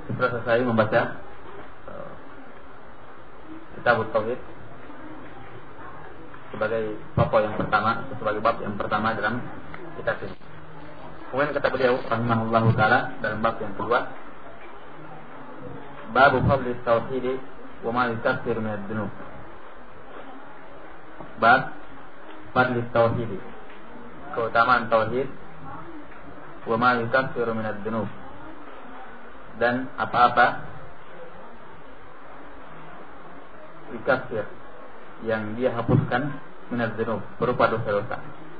Kita selesai membaca Kitab Tauhid sebagai pokok yang pertama, sebagai bab yang pertama dalam kitab ini. Kemudian kata beliau rahimahullahu taala dalam bab yang kedua, bab fadli tauhid wa ma yukaffiru min ad-dunub. Bab fadli tauhid, keutamaan tauhid, wa ma yukaffiru min ad-dunub, dan apa-apa yukaffir yang dia hapuskan min ad-dunub, berupa dosa-dosa.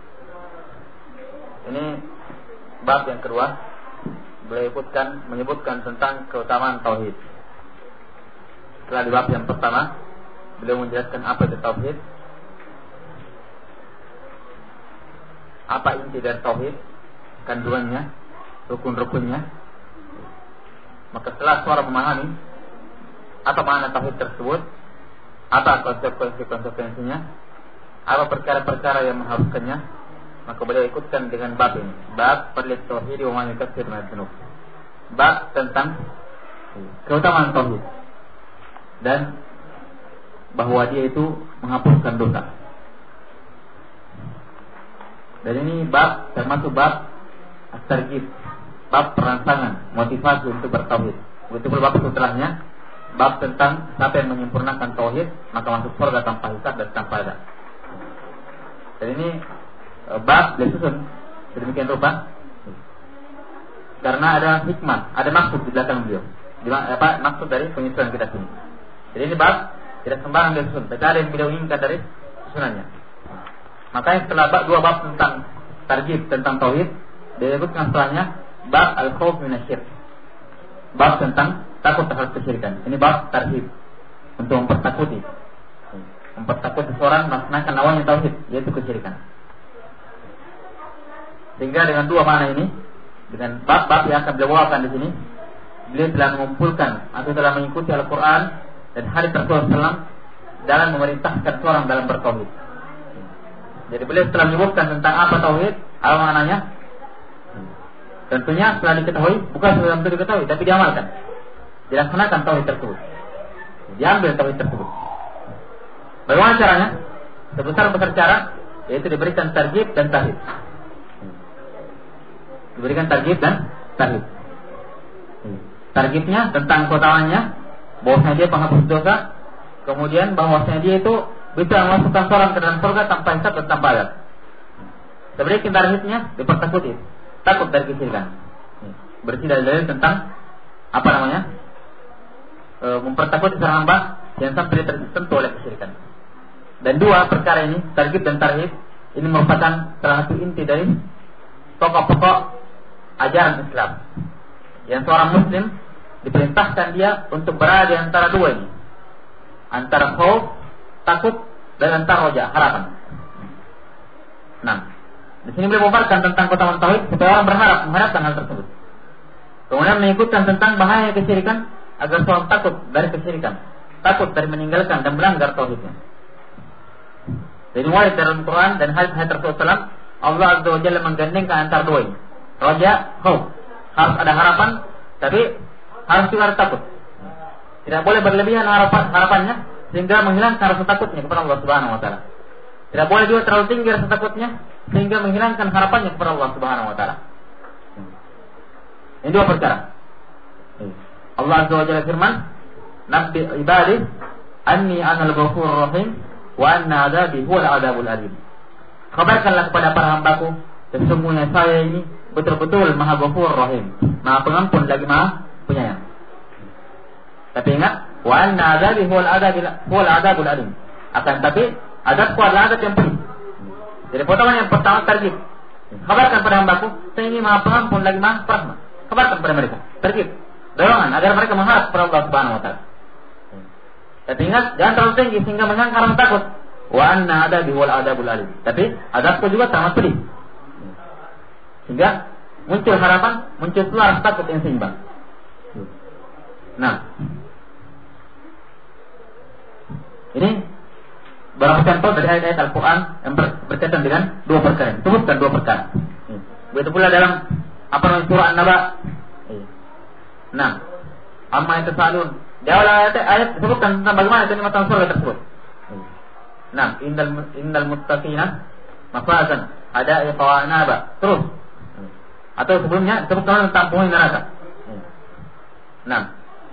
Ini bab yang kedua, beliau menyebutkan tentang keutamaan tauhid. Setelah di bab yang pertama, beliau menjelaskan apa itu tauhid, apa inti dari tauhid, kandungannya, rukun-rukunnya. Maka setelah seorang memahami apa makna tauhid tersebut, apa konsekuensinya, apa perkara-perkara yang mengharuskannya, maka beliau ikutkan dengan bab ini, bab fadli tauhid wa ma yukaffiru min ad-dunub, bab tentang keutamaan tauhid dan bahwa dia itu menghapuskan dosa. Dan ini bab termasuk bab at-targhib, bab perangsangan, motivasi untuk bertauhid. Begitu pula bab setelahnya, bab tentang siapa yang menyempurnakan tauhid maka masuk surga tanpa hisab dan tanpa azab. Dan ini bab disusun sedemikian rupa karena ada hikmah, ada maksud di belakang beliau. Apa maksud dari penyusunan kitab ini? Jadi ini bab tidak sembarang disusun, tapi ada yang beliau inginkan dari susunannya. Makanya setelah dua bab tentang targhib tentang tauhid, disebutkan setelahnya bab al-khauf minasyirk, bab tentang takut terhadap kesyirikan. Ini bab tarhib, untuk mempertakuti seseorang melaksanakan lawannya tauhid, yaitu kesyirikan. Sehingga dengan dua makna ini, dengan bab-bab yang akan beliau bawakan di sini, beliau telah mengumpulkan atau telah mengikuti Al-Quran dan hadits Rasulullah SAW dalam memerintahkan seorang dalam bertauhid. Jadi beliau telah menyebutkan tentang apa tauhid, apa maknanya. Tentunya setelah diketahui, bukan setelah itu diketahui, tapi diamalkan, dilaksanakan tauhid tersebut, diambil tauhid tersebut. Bagaimana caranya? Sebesar-besar cara, yaitu diberikan targhib dan tarhib. Diberikan targhib dan tarhib. Targhibnya tentang keutamaannya, bahwasanya dia penghapus dosa, kemudian bahwasanya dia itu bisa memasukkan seorang ke dalam surga tanpa hisab dan tanpa azab. Diberikan tarhibnya, dipertakuti, takut dari kesyirikan. Bersih dari dalil tentang apa namanya? Mempertakuti seorang hamba yang sampai tersentuh oleh kesyirikan. Dan dua perkara ini, targhib dan tarhib, ini merupakan salah satu inti dari pokok-pokok ajaran Islam. Yang seorang muslim diperintahkan dia untuk berada di antara dua ini, antara khauf, takut, dan antara roja, harapan. Nah, di sini beliau memaparkan tentang keutamaan tauhid supaya orang mengharapkan hal tersebut. Kemudian mengikutkan tentang bahaya kesyirikan agar seorang takut dari kesyirikan, takut dari meninggalkan dan melanggar tauhidnya. Jadi mulai dalam Quran dan hadis Rasulullah SAW, Allah Azza wa Jalla menggandengkan antara dua ini, roja, khauf. Harus ada harapan, tapi harus juga ada takut. Tidak boleh berlebihan harapannya sehingga menghilangkan rasa takutnya kepada Allah Subhanahu wa taala. Tidak boleh juga terlalu tinggi rasa takutnya sehingga menghilangkan harapannya kepada Allah Subhanahu wa taala. Ini dua perkara. Allah Azza wa Jalla firman, "Nabbi ibadi anni anal ghafurur rahim wa anna 'adzabi huwal 'adzabul alim." Kabarkanlah kepada para hambaku, sesungguhnya saya ini betul-betul Maha Ghafur Rahim, Maha Pengampun lagi Maha Penyayang. Tapi ingat, wa anna 'adzabi huwal 'adzabul alim. Akan tapi azabku adalah azab yang pedih. Jadi potongan yang pertama targhib. Kabarkan pada hambaku, saya ini Maha Pengampun lagi Maha Rahmat. Kabarkan pada mereka. Targhib, dorongan agar mereka mengharap kepada Allah Subhanahu wa taala. Tapi ingat, jangan terlalu tinggi sehingga menghilangkan rasa takut. Wa anna 'adzabi huwal 'adzabul alim. Tapi azabku juga sangat pedih. Sehingga muncul harapan, muncul pula rasa takut yang seimbang. Nah, ini beberapa contoh dari ayat-ayat Al-Quran yang berkaitan dengan dua perkara. Sebutkan dua perkara. Begitu pula dalam surah An-Naba. Nah, amma yatasalun. Di awal ayat disebutkan tentang bagaimana kenikmatan surga tersebut. Nah, innal muttaqina mafazan hada'iqa wa anaba. Terus. Atau sebelumnya disebutkan tentang penghuni neraka. Nah.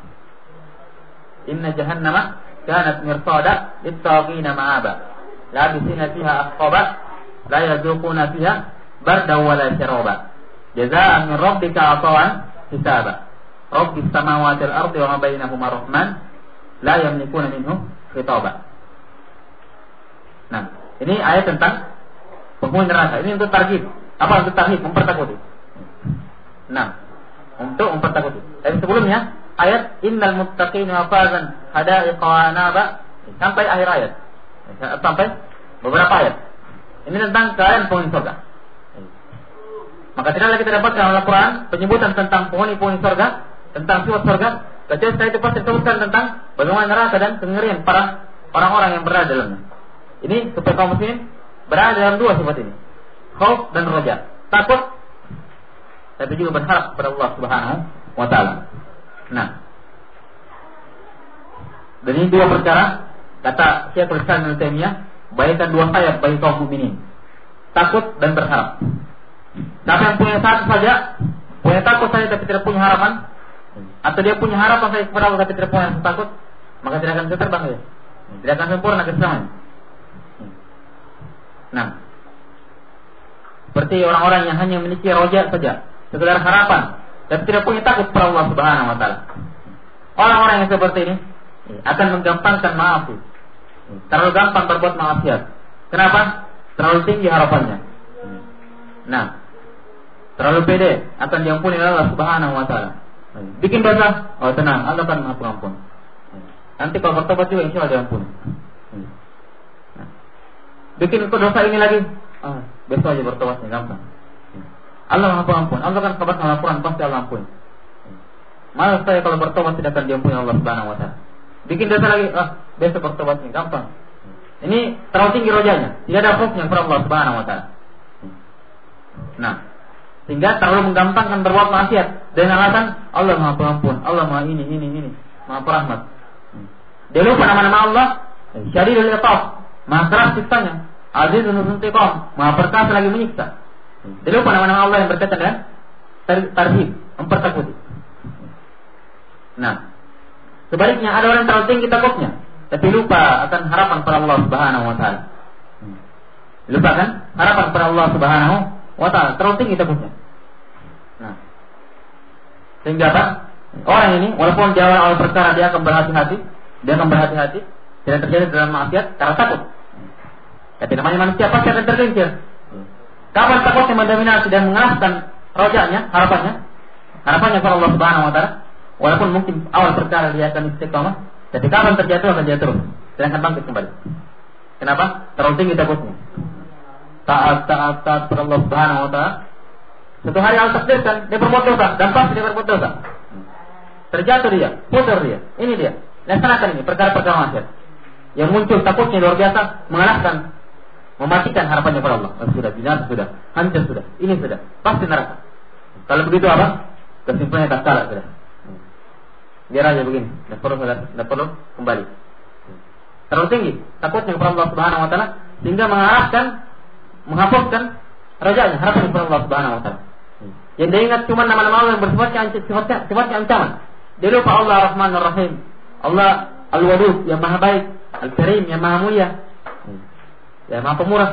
Inna jahannama kanat mirsada lit-taghina ma'aba. Labisina fiha aqaba la yazuquna fiha barda wa la sharaba. Jazaa'an min rabbika 'ata'an hisaba. Rabbis samawati wal ardi wa ma bainahuma rahman la yamlikuna minhu khitaba. Nah, ini ayat tentang penghuni neraka. Ini untuk targhib. Apa untuk targhib? Mempertakuti. Nah, untuk mempertakuti. Dan sebelumnya ayat innal muttaqina mafazan hada'iqa wa anaba sampai akhir ayat. Sampai beberapa ayat. Ini tentang keadaan penghuni surga. Maka tidaklah kita dapatkan dalam Al-Quran penyebutan tentang penghuni surga, tentang sifat surga, kecuali setelah itu pasti disebutkan tentang bagaimana neraka dan kengerian para orang-orang yang berada dalamnya. Ini supaya kaum muslimin berada dalam dua sifat ini, khauf dan roja, takut tapi juga berharap kepada Allah Subhanahu wa taala. Nah, dan ini dua perkara kata Syekhul Islam Ibnu Taimiyah, baikkan dua sayap bagi kaum mukminin, takut dan berharap. Siapa yang punya satu saja, punya takut saja tapi tidak punya harapan, atau dia punya harapan saja kepada Allah tapi tidak punya takut, maka tidak akan bisa terbang ya. Tidak akan sempurna keislamannya. Nah, seperti orang-orang yang hanya memiliki roja saja, sekedar harapan, dan tidak punya takut kepada Allah Subhanahu wa taala. Orang-orang yang seperti ini akan menggampangkan maaf. Terlalu gampang berbuat maksiat. Kenapa? Terlalu tinggi harapannya. Nah, terlalu pede akan diampuni oleh Allah Subhanahu wa taala. Bikin dosa, oh tenang, Allah akan Maha Pengampun. Nanti kalau bertobat juga insyaallah diampuni. Nah, bikin dosa ini lagi, besok aja bertobatnya gampang. Allah Maha Pengampun. Allah kan kabar dalam Al-Quran pasti Allah ampuni. Malah saya kalau bertobat tidak akan diampuni Allah Subhanahu wa taala. Bikin dosa lagi, besok bertobatnya gampang. Ini terlalu tinggi rojanya, tidak ada khaufnya kepada Allah Subhanahu wa taala. Nah, sehingga terlalu menggampangkan berbuat maksiat dengan alasan Allah Maha Pengampun, Allah Maha ini, Maha Perahmat. Dia lupa nama-nama Allah, Syadidul Iqab, Maha keras siksanya, Azizun Intiqam, Maha perkasa lagi menyiksa. Dia lupa nama-nama Allah yang berkaitan dengan tarhib, mempertakuti. Nah, sebaliknya ada orang yang terlalu tinggi takutnya, tapi lupa akan harapan kepada Allah Subhanahu wa taala. Lupa kan harapan kepada Allah Subhanahu wa taala, terlalu tinggi takutnya. Nah, sehingga apa? Orang ini walaupun di awal perkara dia akan berhati-hati, tidak terjadi dalam maksiat karena takut. Tapi namanya manusia pasti akan tergelincir. Kapan takutnya mendominasi dan mengalahkan rojanya, harapannya kepada Allah Subhanahu wa taala, walaupun mungkin awal perkara dia akan istiqamah, tapi kapan terjatuh akan dia terus, tidak akan bangkit kembali. Kenapa? Terlalu tinggi takutnya. Taat kepada Allah Subhanahu wa taala. Suatu hari Allah takdirkan dia berbuat dosa, dan pasti dia berbuat dosa. Terjatuh dia, putar dia. Ini dia. Laksanakan ini perkara-perkara maksiat. Yang muncul takutnya luar biasa, mengalahkan, mematikan harapannya kepada Allah. Sudah binasa, sudah hancur, sudah ini sudah pasti neraka. Kalau begitu apa? Kesimpulannya tak salah sudah. Biar aja begini, tidak perlu kembali. Terlalu tinggi takutnya kepada Allah Subhanahu wa taala sehingga menghapuskan rajanya, harapan kepada Allah Subhanahu wa taala. Yang dia ingat cuma nama-nama Allah yang sifatnya ancaman. Dia lupa Allah Ar-Rahman Ar-Rahim, Allah Al-Wadud yang Maha Baik, Al-Karim yang Maha Mulia, yang Maha Pemurah.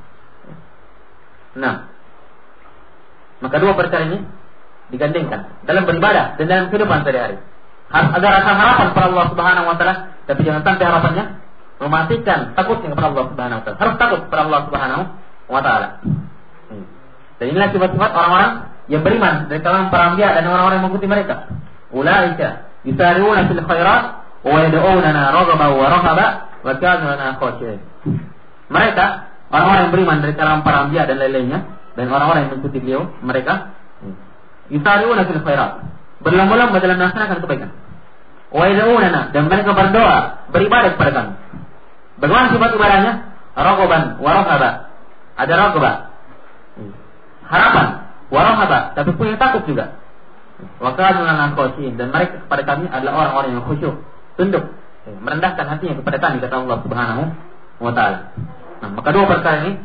Nah, maka dua perkara ini digandengkan dalam beribadah dan dalam kehidupan sehari-hari. Harus ada rasa harapan kepada Allah Subhanahu wa taala, tapi jangan sampai harapannya mematikan takutnya kepada Allah Subhanahu wa taala. Harus takut kepada Allah Subhanahu wa taala. Dan inilah sifat-sifat orang-orang yang beriman dari kalangan para anbiya dan orang-orang yang mengikuti mereka. Ulaika yusari'una fil khairat wa yad'unana raghaban wa rahaba wa kanu lana khashi'in. Mereka orang-orang yang beriman dari kalangan para anbiya dan lain-lainnya dan orang-orang yang mengikuti beliau, mereka yusari'una fil khairat, berlomba-lomba dalam melaksanakan kebaikan. Wa yad'unana, dan mereka berdoa, beribadah kepada kami. Bagaimana sifat ibadahnya? Raghaban wa rahaba. Ada raghbah, harapan, wa rahaba, tapi punya takut juga. Wa kanu lana khashiin, dan mereka kepada kami adalah orang-orang yang khusyuk, tunduk, merendahkan hatinya kepada kami, kata Allah Subhanahu wa taala. Nah, maka dua perkara ini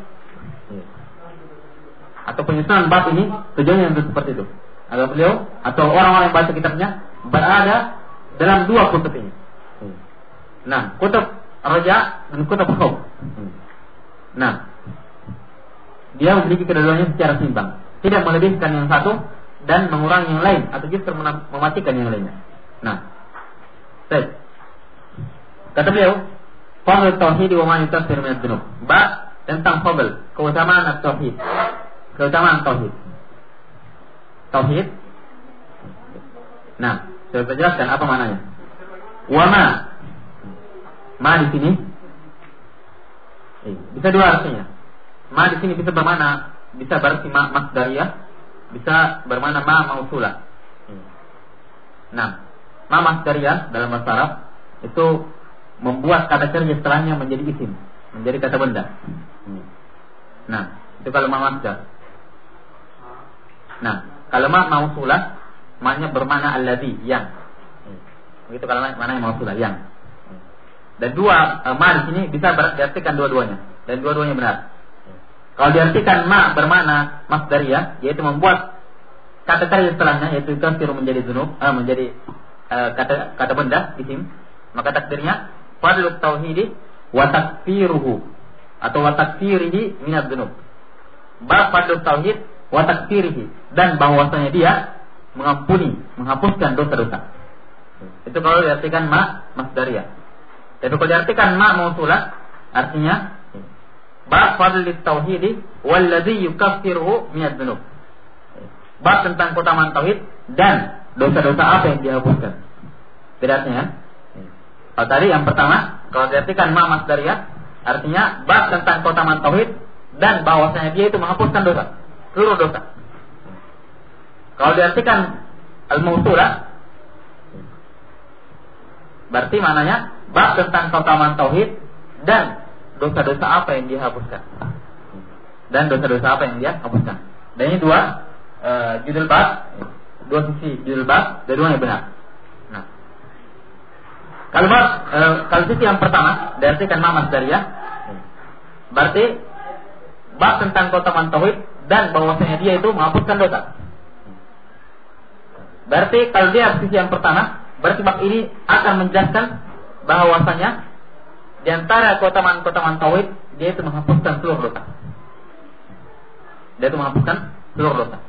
atau penyusunan bab ini tujuannya untuk seperti itu, agar beliau atau orang-orang yang baca kitabnya berada dalam dua kutub ini. Nah, kutub raja dan kutub khauf. Nah, dia memiliki kedua-duanya secara seimbang, tidak melebihkan yang satu dan mengurangi yang lain atau justru mematikan yang lainnya. Nah, baik. Kata beliau, fadl tauhid wa ma yukaffiru min adz-dzunub. Bab tentang fadl, keutamaan tauhid. Keutamaan tauhid. Tauhid. Nah, saya jelaskan apa maknanya. Wa ma di sini bisa dua artinya. Ma di sini bisa bermakna, bisa berarti ma masdariyah, bisa bermakna ma mausulah. Nah, ma masdariyah dalam bahasa Arab itu membuat kata kerja setelahnya menjadi isim, menjadi kata benda. Nah, itu kalau ma masdar. Nah, kalau ma mausulah maknanya bermakna alladzi, yang. Begitu kalau maknanya mausulah, yang. Dan dua ma di sini bisa diartikan dua-duanya, dan dua-duanya benar. Kalau diartikan ma bermakna masdariyah, yaitu membuat kata kerja setelahnya, yaitu kafir menjadi dzunub, menjadi kata benda isim, maka takdirnya fadlut tauhidi wa takfiruhu atau wa takfirihi minadz dzunub. Bab fadlut tauhid wa takfirihi, dan bahwasanya dia mengampuni, menghapuskan dosa-dosa. Itu kalau diartikan ma masdariyah. Tapi kalau diartikan ma mausulah, artinya bab fadlit tauhidi wallazi yukaffiruhu minadz dzunub. Bab tentang keutamaan tauhid dan dosa-dosa apa yang dihapuskan. Bedanya, kalau tadi yang pertama, kalau diartikan ma masdariyah, artinya bab tentang keutamaan tauhid dan bahwasanya dia itu menghapuskan dosa, seluruh dosa. Kalau diartikan al-mausulah, berarti maknanya bab tentang keutamaan tauhid dan dosa-dosa apa yang dihapuskan. Dan dosa-dosa apa yang dia hapuskan. Dan ini dua judul bab, dua sisi judul bab, dua-duanya benar. Nah, kalau sisi yang pertama diartikan ma masdariyah, berarti bab tentang keutamaan tauhid dan bahwasanya dia itu menghapuskan dosa. Berarti kalau dia sisi yang pertama, berarti bab ini akan menjelaskan bahwasanya di antara keutamaan tauhid, dia itu menghapuskan seluruh dosa. Dia itu menghapuskan seluruh dosa.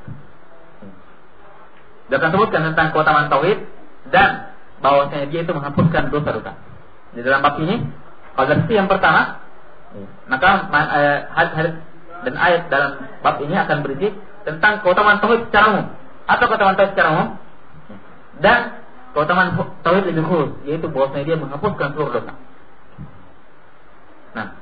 Dia akan sebutkan tentang keutamaan tauhid dan bahwasanya dia itu menghapuskan dosa-dosa. Di dalam bab ini, kalau dari sisi yang pertama, maka hadis dan ayat dalam bab ini akan berisi tentang keutamaan tauhid secara umum, atau keutamaan tauhid secara umum, dan keutamaan tauhid lebih khusus, yaitu bahwasanya dia menghapuskan seluruh dosa. Nah,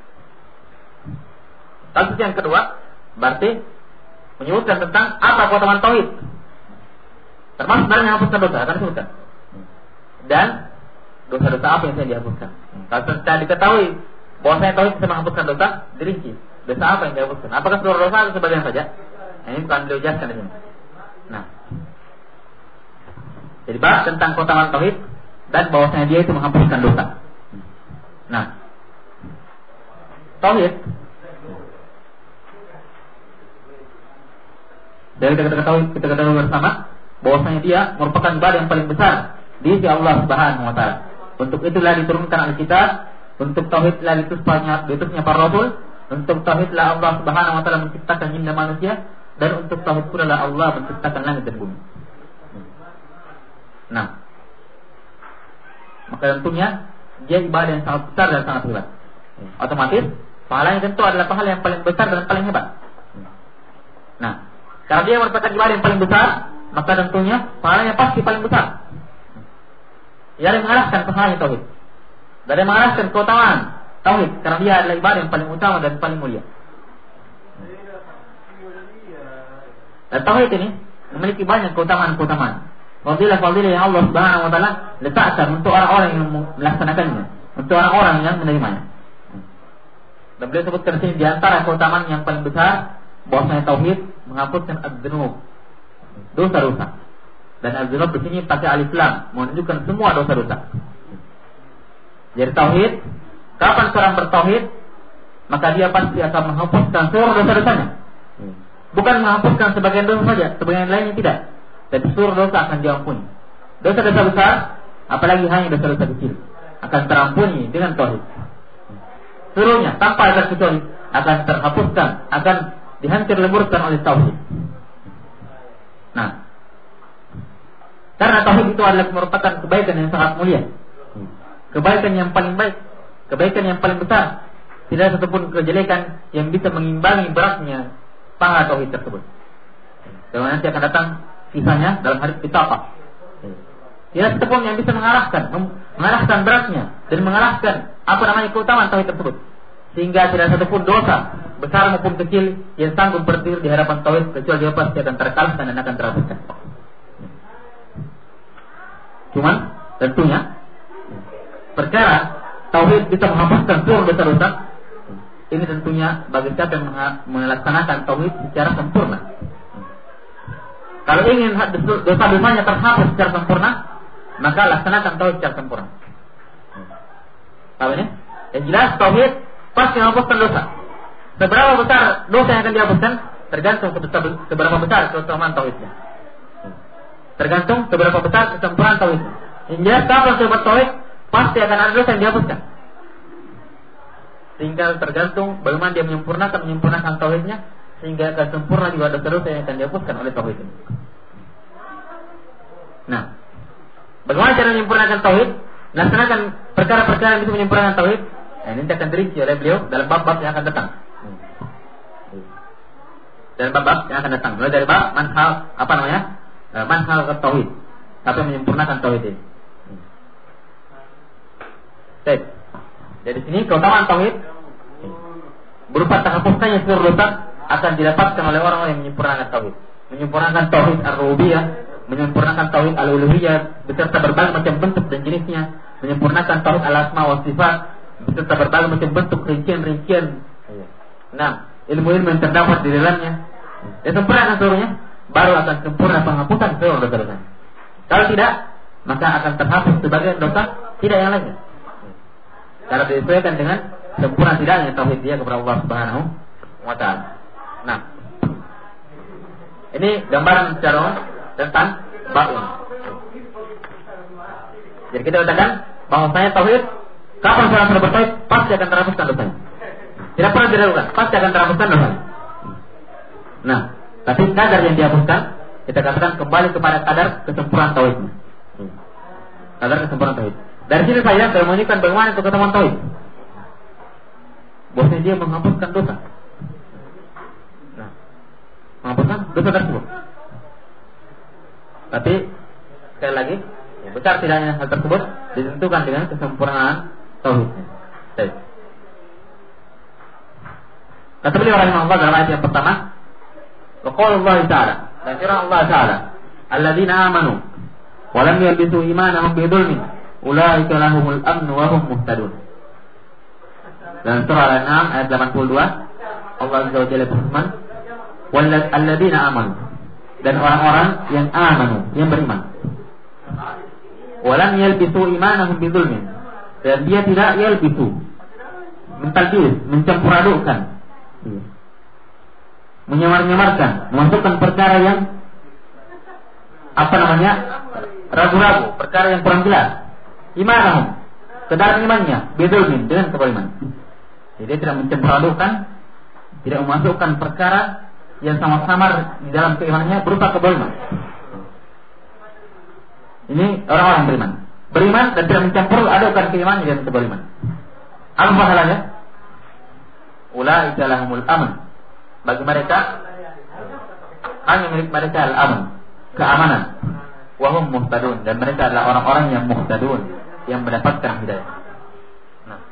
kasus yang kedua berarti menyebutkan tentang apa keutamaan tauhid, termasuk dalam menghapuskan dosa akan disebutkan, dan dosa-dosa apa yang saya dihapuskan. Kalau sudah diketahui bahwasanya tauhid bisa menghapuskan dosa, dirinci dosa apa yang dihapuskan. Apakah seluruh dosa atau sebagian saja? Nah, ini bukan beliau jelaskan di sini. Nah, jadi bahas tentang keutamaan tauhid dan bahwasanya dia itu menghapuskan dosa. Nah, tauhid dari kita ketahui bersama bahwasanya dia merupakan ibadah yang paling besar di sisi Allah Subhanahu wa taala. Untuk itulah diturunkan Alkitab, untuk tauhidlah diutusnya para rasul, untuk tauhidlah Allah Subhanahu wa taala menciptakan jin dan manusia, dan untuk tauhid pula lah Allah menciptakan langit dan bumi. Nah, maka tentunya dia ibadah yang sangat besar dan sangat hebat. Otomatis pahalanya tentu adalah pahala yang paling besar dan paling hebat. Nah, karena dia merupakan ibadah yang paling besar, maka tentunya pahalanya pasti paling besar. Ia yang mengalahkan pahalanya tauhid, dan yang mengalahkan keutamaan tauhid, karena dia adalah ibadah yang paling utama dan paling mulia. Dan tauhid ini memiliki banyak keutamaan-keutamaan. Fadilah-fadilah yang Allah Subhanahu wa taala letakkan untuk orang-orang yang melaksanakannya, untuk orang-orang yang menerimanya. Dan beliau sebutkan di sini di antara keutamaan yang paling besar bahwasanya tauhid menghapuskan adz-dzunub, dosa-dosa. Dan al-dzunub di sini pakai alif lam menunjukkan semua dosa-dosa. Jadi tauhid, kapan seorang bertauhid, maka dia pasti akan menghapuskan seluruh dosa-dosanya. Bukan menghapuskan sebagian dosa saja, sebagian lainnya tidak. Dan seluruh dosa akan diampuni. Dosa-dosa besar, apalagi hanya dosa-dosa kecil, akan terampuni dengan tauhid. Seluruhnya tanpa ada kecuali akan terhapuskan, akan dihancur leburkan oleh tauhid. Nah, karena tauhid itu adalah merupakan kebaikan yang sangat mulia, kebaikan yang paling baik, kebaikan yang paling besar. Tidak satupun kejelekan yang bisa mengimbangi beratnya pahala tauhid tersebut. Dan nanti akan datang kisahnya dalam hadits Bitaqah. Tidak satupun yang bisa mengalahkan beratnya dan mengalahkan keutamaan tauhid tersebut. Sehingga tidak satupun dosa besar maupun kecil yang sanggup berdiri di hadapan tauhid, kecuali dia pasti akan terkalahkan dan akan terhapuskan. Cuman tentunya perkara tauhid bisa menghapuskan seluruh dosa-dosa, ini tentunya bagi siapa yang melaksanakan tauhid secara sempurna. Kalau ingin dosa-dosanya terhapus secara sempurna, maka laksanakan tauhid secara sempurna. Tahu ini? Yang jelas tauhid pasti menghapuskan dosa. Seberapa besar dosa yang akan dihapuskan tergantung seberapa besar keutamaan tauhidnya. Tergantung seberapa besar kesempurnaan tauhidnya. Yang jelas kalau sudah bertauhid pasti akan ada dosa yang dihapuskan. Sehingga tergantung bagaimana dia menyempurnakan tauhidnya, sehingga akan sempurna juga dosa-dosa yang akan dihapuskan oleh tauhid ini. Nah, bagaimana cara menyempurnakan tauhid? Laksanakan perkara-perkara yang bisa menyempurnakan tauhid. Nah, ini akan dirinci oleh beliau dalam bab-bab yang akan datang. Dalam bab-bab yang akan datang. Mulai dari bab manhal tauhid, tapi menyempurnakan tauhid ini. Baik. Dari sini keutamaan tauhid berupa terhapuskannya seluruh dosa akan didapatkan oleh orang yang menyempurnakan tauhid. Menyempurnakan tauhid ar-rububiyah, menyempurnakan tauhid al-uluhiyah beserta berbagai macam bentuk dan jenisnya, menyempurnakan tauhid al-asma wa sifat beserta berbagai macam bentuk rincian-rincian. Nah, ilmu-ilmu yang terdapat di dalamnya. Dan sempurnakan seluruhnya, baru akan sempurna penghapusan seluruh dosa-dosa. Kalau tidak, maka akan terhapus sebagian dosa, tidak yang lainnya. Kalau disesuaikan dengan sempurna tidaknya tauhid dia kepada Allah Subhanahu wa taala. Nah, ini gambaran secara tentang bab ini. Jadi kita katakan bahwasanya tauhid, kapan seorang sudah bertauhid pasti akan terhapuskan dosanya. Tidak pernah diragukan, pasti akan terhapuskan dosanya. Nah, tapi kadar yang dihapuskan kita katakan kembali kepada kadar kesempurnaan tauhidnya. Kadar kesempurnaan tauhid. Dari sini saya menunjukkan bagaimana itu keutamaan tauhid. Bahwasanya dia menghapuskan dosa. Nah, menghapuskan dosa tersebut. Tapi sekali lagi, besar tidaknya hal tersebut ditentukan dengan kesempurnaan tauhidnya. Baik. Kata beliau rahimahullah dalam ayat yang pertama, wa qala Allah Ta'ala, dan firman Allah Ta'ala, alladzina amanu wa lam yalbisu imanahum bidzulmin ulaika lahumul amnu wa hum muhtadun. Dalam surah Al-An'am ayat 82, Allah Azza wa Jalla berfirman, walladzina amanu, dan orang-orang yang amanu, yang beriman. Wa lam yalbisu imanahum bidzulmin, dan dia tidak yalbisu, mentalbis, mencampur adukkan, menyamar-nyamarkan, memasukkan perkara yang ragu-ragu, perkara yang kurang jelas. Imanahum, ke dalam imannya, bidzulmin, dengan kezaliman. Jadi dia tidak mencampur adukkan, tidak memasukkan perkara yang samar-samar di dalam keimanannya berupa kezaliman. Ini orang-orang beriman. Beriman dan tidak mencampur adukkan keimanan dengan kezaliman. Apa pahalanya? Ulaika lahumul aman. Bagi mereka hanya milik mereka al-aman, keamanan. Wahum muhtadun, dan mereka adalah orang-orang yang muhtadun, yang mendapatkan hidayah. Nah,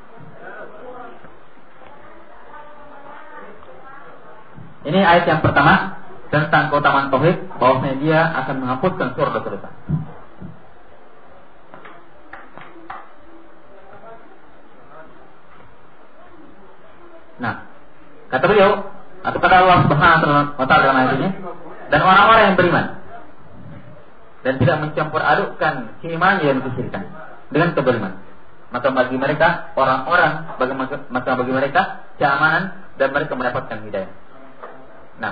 ini ayat yang pertama tentang keutamaan tauhid, bahwasanya dia akan menghapuskan seluruh dosa-dosa. Nah, kata beliau atau kata Allah Subhanahu wa taala dalam ayat ini, dan orang-orang yang beriman. dan tidak mencampur adukkan keimanan dan kesyirikan dengan kezaliman. Maka bagi mereka bagi mereka keamanan dan mereka mendapatkan hidayah. Nah,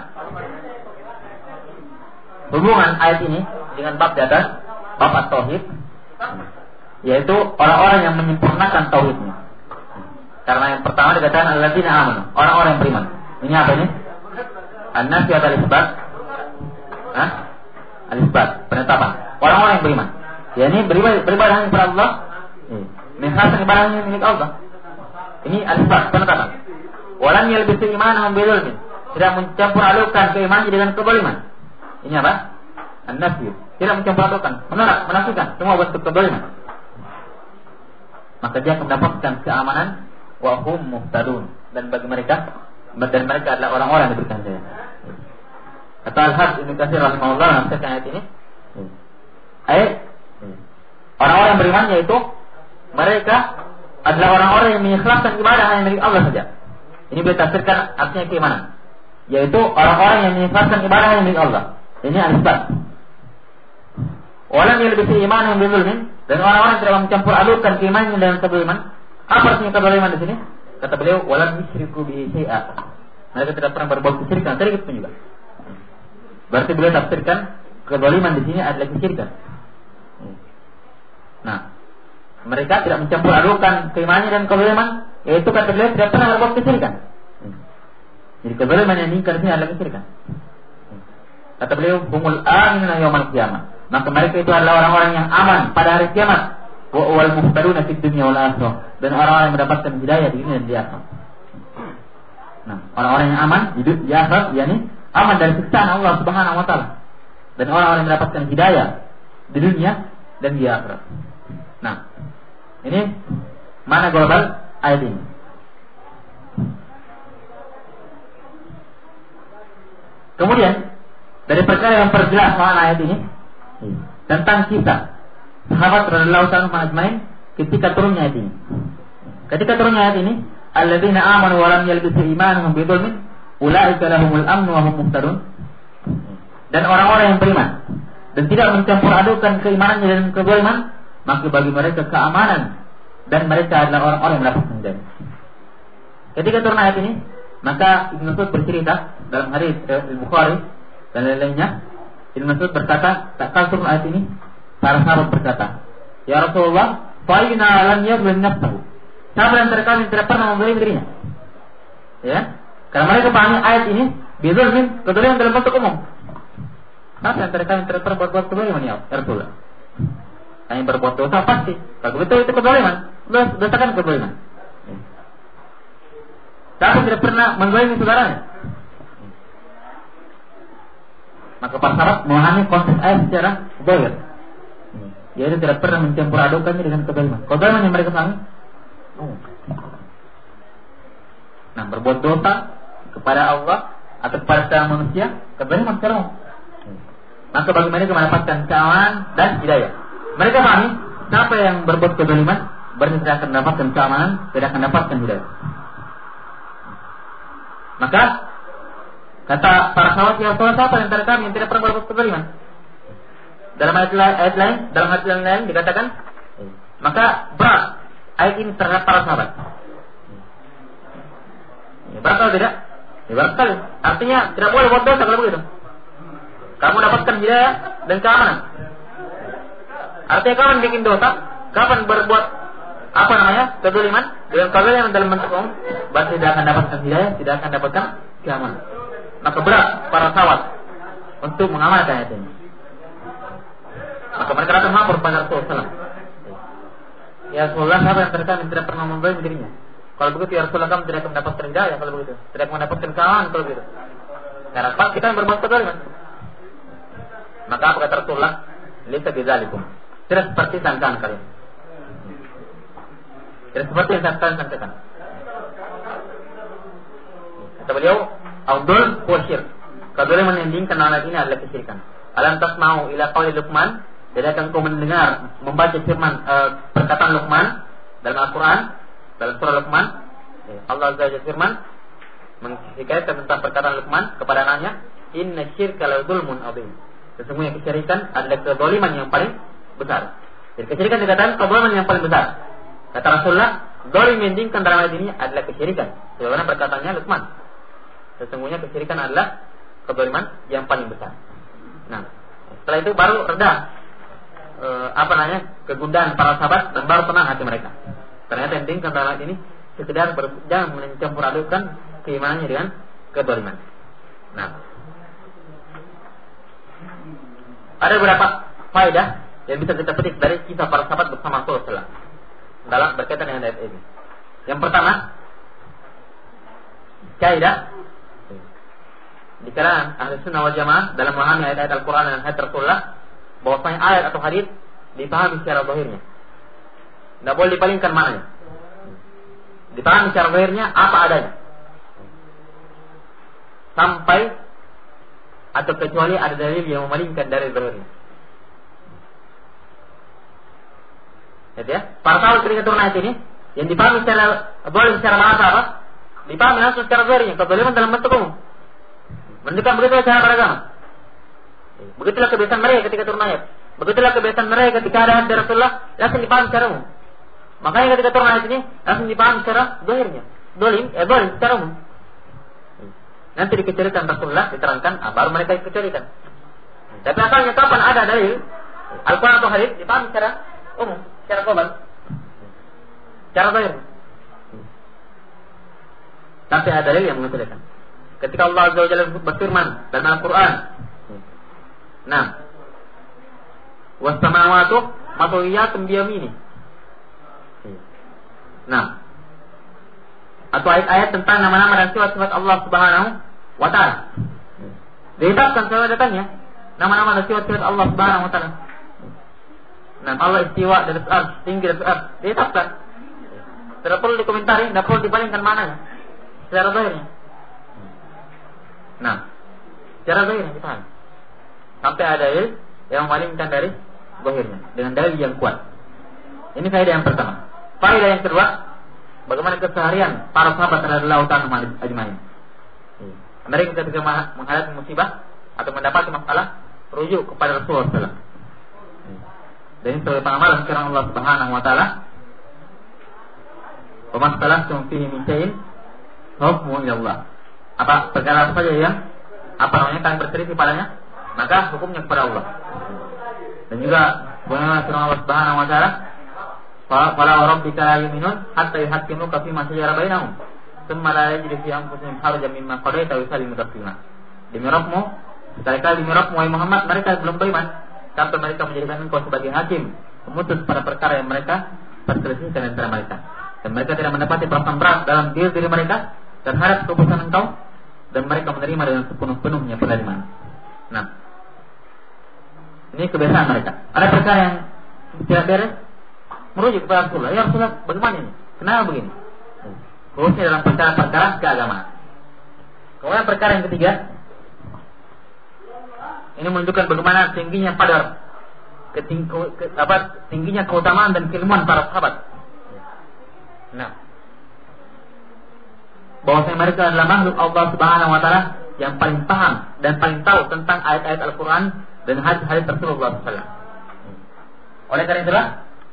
hubungan ayat ini dengan bab di atas, bab at-tauhid, yaitu orang-orang yang menyempurnakan tauhidnya. Karena yang pertama dikatakan alladzina amanu, orang-orang yang beriman. Ini apa ini? An-nafi atau al-isbat? Al-isbat, penetapan. Orang-orang yang beriman. Ya ini beribadah hanya kepada Allah. Menghaskan ibadahnya milik Allah. Ini al-isbat, penetapan. Walam yalbisu imanahum bidzulmin. Tidak mencampur adukan keimanan dengan kezaliman. Ini apa? An-nafi. Tidak mencampur adukan, menolak, menafikan semua bentuk kezaliman. Maka dia akan mendapatkan keamanan wa hum muhtadun, dan mereka adalah orang-orang yang diberikan hidayah. Kata Al-Hafidz Ibnu Katsir rahimahullah menafsirkan ayat ini, orang-orang yang beriman yaitu mereka adalah orang-orang yang mengikhlaskan ibadah hanya milik Allah saja. Ini ditafsirkan artinya keimanan, yaitu orang-orang yang mengikhlaskan ibadah hanya milik Allah. Ini al-isbat. Walam yalbisu imanahum bidzulmin, dan orang-orang yang tidak mencampur adukan keimanan dengan kezaliman. Apa artinya kezaliman di sini? Kata beliau, walam yusyriku bihi syai'a. Mereka tidak pernah berbuat kesyirikan. Tadi itu pun juga. Berarti beliau tafsirkan kezaliman di sini adalah kesyirikan. Nah, mereka tidak mencampur adukan keimanan dan kezaliman, yaitu kata beliau tidak pernah berbuat kesyirikan. Jadi kezaliman yang diingkar di sini adalah kesyirikan. Kata beliau, humul aminuna yaumal qiyamah. Maka mereka itu adalah orang-orang yang aman pada hari kiamat. Wal muhtaduna fid dunya wal akhirah, dan orang-orang yang mendapatkan hidayah di dunia dan di akhirat. Nah, orang-orang yang aman di akhirat, yakni aman dari siksaan Allah Subhanahu wa taala. Dan orang-orang yang mendapatkan hidayah di dunia dan di akhirat. Nah, ini mana global ayat ini. Kemudian dari perkara yang perjelas makna ayat ini tentang kisah sahabat radhiyallahu anhum ajmain ketika turunnya ayat ini. Ketika turunnya ayat ini, alladzina amanu wa lam yalbisu imanahum bidzulmin ulaika lahumul amnu wa hum muhtadun. Dan orang-orang yang beriman dan tidak mencampur adukan keimanannya dan kezaliman, maka bagi mereka keamanan dan mereka adalah orang-orang yang mendapatkan hidayah. Ketika turun ayat ini, maka Ibnu Mas'ud bercerita dalam hadis Al-Bukhari dan lain-lainnya. Ibnu Mas'ud berkata, tak kala turun ayat ini, para sahabat berkata, ya Rasulullah, fa'ina lam yadhlim nafsahu. Siapa antara kami tidak pernah membeli dirinya? Ya, karena mereka pahami ayat ini bidzulmin, kezaliman dalam bentuk umum. Siapa antara kami tidak pernah berbuat kezaliman ya Rasulullah? Yang berbuat dosa pasti. Kalau betul itu kezaliman, dosakan kezaliman. Siapa tidak pernah menzalimi saudaranya? Maka para sahabat memahami konsep ayat secara zahir. Yaitu tidak pernah mencampur adukannya dengan kezaliman. Kezaliman yang mereka pahami. Nah, berbuat dosa kepada Allah atau kepada sesama manusia, kezaliman secara umum. Maka bagi mereka mendapatkan keamanan dan hidayah. Mereka pahami siapa yang berbuat kezaliman berarti tidak akan mendapatkan keamanan, tidak akan mendapatkan hidayah. Maka kata para sahabat, ya Rasulullah, siapa antara kami yang tidak pernah berbuat kezaliman? Dalam ayat lain dikatakan, maka berat ayat ini terhadap para sahabat. Ya, berat atau tidak? Ya, berat sekali. Artinya tidak boleh buat dosa kalau begitu. Kamu dapatkan hidayah dan keamanan. Artinya kapan bikin dosa? Kapan berbuat kezaliman? Dengan kezaliman dalam bentuk umum, berarti tidak akan dapatkan hidayah, tidak akan dapatkan keamanan. Maka berat para sahabat untuk mengamalkan ayat ini. Maka mereka datang melapor kepada Rasulullah. Ya Rasulullah, siapa yang terkami tidak pernah membeli dirinya? Kalau begitu ya Rasulullah, kamu tidak akan mendapatkan hidayah kalau begitu, tidak akan mendapatkan keamanan kalau begitu. Karena pas kita yang berbuat kezaliman. Maka apa kata Rasulullah? Laisa bidzalikum. Tidak seperti sangkaan kalian. Tidak seperti yang kalian sangkakan. Kata beliau, Abdul wa syirk. Kezaliman yang diinginkan ayat ini adalah kesyirikan. Alam tasma'u ila qauli Luqman. Jadi akan kau mendengar, membaca firman perkataan Luqman dalam Al-Quran, dalam surah Luqman. Allah Azza wa Jalla firman menghikayatkan tentang perkataan Luqman kepada anaknya, inna syirka la dzulmun adzim. Sesungguhnya kesyirikan adalah kezaliman yang paling besar. Jadi kesyirikan dikatakan kezaliman yang paling besar. Kata Rasulullah, zalim yang diinginkan dalam ayat ini adalah kesyirikan. Sebagaimana perkataannya Luqman. Sesungguhnya kesyirikan adalah kezaliman yang paling besar. Nah, setelah itu baru reda kegundahan para sahabat dan baru tenang hati mereka. Ternyata yang diinginkan dalam ayat ini sekedar jangan mencampur adukkan keimanannya dengan kezaliman. Nah, ada beberapa faedah yang bisa kita petik dari kisah para sahabat bersama Rasulullah dalam berkaitan dengan ayat ini. Yang pertama, kaidah di kalangan ahli sunnah wal jamaah dalam memahami ayat-ayat Al-Quran dan ayat Rasulullah, bahwasanya ayat atau hadis dipahami secara zahirnya, tidak boleh dipalingkan maknanya. Dipahami secara zahirnya apa adanya, sampai atau kecuali ada dalil yang memalingkan dari zahirnya. Jadi ya, para sahabat ketika turun ayat ini yang dipahami secara boleh secara bahasa apa? Dipahami langsung secara zahirnya, kezaliman dalam bentuk umum. Menunjukkan begitulah cara beragama. Begitulah kebiasaan mereka ketika turun ayat. Begitulah kebiasaan mereka ketika ada hadis Rasulullah, langsung dipahami secara umum. Makanya ketika turun ayat ini langsung dipahami secara zahirnya. Zalim secara umum. Nanti dikecualikan Rasulullah diterangkan, baru mereka dikecualikan. Tapi asalnya kapan ada dalil Al-Quran atau hadis dipahami secara umum, secara global, secara zahir. Tapi ada dalil yang mengecualikan. Ketika Allah Azza wa Jalla berfirman dalam Al-Quran, nah, was-samawatu matwiyatun biyamini. Nah, atau ayat-ayat tentang nama-nama dan sifat-sifat Allah Subhanahu wa Ta'ala. Ditetapkan secara datanya nama-nama dan sifat-sifat Allah Subhanahu wa Ta'ala. Nah, Allah istiwa dari arsy, tinggi dari arsy, ditetapkan. Tidak perlu dikomentari, tidak perlu dibandingkan mananya secara zahirnya. Nah, secara zahirnya kita sampai ada dalil yang memalingkan dari zahirnya dengan dalil yang kuat. Ini faedah yang pertama. Faedah yang kedua, bagaimana keseharian para sahabat radhiyallahu ta'ala ajmain. Mereka ketika menghadapi musibah atau mendapati masalah, rujuk kepada Rasulullah SAW. Dan ini sebagai pengamalan firman Allah Subhanahu wa Ta'ala, "Wa masalahtum fihi min syai'in hukmuhu ila Allah." Apa perkara apa saja yang kalian berselisih padanya, maka hukumnya kepada Allah. Dan juga bagaimana firman Allah Subhanahu wa Ta'ala, "Fala rabbika la yu'minun hatta yuhaqqimuka fima shajara bainahum, tsumma la yajidu fi anfusihim harajan mimma qadaita wa yusallimu taslima." Demi Rabbmu, sekali-kali demi Rabbmu wahai Muhammad, mereka belum beriman sampai mereka menjadikan engkau sebagai hakim, memutus pada perkara yang mereka perselisihkan antara mereka, dan mereka tidak mendapati perasaan berat dalam diri mereka terhadap keputusan engkau, dan mereka menerima dengan sepenuh-penuhnya penerimaan. Nah, ini kebiasaan mereka. Ada perkara yang tidak beres, merujuk kepada Rasulullah. Ya Rasulullah, bagaimana ini? Kenapa begini? Khususnya dalam perkara-perkara keagamaan. Kemudian perkara yang ketiga, ini menunjukkan bagaimana tingginya qadar, tingginya keutamaan dan keilmuan para sahabat. Nah, bahwasanya mereka adalah makhluk Allah Subhanahu wa Ta'ala yang paling paham dan paling tahu tentang ayat-ayat Al-Quran dan hadis-hadis Rasulullah SAW. Oleh karena itulah,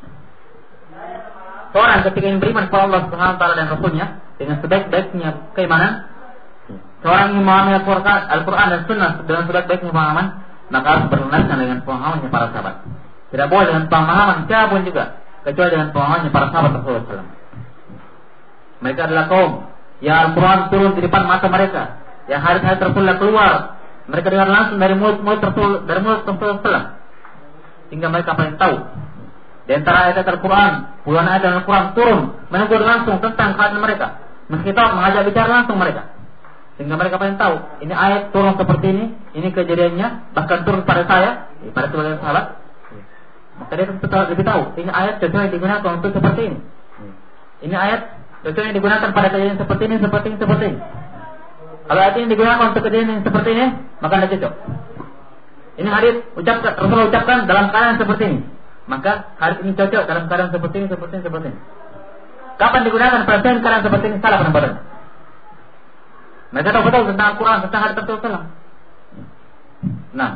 seorang ketika ingin beriman kepada Allah Subhanahu wa Ta'ala dan Rasulnya dengan sebaik-baiknya keimanan, seorang yang memahami Al-Quran dan Sunnah dengan sebaik-baiknya pemahaman, maka harus berlandaskan dengan pemahamannya para sahabat. Tidak boleh dengan pemahaman siapapun juga, kecuali dengan pemahamannya para sahabat Rasulullah SAW. Mereka adalah kaum yang Al-Quran turun di depan mata mereka, yang hadis-hadis Rasulullah keluar, mereka dengar langsung dari mulut Rasulullah SAW, sehingga mereka paling tahu. Di antara ayat Al-Quran, puluhan ayat Al-Quran turun menegur langsung tentang keadaan mereka, meski tahu mengajak bicara langsung mereka, sehingga mereka paling tahu ini ayat turun seperti ini kejadiannya, bahkan turun pada saya, pada sebagian sahabat. Maka dia tentu lebih tahu ini ayat sesuai digunakan untuk seperti ini. Ini ayat sesuai digunakan pada kejadian seperti ini. Kalau ayat ini digunakan untuk kejadian yang seperti ini, maka tidak cocok. Ini hadis Rasulullah ucapkan dalam keadaan seperti ini, maka hadis ini cocok dalam keadaan seperti ini. Kapan digunakan pada keadaan seperti ini, salah penempatannya. Mereka tahu betul tentang Al-Quran, tentang hadis Rasulullah. Nah,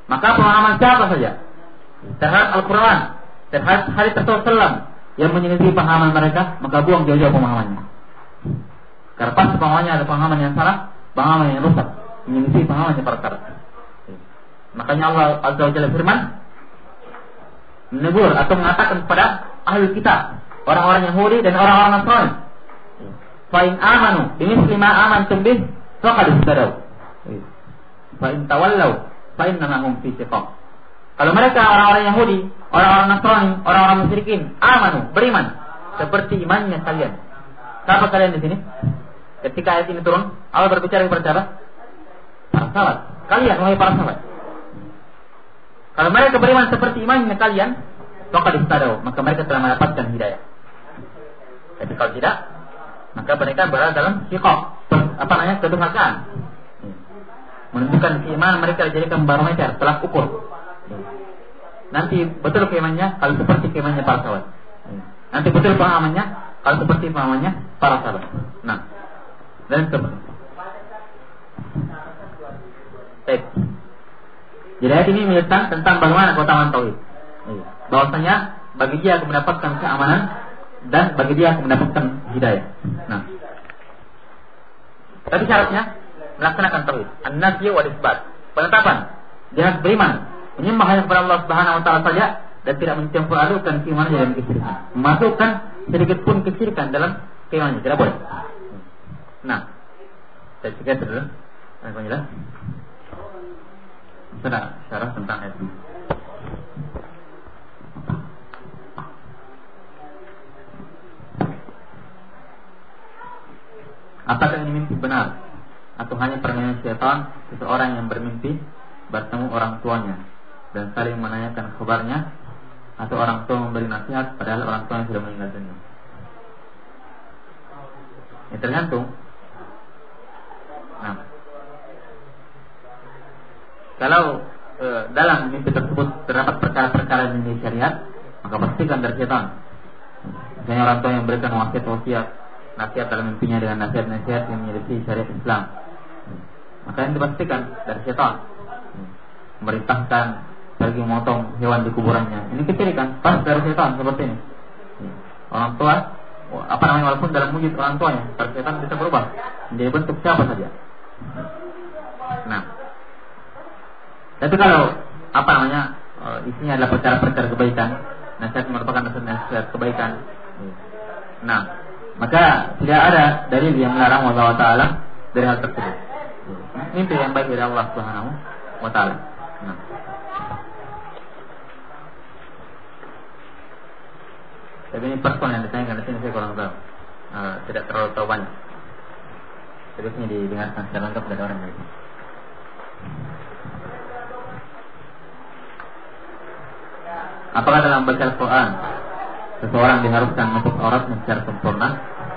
Maka pemahaman siapa saja terhadap Al-Quran, terhadap hadis Rasulullah SAW yang menyelisih pemahaman mereka, maka buang jauh-jauh pemahamannya. Karena pasti pemahamannya ada pemahaman yang salah, pemahaman yang rusak, menyelisih pemahamannya para salaf. Makanya Allah Azza wa Jalla firman, menegur atau mengatakan kepada ahli kitab, orang-orang Yahudi dan orang-orang Nasrani, fa in amanu bimithli ma amantum bih faqad ihtadaw. Fa in tawallaw fa innama hum fi shiqaq. Kalau mereka orang-orang Yahudi, orang-orang Nasrani, orang-orang musyrikin, amanu, beriman seperti imannya kalian. Siapa kalian di sini? Ketika ayat ini turun, Allah berbicara kepada siapa? Para sahabat. Kalian, wahai para sahabat. Kalau mereka beriman seperti imannya kalian, maka distadau, maka mereka telah mendapatkan hidayah. Tapi kalau tidak, maka mereka berada dalam shiqaq, kedurhakaan. Menunjukkan keimanan mereka dijadikan barometer, telah ukur. Nanti betul keimannya kalau seperti keimannya para sahabat. Nanti betul pemahamannya kalau seperti pemahamannya para sahabat. Nah, dan seterusnya. Baik. Jadi ayat ini menjelaskan tentang bagaimana keutamaan tauhid. Bahwasanya bagi dia akan mendapatkan keamanan dan bagi dia akan mendapatkan hidayah. Nah, tapi syaratnya melaksanakan tauhid, an-nafy wal isbat. Penetapan dia harus beriman, menyembah hanya kepada Allah Subhanahu wa taala saja dan tidak mencampur adukan keimanan dalam kesyirikan. Memasukkan sedikit pun kesyirikan dalam keimanan tidak boleh. Nah, saya cek dulu. Alhamdulillah. Sudah syarah tentang ayat ini. Apakah ini mimpi benar atau hanya permainan syaitan seseorang yang bermimpi bertemu orang tuanya dan saling menanyakan kabarnya, atau orang tua memberi nasihat padahal orang tua yang sudah meninggal dunia? Ini tergantung. Nah, kalau dalam mimpi tersebut terdapat perkara-perkara yang di syariat, maka pastikan dari syaitan. Misalnya orang tua yang memberikan wasiat nasihat dalam mimpinya dengan nasihat-nasihat yang menyelisih syariat Islam, maka ini dipastikan dari syaitan. Memerintahkan pergi memotong hewan di kuburannya, ini kesyirikan, pas dari syaitan seperti ini. Orang tua, walaupun dalam wujud orang tuanya, dari syaitan bisa berubah menjadi bentuk siapa saja. Nah, tapi kalau isinya adalah perkara-perkara kebaikan, nasihat merupakan nasihat kebaikan. Nah, maka tidak ada dalil yang melarang Allah Taala dari hal tersebut. Mimpi yang baik dari Allah Subhanahu wa taala. Nah. Tapi ini person yang ditanyakan di sini saya kurang tahu. Tidak terlalu tahu banyak. Tapi ini didengarkan secara lengkap dari orang lain. Apakah dalam baca Al-Quran seseorang diharuskan menutup auratnya secara sempurna?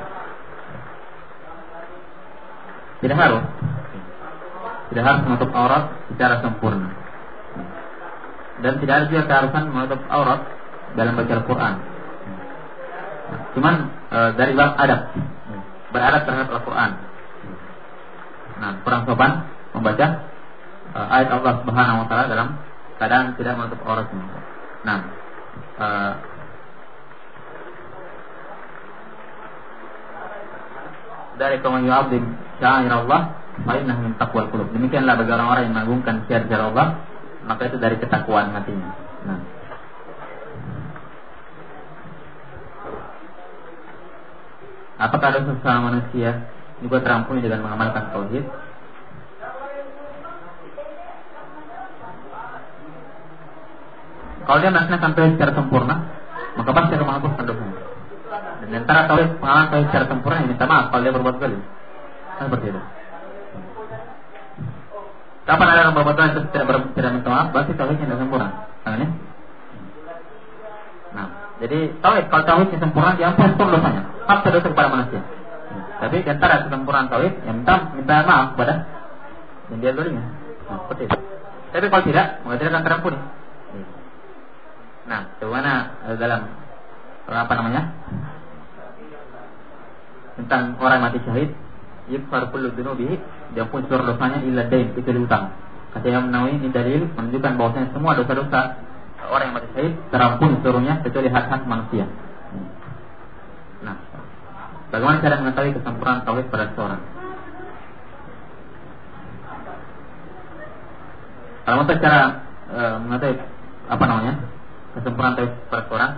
Tidak harus. Tidak harus menutup aurat secara sempurna. Dan tidak ada juga keharusan menutup aurat dalam baca Al-Quran. Cuman dari bab adab, beradab terhadap Al-Quran. Nah, kurang sopan membaca ayat Allah Subhanahu wa taala dalam keadaan tidak menutup auratnya. Nah, dari kaum yu'adzim sya'air Allah fa innahu min taqwal qulub. Demikianlah bagi orang-orang yang mengagungkan syiar-syiar Allah, maka itu dari ketakwaan hatinya. Nah, apakah ada sesama manusia juga terampuni dengan mengamalkan tauhid? Kalau dia melaksanakan tauhid secara sempurna, maka pasti akan menghapuskan dosanya. Dan antara tauhid, pengalaman tauhid secara sempurna, yang minta maaf kalau dia berbuat zalim. Seperti itu. Kapan ada orang berbuat zalim tidak minta maaf, berarti tauhidnya tidak sempurna. Tangannya. Nah, jadi tauhid, kalau tauhidnya sempurna, diampuni seluruh dosanya. Pasti dosa kepada manusia. Tapi di antara kesempurnaan tauhid, yang minta maaf kepada yang dia zalimnya. Nah, seperti itu. Tapi kalau tidak, maka tidak akan terampuni. Nah, bagaimana dalam tentang orang mati syahid, yukfar kullu dzunubihi, diampuni seluruh dosanya illa dain, kecuali utang. Kata Imam Nawawi, ini dalil menunjukkan bahwasanya semua dosa-dosa orang yang mati syahid terampuni seluruhnya kecuali hak-hak manusia. Nah, bagaimana cara mengetahui kesempurnaan tauhid pada seseorang? Kalau mau cara mengetahui kesempurnaan tauhid pada seseorang,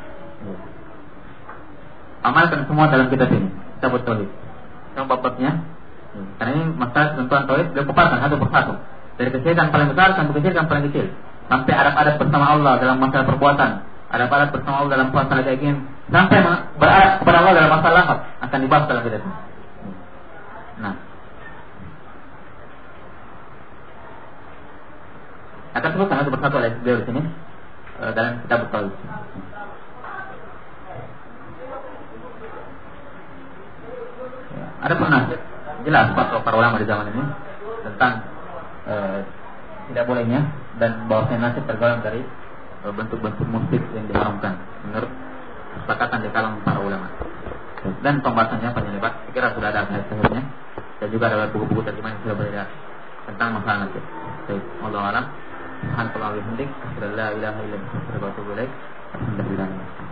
amalkan semua dalam kitab ini, kitab tauhid. Yang bab-babnya, karena ini masalah ketentuan tauhid beliau paparkan satu persatu. Dari kesyirikan paling besar sampai kesyirikan paling kecil, sampai adab-adab bersama Allah dalam masalah perbuatan, adab-adab bersama Allah dalam masalah keyakinan, sampai beradab kepada Allah dalam masalah lafaz akan dibahas dalam kitab ini. Nah, akan sebutkan satu persatu oleh beliau di sini dalam kitab tauhid. Ada pernah jelas fatwa para ulama di zaman ini tentang tidak bolehnya dan bahwasanya nasib tergolong dari bentuk-bentuk musik yang diharamkan menurut kesepakatan di kalangan para ulama. Dan pembahasannya panjang lebar. Saya kira sudah ada hadis-hadisnya dan juga ada buku-buku terjemahan yang sudah beredar tentang masalah nasib. Baik, wallahu a'lam. Subhanallah wa bihamdihi, la ilaha illa anta, astaghfiruka wa atubu ilaik. Alhamdulillah.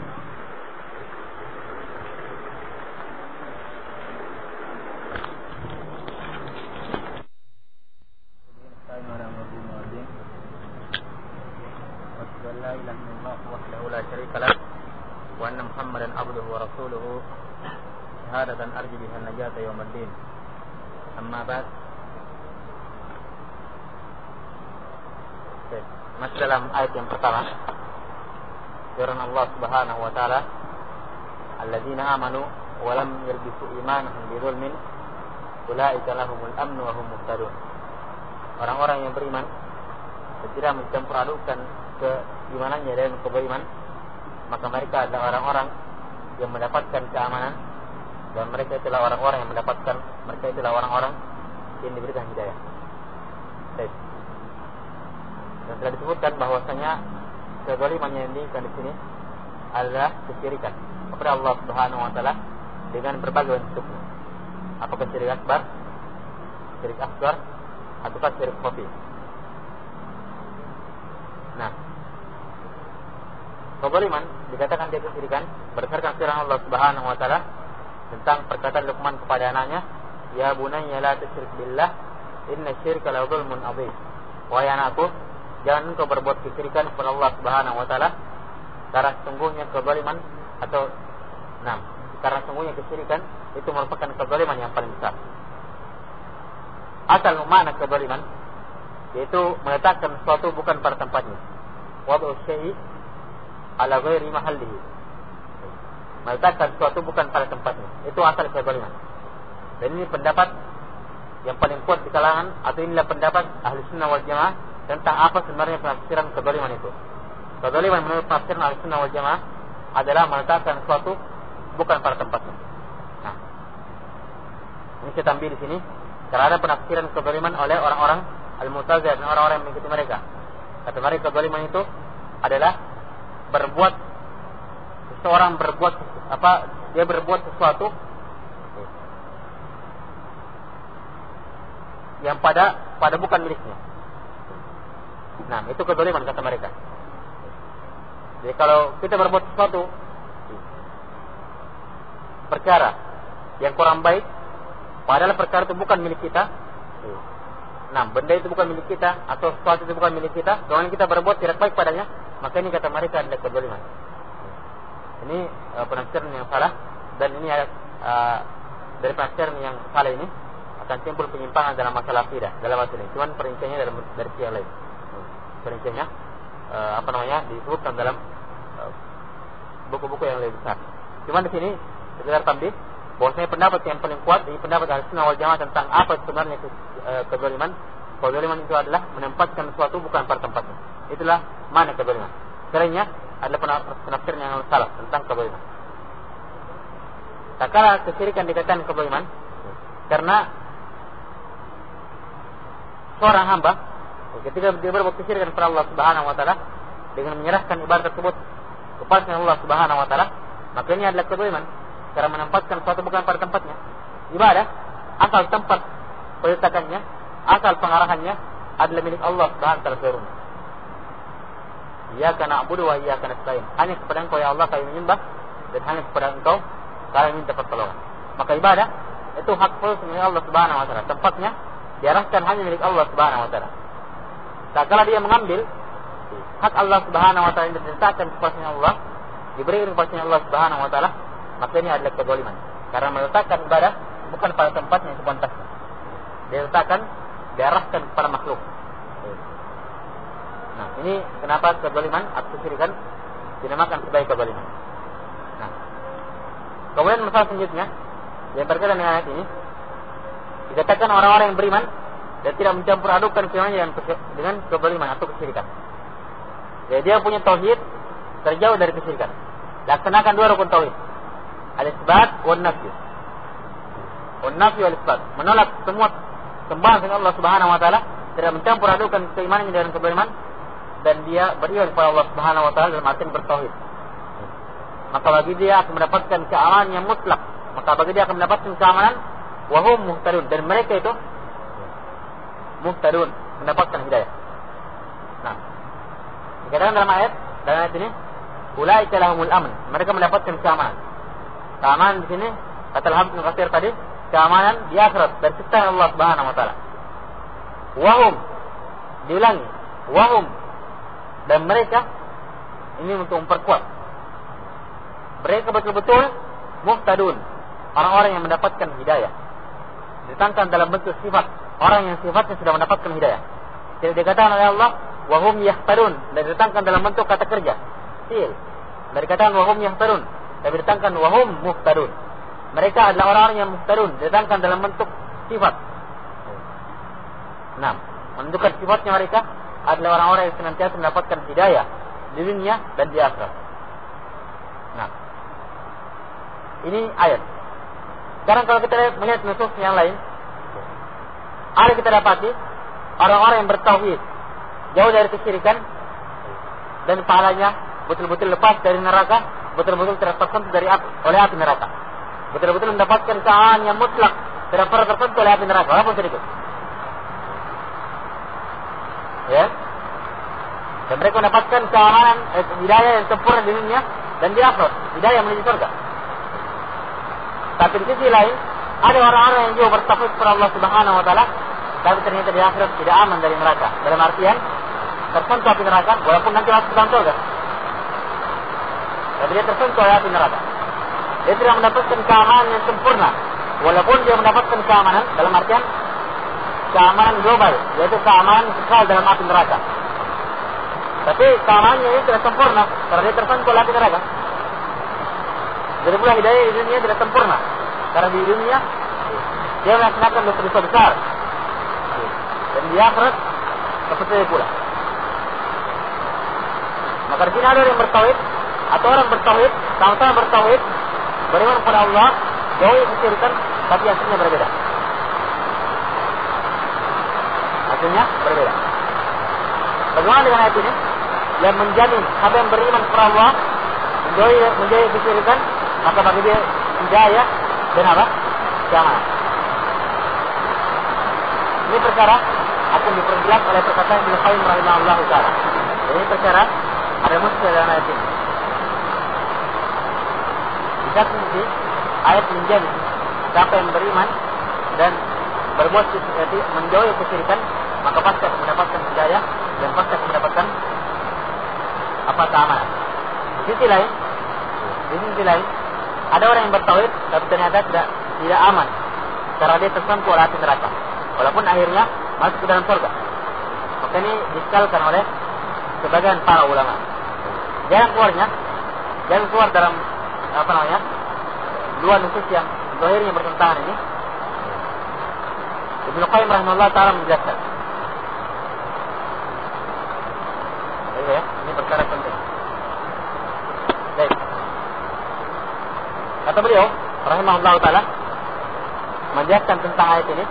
لا إله إلا الله وحده لا شريك له وأن محمدا عبده ورسوله شهادة أرجو بها النجاة يوم الدين. أما بعد, masih dalam ayat yang pertama, firman Allah Subhanahu wa taala, alladzina amanu wa lam yalbisu imanahum bidzulmin ulaika lahumul amnu wa hum muhtadun. Orang-orang yang beriman dan tidak mencampur adukan keimanannya dan keberiman, maka mereka adalah orang-orang yang mendapatkan keamanan dan mereka itulah orang-orang yang diberikan hidayah. Baik. Dan telah disebutkan bahwasanya kezaliman yang diinginkan di sini adalah kesyirikan kepada Allah Subhanahu wa taala dengan berbagai bentuknya. Apakah syirik akbar, syirik asghar, ataukah syirik khafi. Nah, kezaliman dikatakan dia kesyirikan berdasarkan firman Allah Subhanahu wa taala tentang perkataan Luqman kepada anaknya, ya bunayya la tusyrik billah inna syirka la dzulmun adzim. Wahai anakku, jangan engkau berbuat kesyirikan kepada Allah Subhanahu wa taala, karena sungguhnya kezaliman karena sungguhnya kesyirikan itu merupakan kezaliman yang paling besar. Asal makna kezaliman yaitu meletakkan sesuatu bukan pada tempatnya. Wad'u syai'i ala ghairi mahallihi. Meletakkan sesuatu bukan pada tempatnya. Itu asal kezaliman. Dan ini pendapat yang paling kuat di kalangan, atau inilah pendapat Ahli Sunnah wal Jamaah tentang apa sebenarnya penafsiran kezaliman itu. Kezaliman menurut penafsiran Ahli Sunnah wal Jamaah adalah meletakkan sesuatu bukan pada tempatnya. Nah, ini saya tambah di sini karena ada penafsiran kezaliman oleh orang-orang Al-Mu'tazilah dan orang-orang yang mengikuti mereka. Kata mereka kezaliman itu adalah dia berbuat sesuatu yang pada bukan miliknya. Nah, itu kezaliman kata mereka. Jadi kalau kita berbuat sesuatu perkara yang kurang baik, padahal perkara itu bukan milik kita, benda itu bukan milik kita atau sesuatu itu bukan milik kita, kemudian kita berbuat tidak baik padanya, maka ini kata mereka adalah kezaliman. Ini penafsiran yang salah, dan ini dari penafsiran yang salah ini akan timbul penyimpangan dalam masalah akidah dalam masalah ini. Cuman perinciannya dari sisi lain. Perinciannya disebutkan dalam buku-buku yang lebih besar. Cuman di sini sekedar tambah bahwasanya pendapat yang paling kuat ini pendapat Ahlussunnah wal Jamaah tentang apa sebenarnya kezaliman. Kezaliman itu adalah menempatkan sesuatu bukan pada tempatnya. Itulah mana kezaliman. Caranya adalah penafsiran yang salah tentang kezaliman. Tak kala kesyirikan dikatakan kezaliman karena seorang hamba ketika dia berbuat kesyirikan kepada Allah Subhanahu wa taala dengan menyerahkan ibadah tersebut kepada Allah Subhanahu wa taala, maka ini adalah kezaliman karena menempatkan sesuatu bukan pada tempatnya. Ibadah asal tempat peletakannya, asal pengarahannya, adalah milik Allah Subhanahu wa taala seluruhnya. Iyyaka na'budu wa iyyaka nasta'in. Hanya kepada Engkau ya Allah kami menyembah, dan hanya kepada Engkau kami minta pertolongan. Maka ibadah itu hak khusus milik Allah Subhanahu wa taala. Tempatnya diarahkan hanya milik Allah Subhanahu wa taala. Tak kala dia mengambil hak Allah Subhanahu wa taala yang diletakkan kepada Allah, diberikan kepada Allah Subhanahu wa taala, maka ini adalah kezaliman. Karena meletakkan ibadah bukan pada tempatnya yang sepantasnya. Diletakkan, diarahkan kepada makhluk. Nah, ini kenapa kezaliman atau kesyirikan dinamakan sebagai kezaliman. Nah, kemudian masalah selanjutnya yang berkaitan dengan ayat ini, dikatakan orang-orang yang beriman dan tidak mencampur adukan keimanannya dengan kezaliman atau kesyirikan. Jadi dia punya tauhid, terjauh dari kesyirikan. Laksanakan dua rukun tauhid, al-isbat wan nafy. Wan nafy wal isbat, menolak semua sembahan selain Allah Subhanahu wa taala, tidak mencampur adukan keimanannya dengan kezaliman, dan dia beriman kepada Allah Subhanahu wa taala dalam artian bertauhid. Maka bagi dia akan mendapatkan keamanan yang mutlak. Maka bagi dia akan mendapatkan keamanan wahum muhtadun, dan mereka itu muhtadun, mendapatkan hidayah. Nah, dikatakan dalam ayat ini, ulaika lahumul amn, mereka mendapatkan keamanan. Keamanan di sini kata Al-Habib Ibnu Katsir tadi, keamanan di akhirat dari siksa Allah Subhanahu wa taala. Wahum, diulangi, wahum, dan mereka ini untuk memperkuat. Mereka betul-betul muhtadun, orang-orang yang mendapatkan hidayah. Ditangkan dalam bentuk sifat, orang yang sifatnya sudah mendapatkan hidayah. Tidak dikatakan oleh Allah wahum yahtadun, dan ditangkan dalam bentuk kata kerja fi'il. Dari dikatakan wahum yahtadun, tapi ditangkan wahum muhtadun. Mereka adalah orang-orang yang muhtadun, ditangkan dalam bentuk sifat. Nah, menunjukkan sifatnya mereka adalah orang-orang yang senantiasa mendapatkan hidayah di dunia dan di akhirat. Nah, ini ayat. Sekarang kalau kita melihat nusus yang lain, ada kita dapati orang-orang yang bertauhid, jauh dari kesyirikan, dan pahalanya betul-betul lepas dari neraka, betul-betul tersentuh dari oleh api neraka, betul-betul mendapatkan keamanan yang mutlak, tidak pernah tersentuh oleh api neraka walaupun sedikit. Ya, dan mereka mendapatkan keamanan hidayah yang sempurna di dunia dan di akhirat, hidayah menuju surga. Tapi di sisi lain ada orang-orang yang juga bertauhid kepada Allah Subhanahu wa taala, tapi ternyata di akhirat tidak aman dari neraka. Dalam artian tersentuh api neraka walaupun nanti masuk dalam surga. Tapi dia tersentuh oleh api neraka. Dia tidak mendapatkan keamanan yang sempurna, walaupun dia mendapatkan keamanan dalam artian keamanan global, yaitu keamanan kekal dalam api neraka. Tapi keamanannya ini tidak sempurna karena dia tersentuh oleh api neraka. Jadi pula hidayah di dunia tidak sempurna karena di dunia dia melaksanakan dosa-dosa besar, dan di akhirat seperti itu pula. Maka di sini ada orang yang bertauhid atau orang bertauhid, sama-sama bertauhid, beriman kepada Allah, jauhi kesyirikan, tapi hasilnya berbeda. Hasilnya berbeda. Bagaimana dengan ayat ini? Yang menjamin siapa yang beriman kepada Allah, menjauhi kesyirikan, maka bagi dia hidayah dan apa? Keamanan. Ini perkara akan diperjelas oleh perkataan Ibnu Qayyim rahimahullahu taala. Ini perkara ada maksud dalam ayat ini. Di satu sisi ayat menjamin siapa yang beriman dan berbuat sesuatu menjauhi kesyirikan, maka pasti akan mendapatkan hidayah dan pasti akan mendapatkan keamanan. Di sisi lain ada orang yang bertauhid tapi ternyata tidak aman karena dia tersentuh oleh api neraka, walaupun akhirnya masuk ke dalam surga. Maka ini diskalkan oleh sebagian para ulama. Jangan keluar dalam dua nusus yang zahirnya bertentangan ini. Ibnu Qayyim rahimahullah taala menjelaskan. Ini perkara penting. Baik. Kata beliau rahimahullah taala menjelaskan tentang ayat ini.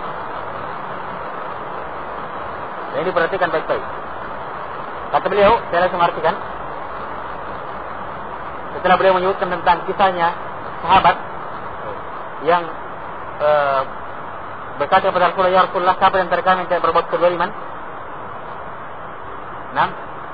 Dan ini diperhatikan baik-baik. Kata beliau, saya langsung artikan. Setelah beliau menyebutkan tentang kisahnya sahabat yang berkata kepada Rasulullah, ya Rasulullah, siapa yang antara kami yang tidak berbuat kezaliman? Nah,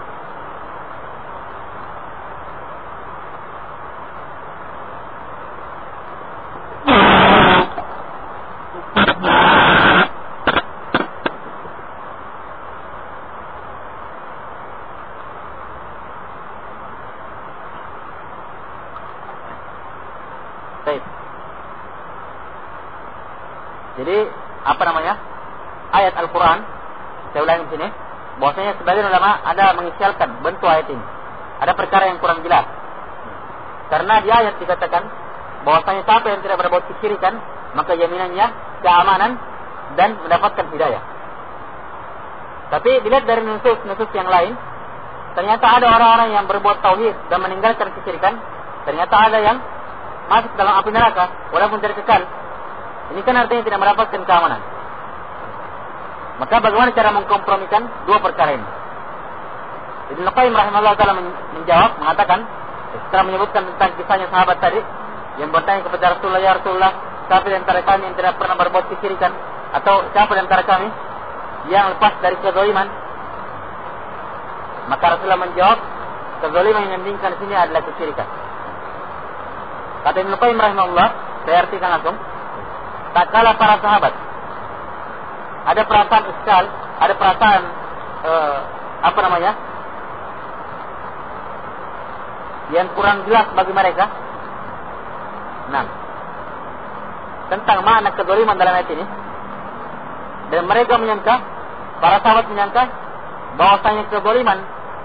jadi apa namanya? Ayat Al-Quran, saya ulangi di sini, bahwasanya sebagian ulama ada mengisyalkan bentuk ayat ini. Ada perkara yang kurang jelas. Karena di ayat dikatakan bahwasanya siapa yang tidak berbuat kesyirikan, maka jaminannya keamanan dan mendapatkan hidayah. Tapi dilihat dari nusus yang lain, ternyata ada orang-orang yang berbuat tauhid dan meninggalkan kesyirikan, ternyata ada yang masuk dalam api neraka walaupun tidak kekal. Ini kan artinya tidak mendapatkan keamanan. Maka bagaimana cara mengkompromikan dua perkara ini? Ibnu Qayyim rahimahullah taala menjawab, mengatakan setelah menyebutkan tentang kisahnya sahabat tadi yang bertanya kepada Rasulullah, ya Rasulullah, siapa di antara kami yang tidak pernah berbuat kesyirikan, atau siapa di antara kami yang lepas dari kezaliman? Maka Rasulullah menjawab, kezaliman yang diinginkan di sini adalah kesyirikan. Kata Ibnu Qayyim rahimahullah, saya artikan langsung, tak kala para sahabat ada perasaan iskal, ada perasaan yang kurang jelas bagi mereka. Nah, tentang makna kezaliman dalam ayat ini, dan mereka menyangka, para sahabat menyangka bahwasanya kezaliman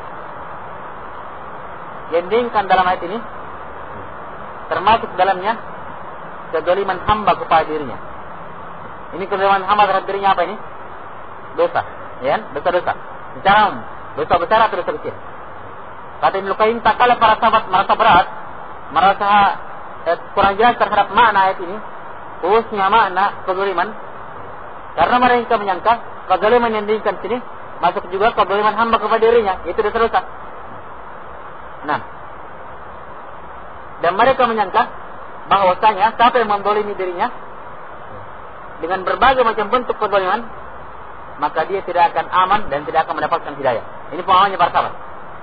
yang diinginkan dalam ayat ini termasuk dalamnya kezaliman hamba kepada dirinya. Ini kezaliman hamba terhadap dirinya apa ini? Dosa, ya, dosa-dosa. Secara umum, dosa besar atau dosa kecil. Kata Ibnu Qayyim, tak kala para sahabat merasa berat, merasa kurang jelas terhadap makna ayat ini, khususnya makna kezaliman, karena mereka menyangka kezaliman yang diinginkan sini masuk juga kezaliman hamba kepada dirinya, itu dosa-dosa. Nah, dan mereka menyangka bahwasanya siapa yang mendolimi dirinya dengan berbagai macam bentuk kezaliman, maka dia tidak akan aman dan tidak akan mendapatkan hidayah. Ini pemahamannya para sahabat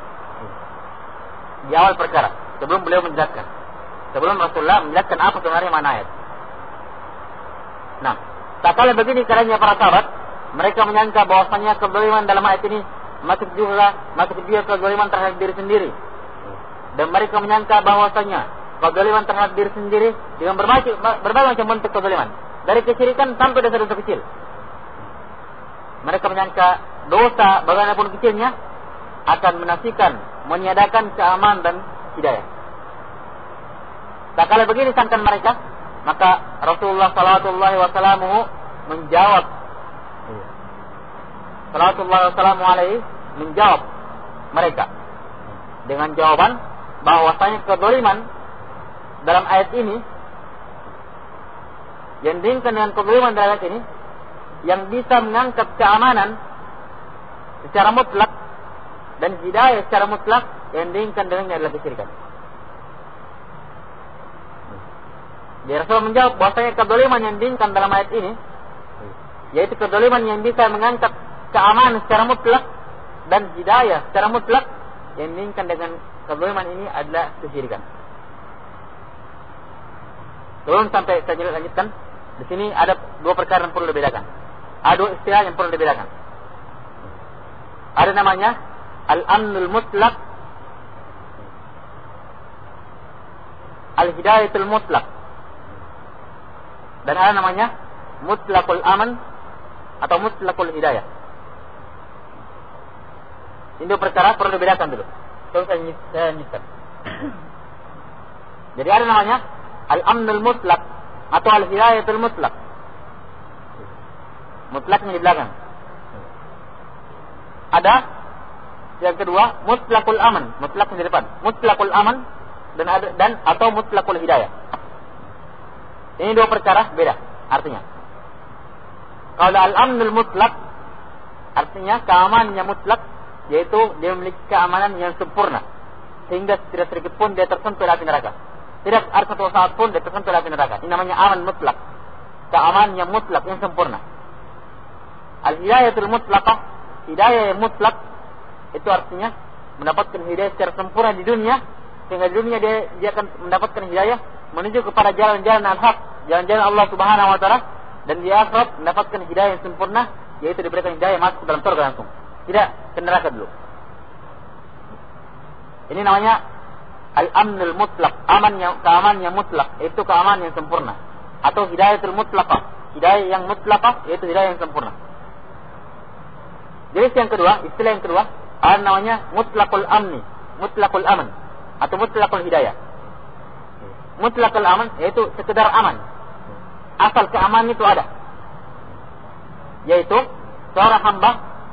di awal perkara, sebelum beliau menjelaskan, sebelum Rasulullah menjelaskan apa sebenarnya makna ayat. Nah, tak kala begini caranya para sahabat, mereka menyangka bahwasanya kezaliman dalam ayat ini masuk juga kezaliman terhadap diri sendiri. Dan mereka menyangka bahwasanya kezaliman terhadap diri sendiri dengan berbagai macam bentuk kezaliman, dari kesyirikan sampai dosa-dosa kecil. Mereka menyangka dosa bagaimanapun kecilnya akan menafikan, meniadakan keamanan dan hidayah. Tak kala begini sangkan mereka, maka Rasulullah sallallahu alaihi wasallam menjawab. Sallallahu alaihi menjawab mereka dengan jawaban bahwasanya kezaliman dalam ayat ini, yang diinginkan dengan kezaliman dalam ayat ini, yang bisa mengangkat keamanan secara mutlak dan hidayah secara mutlak, yang diinginkan dengannya adalah kesyirikan. Jadi Rasul menjawab bahwasanya kezaliman yang diinginkan dalam ayat ini, yaitu kezaliman yang bisa mengangkat keamanan secara mutlak dan hidayah secara mutlak, yang diinginkan dengan kezaliman ini adalah kesyirikan. Sebelum sampai saya lanjutkan, di sini ada dua perkara yang perlu dibedakan. Ada dua istilah yang perlu dibedakan. Ada namanya al-amnul mutlak, al-hidayatul mutlak, dan ada namanya mutlakul aman atau mutlakul hidayah. Ini dua perkara perlu dibedakan dulu. Terus saya lanjutkan. Jadi ada namanya al-amnul mutlak atau al-hidayatul mutlak. Mutlaknya di belakang. Ada yang kedua mutlakul aman, mutlaknya di depan. Mutlakul aman dan atau mutlakul hidayah. Ini dua perkara beda artinya. Kalau al-amnul mutlak artinya keamanannya mutlak, yaitu dia memiliki keamanan yang sempurna sehingga tidak sedikit pun dia tersentuh api neraka. Tidak ada satu saat pun dia tersentuh api neraka. Ini namanya aman mutlak. Keamanan yang mutlak, yang sempurna. Al-hidayatul mutlaqah, hidayah yang mutlak, itu artinya mendapatkan hidayah secara sempurna di dunia, sehingga di dunia dia akan mendapatkan hidayah menuju kepada jalan-jalan al-haq, jalan-jalan Allah Subhanahu wa taala, dan di akhirat mendapatkan hidayah yang sempurna, yaitu diberikan hidayah masuk dalam surga langsung. Tidak ke neraka dulu. Ini namanya al-amnul mutlaq, keamanan yang mutlak, itu keamanan yang sempurna. Atau hidayatul mutlaqah, hidayah yang mutlaqah, yaitu hidayah yang sempurna. Jadi yang kedua, istilah yang kedua, ada namanya mutlaqul amni, mutlaqul aman, atau mutlaqul hidayah. Mutlaqul aman yaitu sekedar aman. Asal keamanan itu ada. Yaitu seorang hamba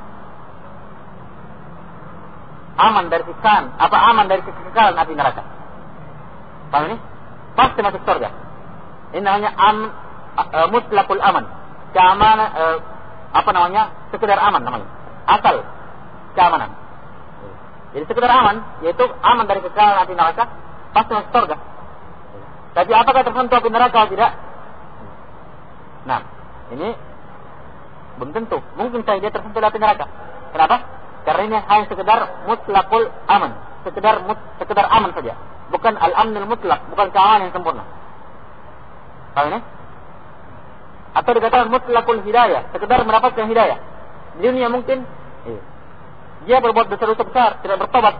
aman dari siksaan, aman dari kekekalan api neraka. Paham ini? Pasti masuk surga. Ini namanya mutlaqul aman. Keamanan sekedar aman namanya. Asal keamanan. Jadi sekedar aman, yaitu aman dari kekekalan api neraka, pasti masuk surga. Tapi apakah tersentuh api neraka atau tidak? Nah, ini belum tentu. Mungkin saja dia tersentuh api neraka. Kenapa? Karena ini hanya sekedar mutlaqul aman, sekedar aman saja, bukan al-amnul mutlaq, bukan keamanan yang sempurna. Paham ini? Atau dikatakan mutlaqul hidayah, sekedar mendapatkan hidayah. Di dunia mungkin dia berbuat dosa-dosa besar, tidak bertobat.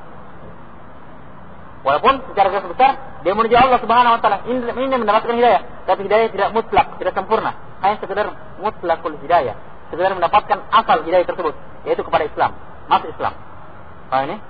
Walaupun secara garis besar dia menuju Allah Subhanahu wa taala, ini mendapatkan hidayah, tapi hidayah tidak mutlak, tidak sempurna, hanya sekedar mutlaqul hidayah, sekedar mendapatkan asal hidayah tersebut, yaitu kepada Islam, masuk Islam. Paham ini?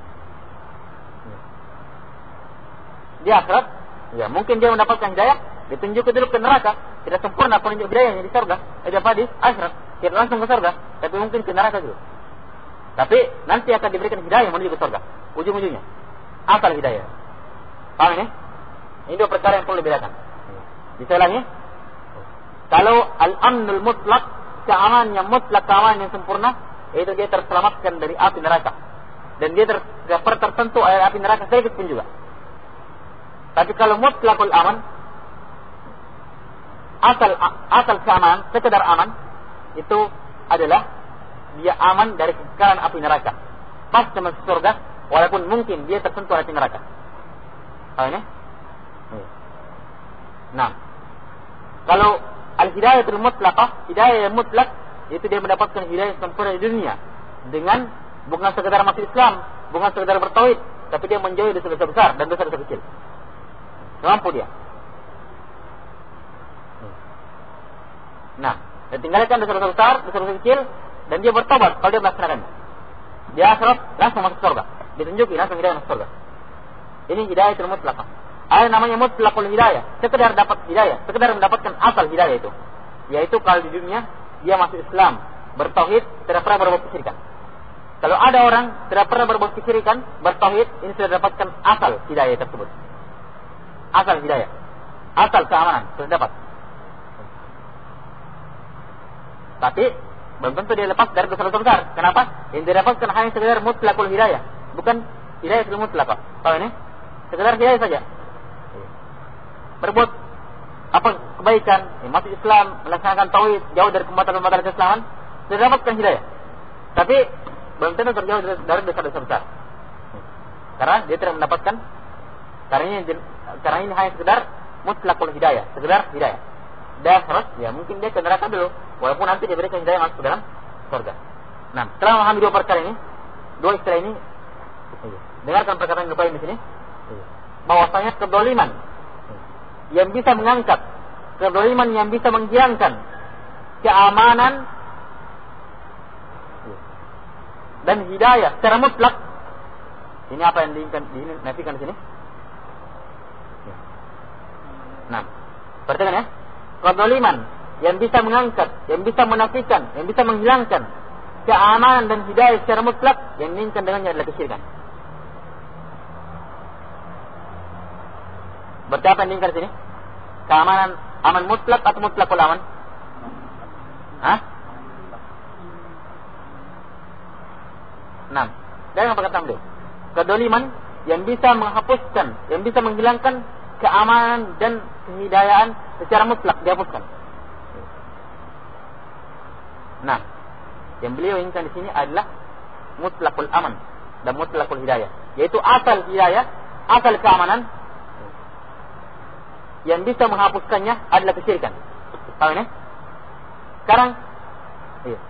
Di akhirat, ya mungkin dia mendapatkan hidayah, ditunjuk dulu ke neraka, tidak sempurna penunjuk hidayahnya di surga, di akhirat, tidak langsung ke surga, tapi mungkin ke neraka dulu. Tapi nanti akan diberikan hidayah menuju ke surga, ujung-ujungnya asal hidayah. Paham ini? Ini dua perkara yang perlu dibedakan. Bisa ulangi? Kalau al-amnul mutlaq, keamanan yang mutlak, keamanan yang sempurna, yaitu dia terselamatkan dari api neraka, dan dia tidak pernah tersentuh oleh api neraka sedikit pun juga. Tapi kalau mutlaqul aman, asal keamanan, sekedar aman, itu adalah dia aman dari kekekalan api neraka, pasti masuk surga, walaupun mungkin dia tersentuh oleh api neraka. Paham ini? Nah, kalau al-hidayatul mutlaqah, hidayah yang mutlak, itu dia mendapatkan hidayah yang sempurna di dunia, dengan bukan sekedar masuk Islam, bukan sekedar bertauhid, tapi dia menjauhi dosa-dosa besar dan dosa-dosa kecil. Mampu dia. Nah, dia tinggalkan dosa-dosa besar, dosa-dosa kecil, dan dia bertobat kalau dia melaksanakannya. Dia akhirat langsung masuk surga, ditunjuki langsung hidayah masuk surga. Ini hidayatul mutlaqah. Ada namanya mutlaqul hidayah, sekedar dapat hidayah, sekedar mendapatkan asal hidayah itu. Yaitu kalau di dunia dia masuk Islam, bertauhid, tidak pernah berbuat kesyirikan. Kalau ada orang tidak pernah berbuat kesyirikan, bertauhid, ini sudah dapatkan asal hidayah tersebut. Asal hidayah, asal keamanan sudah dapat. Tapi belum tentu dia lepas dari dosa-dosa besar. Kenapa? Yang dia dapatkan hanya sekedar mutlaqul hidayah, bukan hidayatul mutlaqah. Tahu ini? Sekedar hidayah saja. Berbuat kebaikan, masuk Islam, melaksanakan tauhid, jauh dari pembatal-pembatal keislaman, sudah dapatkan hidayah. Tapi belum tentu terjauh dari dosa-dosa besar. Karena dia tidak mendapatkan, karena ini hanya sekedar mutlaqul hidayah, sekedar hidayah. Dasar, ya mungkin dia ke neraka dulu, walaupun nanti dia berikan hidayah masuk ke dalam surga. Nah, setelah memahami dua perkara ini, dua istilah ini, dengarkan perkataan yang di sini, bahwasanya kedoliman yang bisa mengangkat, kedoliman yang bisa menghilangkan keamanan dan hidayah secara mutlak. Ini apa yang dinafikan di sini? Nah, perhatikan ya. Kedoliman yang bisa mengangkat, yang bisa menafikan, yang bisa menghilangkan keamanan dan hidayah secara mutlak, yang diinginkan dengannya adalah kesyirikan. Berarti apa yang diinginkan di sini? Keamanan, aman mutlak atau mutlakul aman? Hah? 6. Dari apa kata beliau? Kedoliman yang bisa menghapuskan, yang bisa menghilangkan keamanan dan kehidayaan secara mutlak, dihapuskan. Nah, yang beliau inginkan di sini adalah mutlaqul aman dan mutlaqul hidayah, yaitu asal hidayah, asal keamanan yang bisa menghapuskannya adalah kesyirikan. Paham ini? Sekarang iya.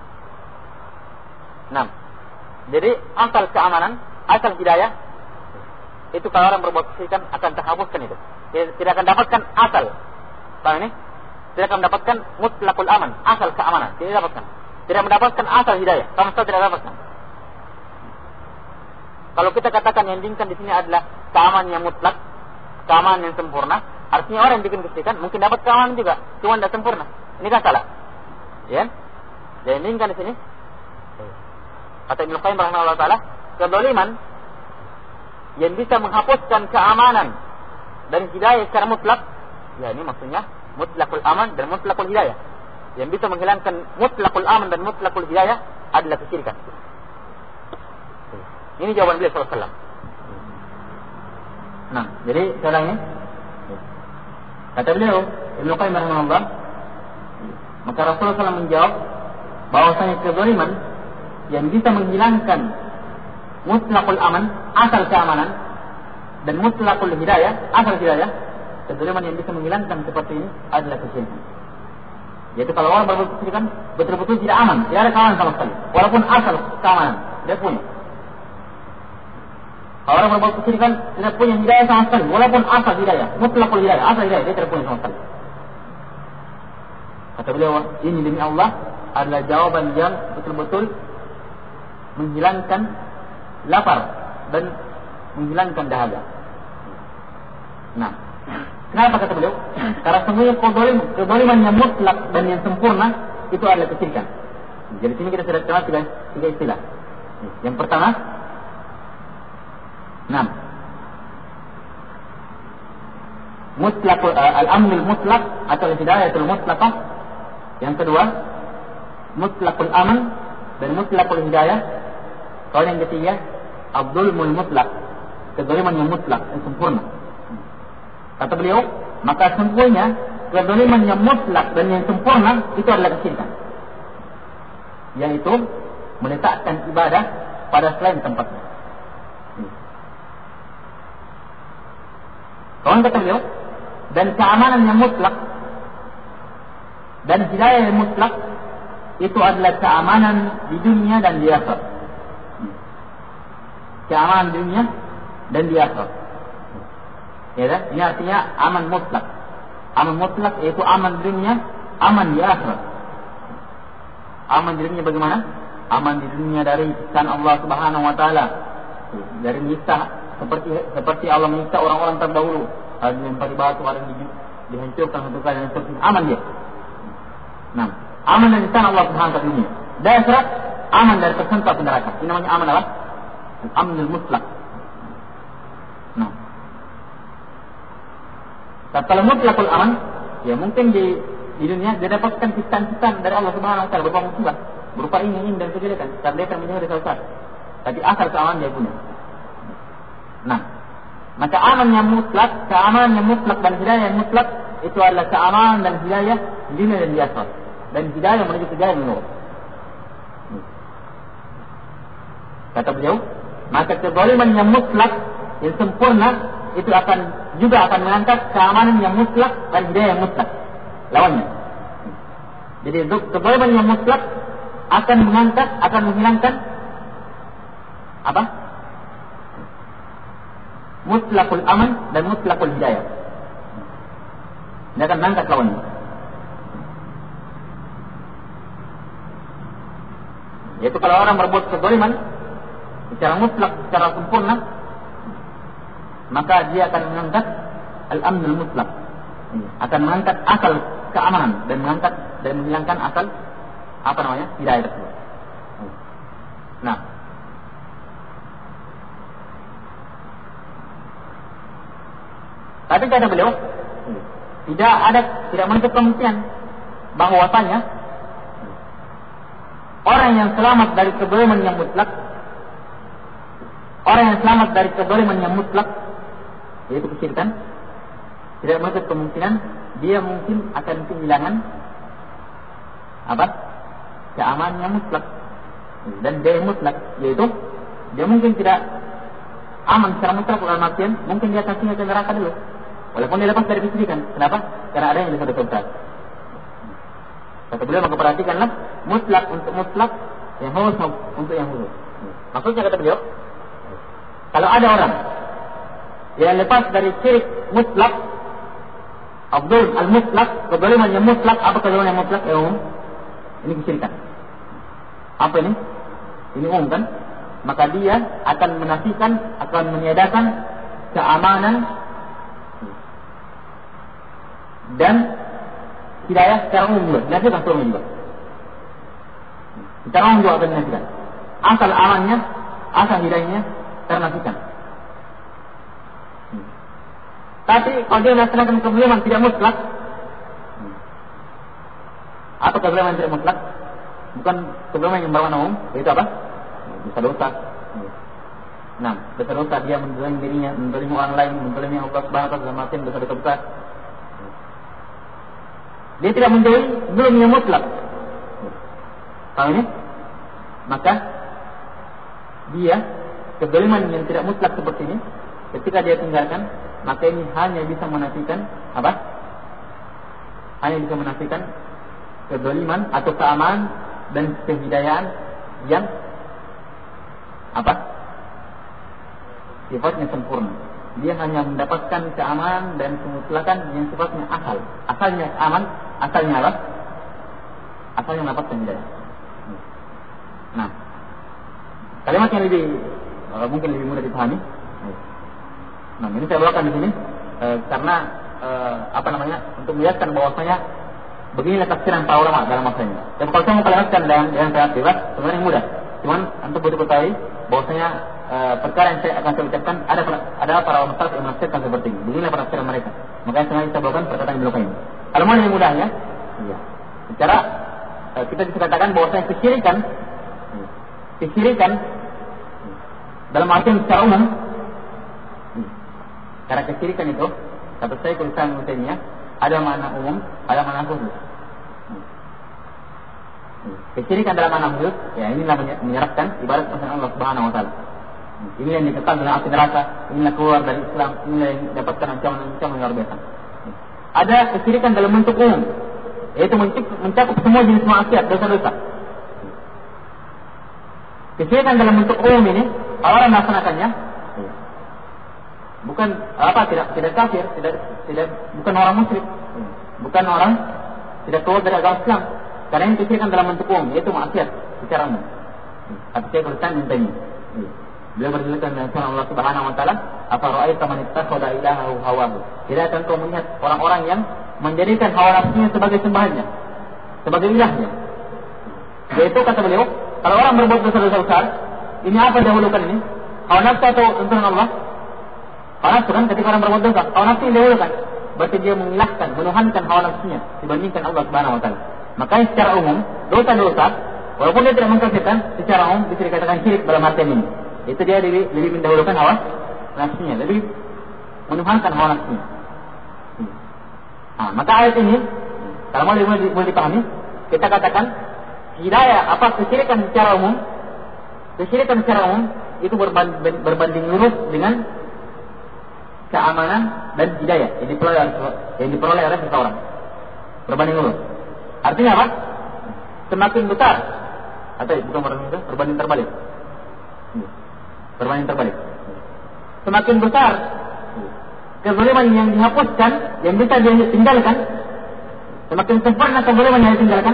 6. Jadi asal keamanan, asal hidayah itu kalau orang berbuat kesyirikan akan terhapuskan itu. Tidak akan dapatkan asal. Paham ini? Tidak akan mendapatkan mutlaqul aman, asal keamanan. Tidak dapatkan. Tidak mendapatkan asal hidayah. Sama sekali tidak dapatkan. Kalau kita katakan yang diinginkan di sini adalah keamanan yang mutlak, keamanan yang sempurna, artinya orang yang bikin kesyirikan mungkin dapat keamanan juga, cuma tidak sempurna. Ini kan salah. Ya? Yang diinginkan di sini, kata Ibnu Qayyim rahimahullah taala, kezaliman yang bisa menghapuskan keamanan dan hidayah secara mutlak, ya ini maksudnya mutlaqul aman dan mutlaqul hidayah. Yang bisa menghilangkan mutlaqul aman dan mutlaqul hidayah adalah kesyirikan. Ini jawaban beliau sallallahu alaihi wasallam. Nah, jadi sekarang ini kata beliau Ibnu Qayyim rahimahullah, maka Rasulullah SAW menjawab bahwasanya kezaliman yang bisa menghilangkan mutlaqul aman, asal keamanan, dan mutlaqul hidayah, asal hidayah, kezaliman yang bisa menghilangkan seperti ini adalah kesyirikan. Yaitu kalau orang berbuat kesyirikan betul-betul tidak aman, tidak ada keamanan sama sekali, walaupun asal keamanan tidak punya. Kalau orang berbuat kesyirikan tidak punya hidayah sama sekali, walaupun asal hidayah, mutlaqul hidayah, asal hidayah dia tidak punya sama sekali. Kata beliau, ini demi Allah adalah jawaban yang betul-betul menghilangkan lapar dan menghilangkan dahaga. Nah, kenapa kata beliau? Karena semuanya kezaliman yang mutlak dan yang sempurna itu adalah kesyirikan. Jadi sini kita sudah kenal tiga istilah. Yang pertama, 6. Mutlaqul al-amnul mutlaq atau hidayatul mutlaqah. Yang kedua, mutlaqul aman dan mutlaqul hidayah. Kalau yang ketiga, abdulmul mutlaq, kezaliman yang mutlak, yang sempurna. Kata beliau, maka sempurna kezaliman yang mutlak dan yang sempurna itu adalah kesyirikan, yaitu meletakkan ibadah pada selain tempatnya. Kawan kata beliau, dan keamanan yang mutlak dan hidayah yang mutlak itu adalah keamanan di dunia dan di akhirat. Keamanan di dunia dan di akhirat. Ya, ini artinya aman mutlak. Aman mutlak yaitu aman di dunia, aman di akhirat. Aman di dunia bagaimana? Aman di dunia dari siksaan Allah Subhanahu wa taala. Dari nyiksa seperti Allah menyiksa orang-orang terdahulu, ada yang melempari batu, ada yang dihancurkan satu kali dan seterusnya. Aman dia. Nah, aman dari siksaan Allah Subhanahu wa taala dunia. Dari akhirat aman dari tersentak neraka. Ini namanya aman apa? Al-amnul mutlak. Nah, kalau mutlakul aman, ya mungkin di dunia dia dapatkan siksaan dari Allah Subhanahu wa taala berupa musibah, berupa ini dan kejelekan, karena dia akan menjadi dosa. Tapi asal keamanan dia punya. Nah, maka aman yang mutlak, keamanan yang mutlak dan hidayah yang mutlak itu adalah keamanan dan hidayah di dunia dan di akhirat, dan hidayah menuju ke jalan yang lurus. Kata beliau, maka kezaliman yang mutlak yang sempurna itu juga akan mengangkat keamanan yang mutlak dan hidayah yang mutlak, lawannya. Jadi kezaliman yang mutlak akan menghilangkan apa? Mutlaqul aman dan mutlaqul hidayah. Dia akan mengangkat lawannya. Yaitu kalau orang berbuat kezaliman secara mutlak, secara sempurna, maka dia akan mengangkat al-amnul mutlak, akan mengangkat asal keamanan dan menghilangkan asal hidayah tersebut. Nah, tapi kata beliau, tidak menutup kemungkinan bahwasanya orang yang selamat dari kezaliman yang mutlak, yaitu kesyirikan, tidak menutup kemungkinan dia mungkin akan kehilangan keamanan yang mutlak. Dan dia mutlak, yaitu dia mungkin tidak aman secara mutlak dalam artian mungkin dia kasihnya ke neraka dulu, walaupun dia lepas dari kesyirikan. Kenapa? Karena ada yang bisa dosa. Kata beliau, maka perhatikanlah mutlak untuk mutlak, yang khusus untuk yang khusus. Maksudnya kata beliau, kalau ada orang yang lepas dari syirik mutlak, Abdul al-mutlak, kezaliman yang mutlak. Apa kezaliman yang mutlak? Ya umum. Ini kesyirikan. Apa ini? Ini umum kan? Maka dia akan menafikan, akan meniadakan keamanan dan hidayah secara umum juga. Dinafikan secara umum juga. Secara umum juga akan dinafikan. Asal amannya, asal hidayahnya ternafikan. Tapi kalau dia melaksanakan kezaliman tidak mutlak, apa kezaliman tidak mutlak? Bukan kezaliman yang bermakna umum, itu apa? Dosa-dosa. Nah, dosa-dosa dia menzalimi dirinya, menzalimi orang lain, menzalimi Allah Subhanahu wa taala dalam artian dosa-dosa besar. Dia tidak menjauhi belum yang mutlak. Kalau ini, maka dia kezaliman yang tidak mutlak seperti ini, ketika dia tinggalkan, maka ini hanya bisa menafikan apa? Hanya bisa menafikan kezaliman atau keamanan dan kehidayaan yang apa? Sifatnya sempurna. Dia hanya mendapatkan keamanan dan kemutlakan yang sifatnya asal. Asalnya aman, asalnya apa? Asalnya mendapatkan hidayah. Nah, kalimat yang lebih mungkin lebih mudah dipahami. Nah, ini saya bawakan di sini karena untuk melihatkan bahwasanya beginilah tafsiran para ulama dalam masalahnya. Dan kalau saya mau kalimatkan dengan sangat bebas, sebenarnya mudah. Cuman untuk betul ketahui bahwasanya perkara yang saya akan ucapkan ada para ulama salaf yang menafsirkan seperti ini. Beginilah penafsiran mereka. Makanya sengaja saya bawakan perkataan yang belakang ini. Kalau mau lebih mudahnya, iya. Secara kita bisa katakan bahwasanya kesyirikan dalam artian secara umum. Karena kesyirikan itu, kata saya tulisan mutimnya, ada makna umum, ada makna khusus. Kesyirikan dalam makna khusus, ya inilah menyerapkan ibarat pesan Allah Subhanahu wa taala. Ini yang dikekal dalam api neraka, inilah keluar dari Islam, inilah yang dapatkan ancaman luar biasa. Ada kesyirikan dalam bentuk umum, yaitu mencakup semua jenis maksiat, dosa-dosa. Kesyirikan dalam bentuk umum ini, kalau orang melaksanakannya, bukan tidak kafir, tidak bukan orang musyrik, bukan orang tidak keluar dari agama Islam. Karena ini kesyirikan dalam bentuk umum, yaitu maksiat secara umum. Tapi saya tuliskan intinya. Beliau berdalilkan dengan firman Allah Subhanahu wa taala, "Afara'aita man ittakhadha ilahahu hawahu." Tidak akan kau melihat orang-orang yang menjadikan hawa nafsunya sebagai sembahannya, sebagai ilahnya. Yaitu kata beliau, kalau orang berbuat dosa-dosa besar, ini apa dahulukan ini? Hawa nafsu atau tuntunan Allah? Hawa nafsu kan ketika orang berbuat dosa, hawa nafsu yang dahulukan. Berarti dia mengilahkan, menuhankan hawa nafsunya dibandingkan Allah Subhanahu wa taala. Makanya secara umum, dosa-dosa walaupun dia tidak mengkafirkan, secara umum bisa dikatakan syirik dalam artian ini. Itu dia lebih mendahulukan hawa nafsunya, lebih menuhankan hawa nafsunya. Nah, maka ayat ini kalau mau boleh dipahami, kita katakan hidayah kesyirikan secara umum itu berbanding lurus dengan keamanan dan hidayah yang diperoleh oleh seseorang. Berbanding lurus. Artinya apa? Semakin besar atau bukan berbanding terbalik. Berbanding terbalik. Semakin besar kezaliman yang dihapuskan, yang bisa ditinggalkan, semakin sempurna kezaliman yang ditinggalkan.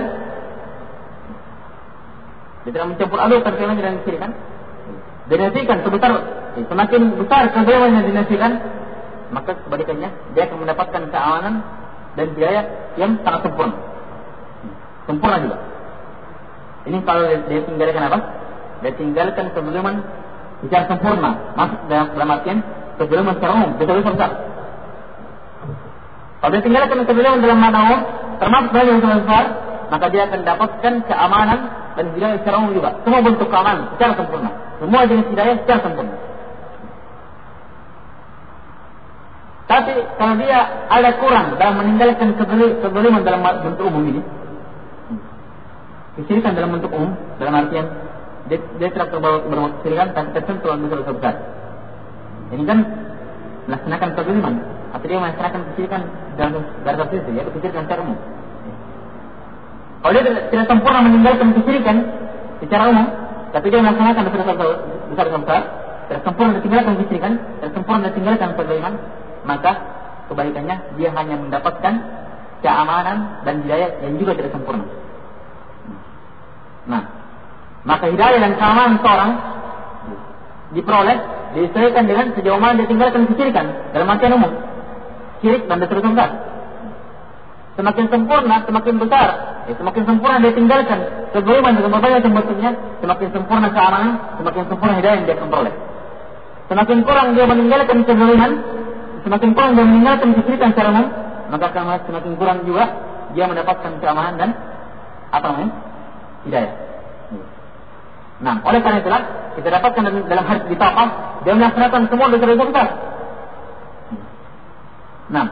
Dia tidak mencampur adukkan kezaliman dan kesyirikan. Dinasikan semakin besar kezaliman yang dinasikan, maka kebalikannya dia akan mendapatkan keamanan dan hidayah yang sangat sempurna. Sempurna juga. Ini kalau dia tinggalkan apa? Dia tinggalkan kezaliman secara sempurna, masuk dalam artian kezaliman secara umum, dosa-dosa besar. Kalau dia tinggalkan kezaliman dalam makna umum, termasuk dalam dosa besar, maka dia akan dapatkan keamanan dan hidayah secara umum juga. Semua bentuk keamanan secara sempurna, semua jenis hidayah secara sempurna. Tapi kalau dia ada kurang dalam meninggalkan kezaliman dalam bentuk umum ini, kesyirikan dalam bentuk umum, dalam artian dia tidak berbuat kesyirikan tapi tersentuh dengan dosa besar. Ini kan melaksanakan kezaliman, atau dia melaksanakan kesyirikan dalam garis itu, yaitu kesyirikan secara umum. Kalau dia tidak sempurna meninggalkan kesyirikan secara umum, tapi dia melaksanakan dosa besar, tidak sempurna ditinggalkan kesyirikan, tidak sempurna ditinggalkan kezaliman, maka kebaikannya dia hanya mendapatkan keamanan dan hidayah yang juga tidak sempurna. Nah, maka hidayah dan keamanan seorang diperoleh disesuaikan dengan sejauh mana dia tinggalkan kesyirikan dalam artian umum, syirik dan dosa besar. Semakin sempurna, semakin besar, semakin sempurna dia tinggalkan kezaliman dengan berbagai bentuknya, semakin sempurna keamanan, semakin sempurna hidayah yang dia akan peroleh. Semakin kurang dia meninggalkan kezaliman, semakin kurang dia meninggalkan kesyirikan secara umum, maka semakin kurang juga dia mendapatkan keamanan dan hidayah. Nah, oleh karena itulah kita dapatkan dalam hadis bitaqah dia melaksanakan semua dosa-dosa besar. Nah,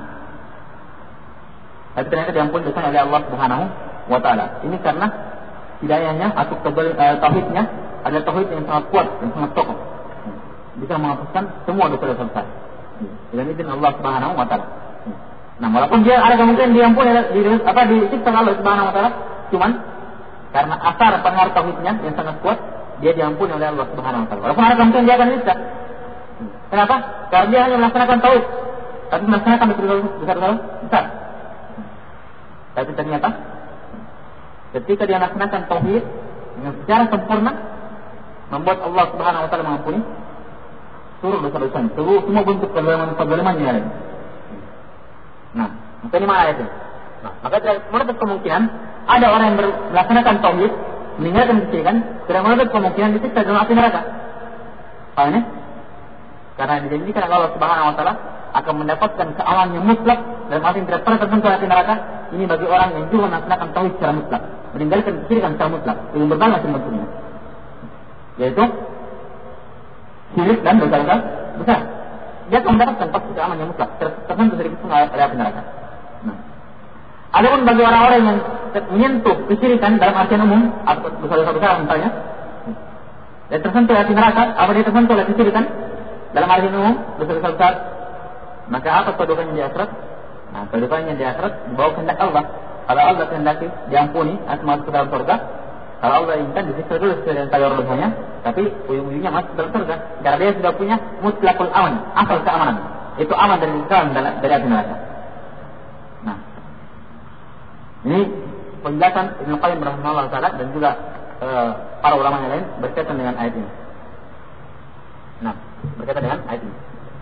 tapi ternyata diampuni dosanya oleh Allah Subhanahu wa taala. Ini karena hidayahnya atau tauhidnya adalah tauhid yang sangat kuat, yang sangat kokoh. Bisa menghapuskan semua dosa-dosa besar. Dengan izin Allah Subhanahu wa taala. Nah, walaupun dia ada kemungkinan diampuni disiksa Allah Subhanahu wa taala, cuman karena asar pengaruh tauhidnya yang sangat kuat, dia diampuni oleh Allah Subhanahu wa taala. Walaupun ada kemungkinan dia akan disiksa. Kenapa? Karena dia hanya melaksanakan tauhid, tapi melaksanakan dosa-dosa besar. Tapi ternyata ketika dia melaksanakan tauhid dengan secara sempurna, membuat Allah Subhanahu wa taala mengampuni seluruh dosa-dosanya, semua bentuk kezaliman yang ada. Nah, maka ini mana itu? Nah, maka tidak menutup kemungkinan ada orang yang melaksanakan tauhid, meninggalkan kesyirikan, tidak menutup kemungkinan disiksa dalam api neraka. Paham ini? Karena dijanjikan Allah Subhanahu wa taala akan mendapatkan keamanan yang mutlak dalam arti tidak pernah tersentuh api neraka. Ini bagi orang yang juga melaksanakan tauhid secara mutlak, meninggalkan kesyirikan secara mutlak, dengan berbagai macam bentuknya, yaitu syirik dan dosa-dosa besar. Dia akan mendapatkan pasti keamanan yang mutlak, tersentuh sedikit pun oleh api neraka. Nah, adapun bagi orang-orang yang menyentuh kesyirikan dalam artian umum atau dosa-dosa besar misalnya, dan tersentuh api neraka, apa dia tersentuh oleh kesyirikan dalam artian umum dosa-dosa besar, maka apa kedudukannya di akhirat? Nah, kedudukannya di akhirat di bawah kehendak Allah. Kalau Allah kehendaki diampuni atau masuk ke dalam surga, kalau Allah inginkan disiksa dulu sesuai dengan kadar dosanya, tapi ujung-ujungnya masuk ke dalam surga. Karena dia sudah punya mutlaqul aman, asal keamanan. Itu aman dari dari api neraka. Nah, ini penjelasan Ibnu Qayyim rahimahullah taala dan juga para ulama yang lain berkaitan dengan ayat ini. Nah, berkaitan dengan ayat ini.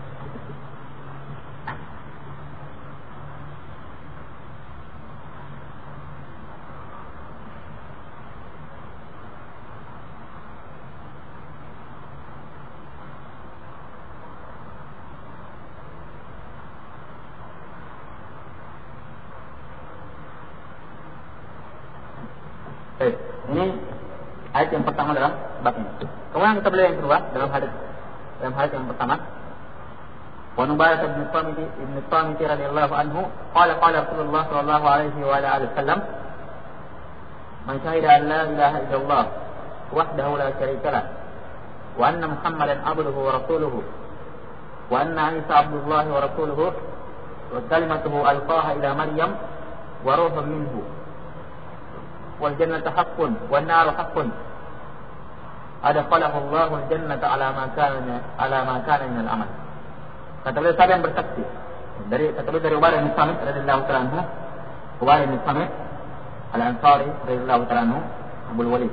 Ini ayat yang pertama dalam bab ini. Kemudian kita belajar yang kedua dalam hadis yang pertama. Wa Nubayrah bin Samit radhiyallahu anhu qala Rasulullah sallallahu alaihi wa alihi wasallam man syahida an la ilaha illallah wahdahu la syarika lah wa anna Muhammadan abduhu wa rasuluhu wa anna Isa abdullah wa rasuluhu wa kalimatuhu alqaha ila Maryam wa ruhun minhu wal jannatu haqqun wan naru haqqun adkhalahu Allahu al jannata ala ma kana min al amal. Kata beliau siapa yang bersaksi dari Ubadah bin Samit radhiyallahu ta'ala anhu, Ubadah bin Samit al-Ansari radhiyallahu ta'ala anhu, Abul Walid.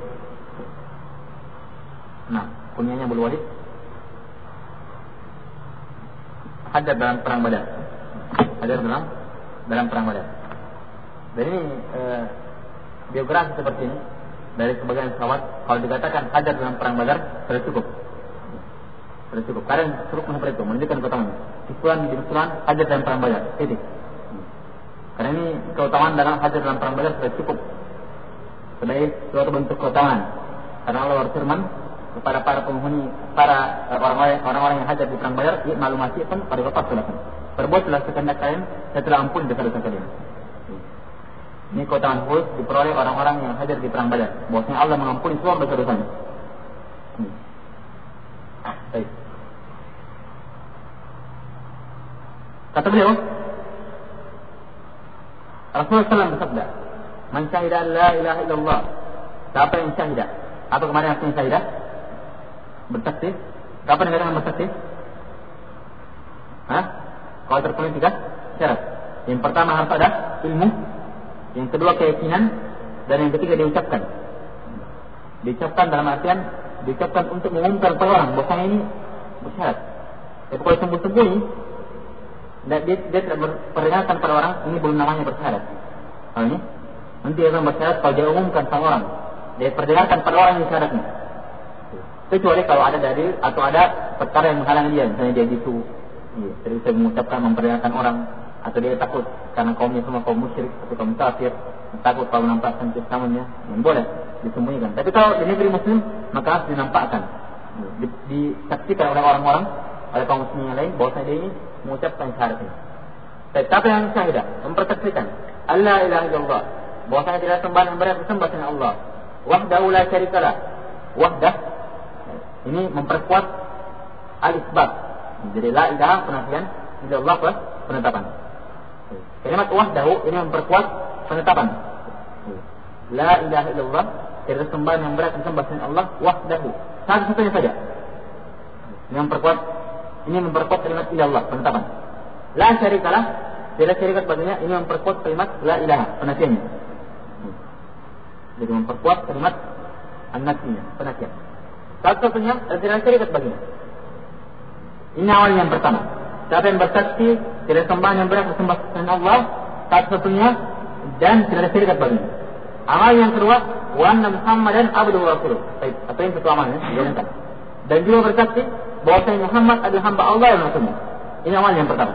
Nah, kunyanya Abul Walid. Hadir dalam perang Badar. Dalam perang Badar. Dan ini biografi seperti ini dari sebagian sahabat, kalau dikatakan hadir dalam perang Badar sudah cukup. Karena cukup seperti itu menunjukkan keutamaan. Fulan bin Fulan hadir dalam perang Badar. Titik. Karena ini keutamaan dalam hadir dalam perang Badar sudah cukup sebagai suatu bentuk keutamaan. Karena Allah berfirman kepada para penghuni, para orang-orang yang hadir di perang Badar, maklumasi pun pada lepas silakan. Berbuatlah sekehendak kalian, saya telah ampun dosa-dosa kalian. Ini keutamaan khusus diperoleh orang-orang yang hadir di perang Badar. Bahwasanya Allah mengampuni seluruh dosa-dosanya. Baik. Kata beliau, Rasulullah SAW bersabda, "Man syahida la ilaha illallah." Siapa yang syahidah? Apa kemarin artinya syahidah? Bersaksi. Kapan dikatakan bersaksi? Kalau terpenuhi 3 syarat. Yang pertama harus ada ilmu, yang kedua keyakinan, dan yang ketiga diucapkan. Diucapkan dalam artian diucapkan untuk mengumumkan kepada orang bahwa ini bersyarat. Tapi kalau sembunyi-sembunyi, dia tidak berperingatkan pada orang, ini belum namanya bersyarat. Kalau ini nanti dia akan bersyarat kalau dia umumkan sama orang, dia perdengarkan pada orang yang syaratnya. Kecuali kalau ada dalil atau ada perkara yang menghalangi dia, misalnya dia gitu, jadi saya mengucapkan memperdengarkan orang, atau dia takut karena kaumnya semua kaum musyrik atau kaum kafir, takut kalau menampakkan keislamannya, boleh disembunyikan. Tapi kalau di negeri muslim maka harus dinampakkan, disaksikan oleh orang-orang, oleh kaum muslimin yang lain bahwa dia ini mengucapkan syarat ini. Tetapi yang syahidah mempersaksikan Allah ilaha illallah, bahwa saya tidak sembah yang benar disembah selain Allah, wahdahu la syarikalah. Wahdah ini memperkuat al-isbat. Jadi la ilaha penafian, illallah penetapan. Kalimat wahdahu ini memperkuat penetapan. La ilaha illallah, tidak sembahan yang berat disembah selain Allah, wahdahu, satu-satunya saja. Ini memperkuat kalimat ilallah, penetapan. La syarikalah, tidak syarikat baginya, ini memperkuat kalimat la ilaha, penafiannya. Jadi memperkuat kalimat an-nafinya, penafian. Satu-satunya dan tidak syarikat baginya. Ini awal yang pertama. Siapa yang bersaksi tidak sembahan yang berat disembah selain Allah, satu-satunya dan tidak ada syarikat baginya. Amal yang kedua, wa anna Muhammadan abduhu wa rasuluh. Baik, apa yang kedua amalnya? Dijalankan. Dan juga bersaksi bahwa Muhammad adalah hamba Allah yang Rasulnya. Ini amal yang pertama.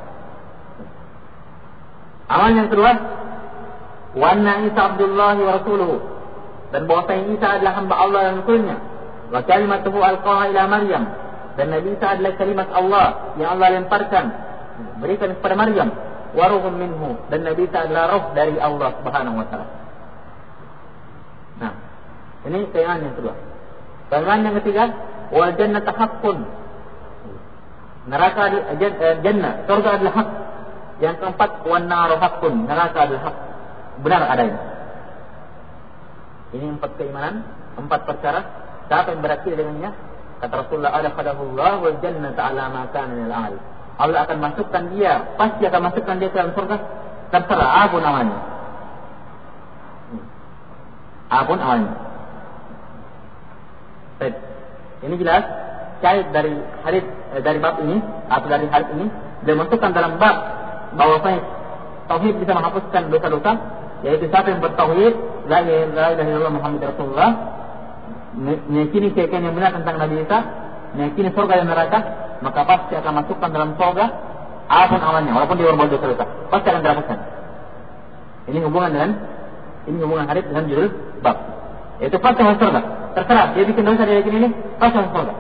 Amal yang kedua, wa anna Isa abdullahi wa rasuluhu. Dan bahwa Isa adalah hamba Allah yang Rasulnya. Wa kalimatuhu alqaha ila Maryam. Dan Nabi Isa adalah kalimat Allah yang Allah lemparkan, berikan kepada Maryam. Wa ruhun minhu. Dan Nabi Isa adalah roh dari Allah Subhanahu wa taala. Nah, ini keyakinan yang kedua. Keyakinan yang ketiga, wal jannatu haqqun. Neraka jannah, surga adalah hak. Yang keempat, wan naru haqqun. Neraka adalah hak. Benar adanya. Ini 4 keimanan, 4 perkara. Siapa yang berakhir dengannya? Kata Rasulullah, adakhalahullah wal jannata ala ma kana minal a'mal. Allah akan masukkan dia, pasti akan masukkan dia ke dalam surga. Terserah apa namanya. Apapun awalnya. Baik. Ini jelas syahid dari hadis dari bab ini atau dari hadis ini dimasukkan dalam bab bahwasanya tauhid bisa menghapuskan dosa-dosa, yaitu siapa yang bertauhid la ilaha illallah Muhammadur Rasulullah, meyakini keyakinan yang benar tentang Nabi Isa, meyakini surga dan neraka, maka pasti akan masukkan dalam surga apapun awalnya, walaupun dia berbuat dosa-dosa, pasti akan dihapuskan. Ini hubungan hadis dengan judul bab, yaitu pasti masuk surga. Terserah dia bikin dosa dia yakin ini, pasti masuk surga.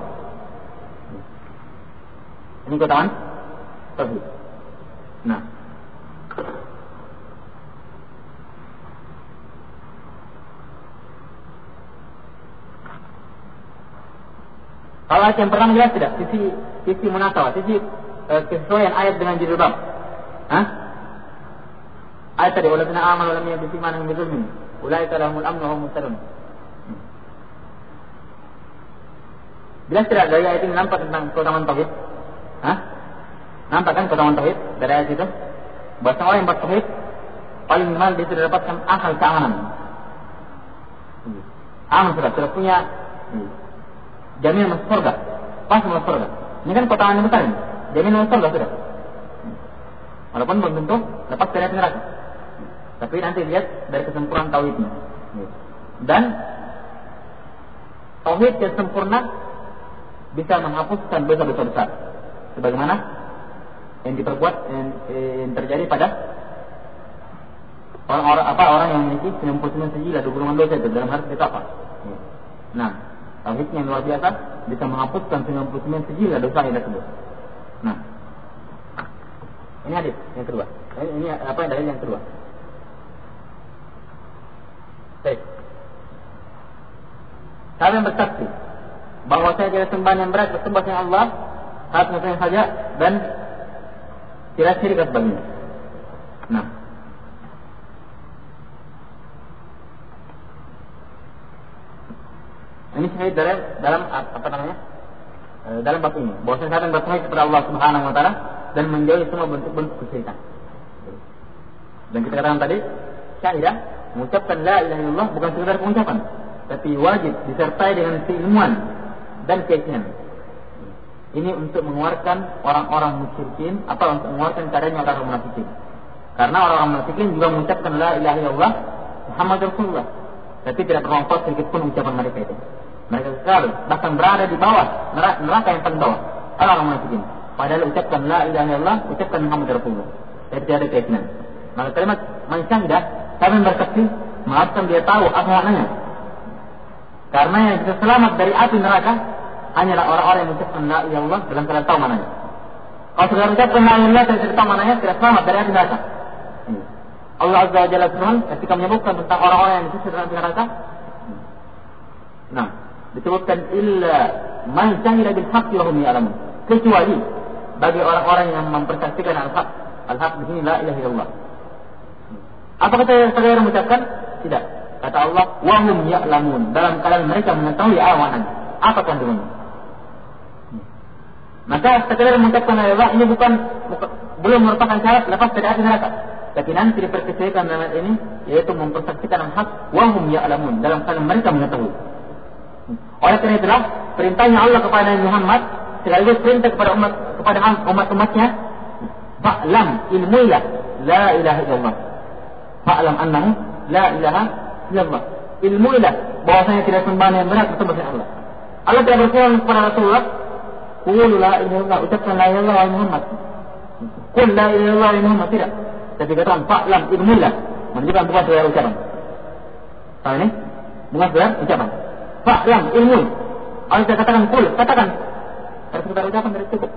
Ini keutamaan tauhid. Nah, kalau ayat yang pertama jelas tidak? Sisi munasabah, sisi kesesuaian ayat dengan judul bab. Ayat tadi, walladzina amanu wa lam yalbisu imanahum bidzulmin, ulaika lahumul amnu wa hum muhtadun. Jelas tidak dari ayat ini nampak tentang keutamaan tauhid? Nampak kan keutamaan tauhid dari ayat itu? Bahwa orang yang bertauhid paling minimal dia sudah dapatkan akal keamanan. Aman sudah punya jaminan masuk surga, pas masuk surga. Ini kan keutamaan yang besar ini, jaminan masuk surga sudah. Walaupun belum tentu lepas dari neraka, tapi nanti lihat dari kesempurnaan tauhidnya. Dan tauhid yang sempurna bisa menghapuskan dosa-dosa besar, sebagaimana yang terjadi pada orang yang memiliki 99 sejilah 29 dosa itu dalam hadis apa? Nah, tauhidnya yang luar biasa bisa menghapuskan 99 sejilah dosa yang tersebut. Nah, ini hadis yang kedua. Ini apa yang dalil yang kedua? Baik. Siapa yang bersaksi bahwasanya tidak sembahan yang berat bersembah dengan Allah satu-satunya saja dan tidak syirik baginya. Nah, ini syahid dalam apa namanya? Dalam bab ini, bahwasanya seorang bertauhid kepada Allah Subhanahu wa taala dan menjauhi semua bentuk-bentuk kesyirikan. Dan kita katakan tadi, syahidah mengucapkan la ilaha illallah bukan sekedar pengucapan, tapi wajib disertai dengan keilmuan dan keyakinan. Ini untuk mengeluarkan orang-orang musyrikin atau untuk mengeluarkan caranya orang munafikin. Karena orang-orang munafikin juga mengucapkan la ilaha illallah Muhammad Rasulullah, tapi tidak bermanfaat sedikit pun ucapan mereka itu. Mereka sekali bahkan berada di bawah neraka yang paling bawah orang munafikin. Padahal ucapkan la ilaha illallah, ucapkan Muhammad Rasulullah, tapi tidak ada keyakinan. Maka kalimat man syahidah kami bersaksi maafkan dia tahu apa maknanya. Karena yang bisa selamat dari api neraka hanyalah orang-orang yang mengucapkan la ilaha illallah dalam keadaan tahu maknanya. Kalau sudah ucapkan la ilaha illallah dan tidak tahu maknanya, tidak selamat dari api neraka. Allah Azza wa Jalla firman ketika menyebutkan tentang orang-orang yang disesat dalam neraka. Nah, disebutkan illa man syahida bil haqqi wa hum ya'lamun. Kecuali bagi orang-orang yang mempersaksikan al-haq. Al-haq di sini la ilaha illallah. Apa kata saudara mengucapkan? Tidak. Kata Allah, wa hum ya'lamun, dalam keadaan mereka mengetahui awanan. Apa kandungannya? Maka sekedar mengucapkan la ilaha ini belum merupakan syarat lepas dari api neraka. Tapi nanti diperkecualikan dalam ini, yaitu mempersaksikan al-haq wa hum ya'lamun, dalam keadaan mereka mengetahui. Oleh karena itulah perintahnya Allah kepada Nabi Muhammad sekaligus perintah kepada umat-umatnya, fa'lam, ilmuilah la ilaha illallah. Fa'lam annahu la ilaha illallah. Ilmuilah bahwasanya tidak sembahan yang benar bersembah dengan Allah. Allah tidak berfirman kepada Rasulullah, qul la ilaha illallah, ucapkan la ilaha illallah Muhammad. Qul la ilaha illallah Muhammad, tidak. Tapi katakan fa'lam, ilmuilah, menunjukkan bukan sekedar ucapan. Tahu ini? Bukan sekedar ucapan. Fa'lam, ilmu. Allah tidak katakan qul, katakan. Kalau sekedar ucapan dari cukup.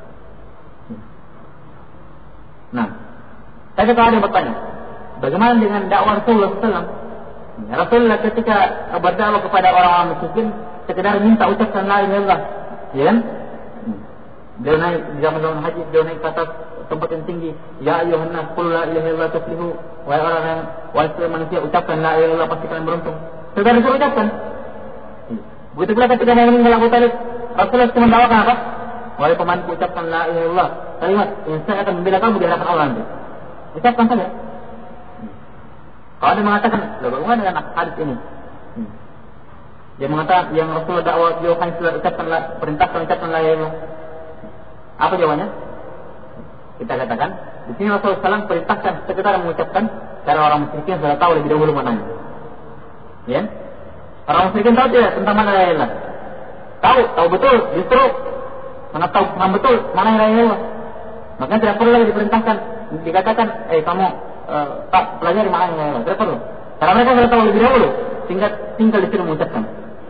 Nah, tapi kalau ada yang bertanya, bagaimana dengan dakwah Rasulullah SAW? Rasulullah ketika berdakwah kepada orang-orang musyrikin sekedar minta ucapkan la ilaha illallah, ya kan? Dia naik di zaman haji, dia naik ke atas tempat yang tinggi, ya ayyuhan nas qul la ilaha illallah tuflihu, wahai orang yang wahai manusia ucapkan la ilaha illallah pasti kalian beruntung. Sekedar disuruh ucapkan. Begitu pula ketika Nabi meninggal Abu Talib, Rasulullah cuma mendawakan apa? Wahai pamanku ucapkan la ilaha illallah, kalimat yang saya akan membela kamu di hadapan Allah nanti. Ucapkan saja. Kalau dia mengatakan, bagaimana dengan hadis ini? Dia mengatakan yang Rasulullah dakwah jauhkan sudah ucapkan perintahkan ucapkan la ilaha illallah. Apa jawabannya? Kita katakan, di sini Rasulullah SAW perintahkan sekedar mengucapkan karena orang musyrikin sudah tahu lebih dahulu maknanya. Ya? Orang musyrikin tahu tidak tentang mana la ilaha illallah? Tahu betul, justru mana tahu paham betul mana la ilaha illallah. Maka tidak perlu lagi diperintahkan, dikatakan, kamu tak pelajari makna la ilaha illallah. Tidak perlu. Karena mereka sudah tahu lebih dahulu, tinggal disuruh mengucapkan.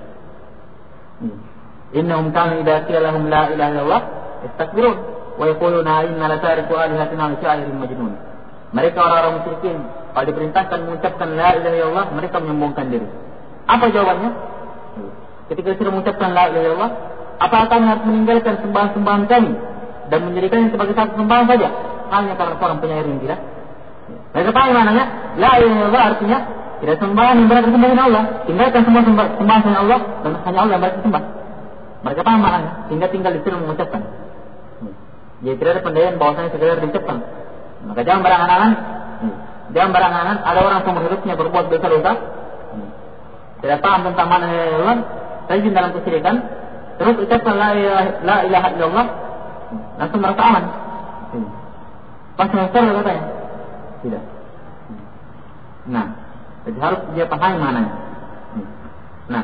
Innahum kanu idza qila lahum la ilaha illallah istakbirun wa yaquluna inna la tariku alihatina li sya'irin majnun. Mereka orang-orang musyrikin kalau diperintahkan mengucapkan la ilaha illallah, mereka menyombongkan diri. Apa jawabannya? Ketika disuruh mengucapkan la ilaha illallah, apakah kami harus meninggalkan sembahan-sembahan kami dan menjadikannya sebagai satu sembahan saja hanya karena seorang penyair yang tidak? Mereka paham maknanya la ilaha illallah artinya tidak sembahan yang benar disembah oleh Allah. Tinggalkan semua sembahan selain Allah dan hanya Allah yang benar disembah. Mereka paham maknanya, sehingga tinggal disuruh mengucapkan. Jadi tidak ada pendalilan bahwasanya sekedar diucapkan. Maka jangan berangan-angan. Jangan berangan-angan ada orang seumur hidupnya berbuat dosa-dosa, tidak paham tentang makna la ilaha illallah, terjun dalam kesyirikan, terus ucapkan la ilaha illallah, langsung merasa aman. Pas selesai katanya. Tidak. Nah, jadi harus dia paham maknanya. Nah,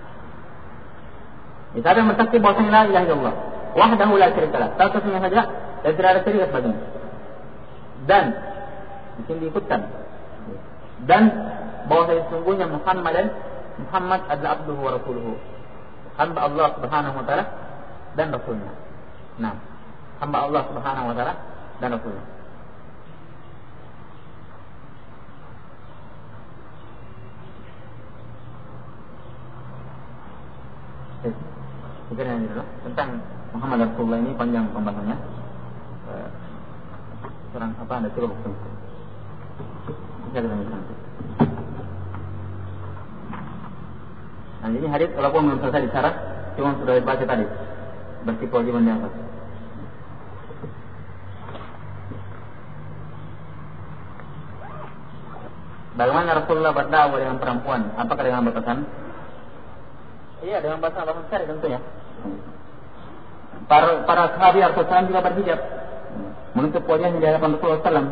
kita ada mensaksi bahwasanya la ilaha illallah wahdahu la syarikalah, satu-satunya saja dan tidak ada syirik baginya. Dan di sini diikutkan dan bahwasanya sesungguhnya Muhammad adalah abduhu wa rasuluhu, hamba Allah Subhanahu wa taala dan rasulnya. Nah, hamba Allah Subhanahu wa taala dan rasulnya. Sekarang ini tentang Muhammad Rasulullah ini panjang pembahasannya. Sekarang apa Anda coba hukum? Bisa kita lanjutkan. Nah, ini hadis walaupun belum selesai disyarah, cuma sudah dibaca tadi. Berarti kewajiban diangkat. Bagaimana Rasulullah berdakwah dengan perempuan? Apakah dengan batasan? Iya, dengan batasan syar'i tentunya. Para sahabat Rasulullah juga berhijab, menutup wajahnya di hadapan Rasulullah SAW.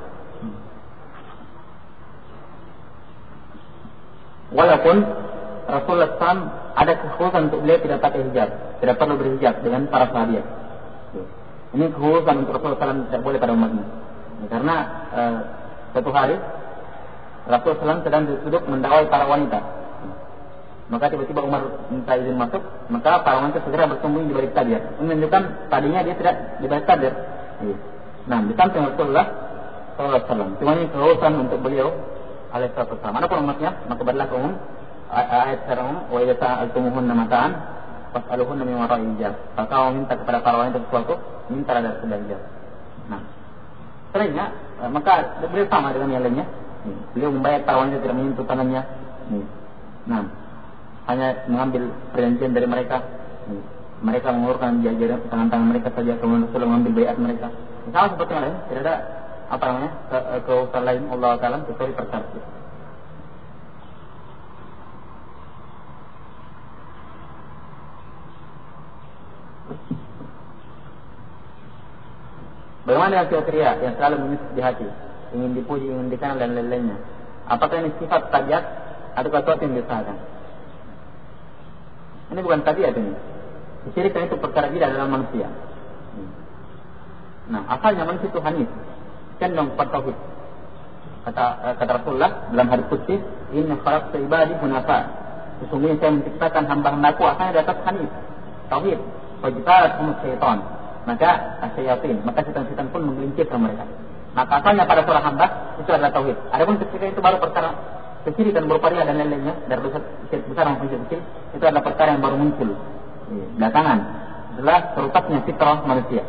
Walaupun Rasulullah SAW ada kekhususan untuk beliau tidak pakai hijab, tidak perlu berhijab dengan para sahabat. Ini kekhususan untuk Rasulullah SAW tidak boleh pada umatnya. Karena suatu hari Rasulullah SAW sedang duduk mendakwai para wanita. Maka tiba-tiba Umar minta izin masuk, maka para wanita segera bersembunyi di balik tabir. Menunjukkan tadinya dia tidak di balik tabir. Nah, di samping Rasulullah SAW. Cuma ini kekhususan untuk beliau alaihissalam. Adapun umatnya, maka berlaku umum ayat secara umum, wa idza sa'altumuhunna mata'an fas'aluhunna min wara'i hijab. Kalau kamu minta kepada para wanita sesuatu, minta dari sebelah hijab. Nah, selainnya, maka beliau sama dengan yang lainnya. Beliau membayar para wanita tidak menyentuh tangannya. Nah, hanya mengambil perjanjian dari mereka. Mereka mengurungkan jajaran tangan-tangan mereka saja, kemudian Rasulullah mengambil bayat mereka. Sama seperti yang lain, tidak ada keusahaan lain Allah Taala kecuali perkara itu. Bagaimana dengan kriteria yang selalu menyusut di hati, ingin dipuji, ingin dikenal dan lain-lainnya? Apakah ini sifat tabiat atau sesuatu yang diusahakan? Ini bukan tabiat ini. Kesyirikan itu perkara gila dalam manusia. Nah, asalnya manusia itu hanif, cenderung bertauhid. Kata Rasulullah dalam hadis qudsi, "Inna khalaqtu ibadi hunafa." Sesungguhnya saya menciptakan hamba-hambaku asalnya di atas hanif, tauhid. Wajibatuhum syaitan. Maka syaitan, maka setan-setan pun menggelincir ke mereka. Maka asalnya pada seorang hamba itu adalah tauhid. Adapun kesyirikan itu baru perkara kesyirikan berupa riya dan lain-lainnya, dari dosa besar maupun kecil, itu adalah perkara yang baru muncul belakangan setelah terusaknya fitrah manusia.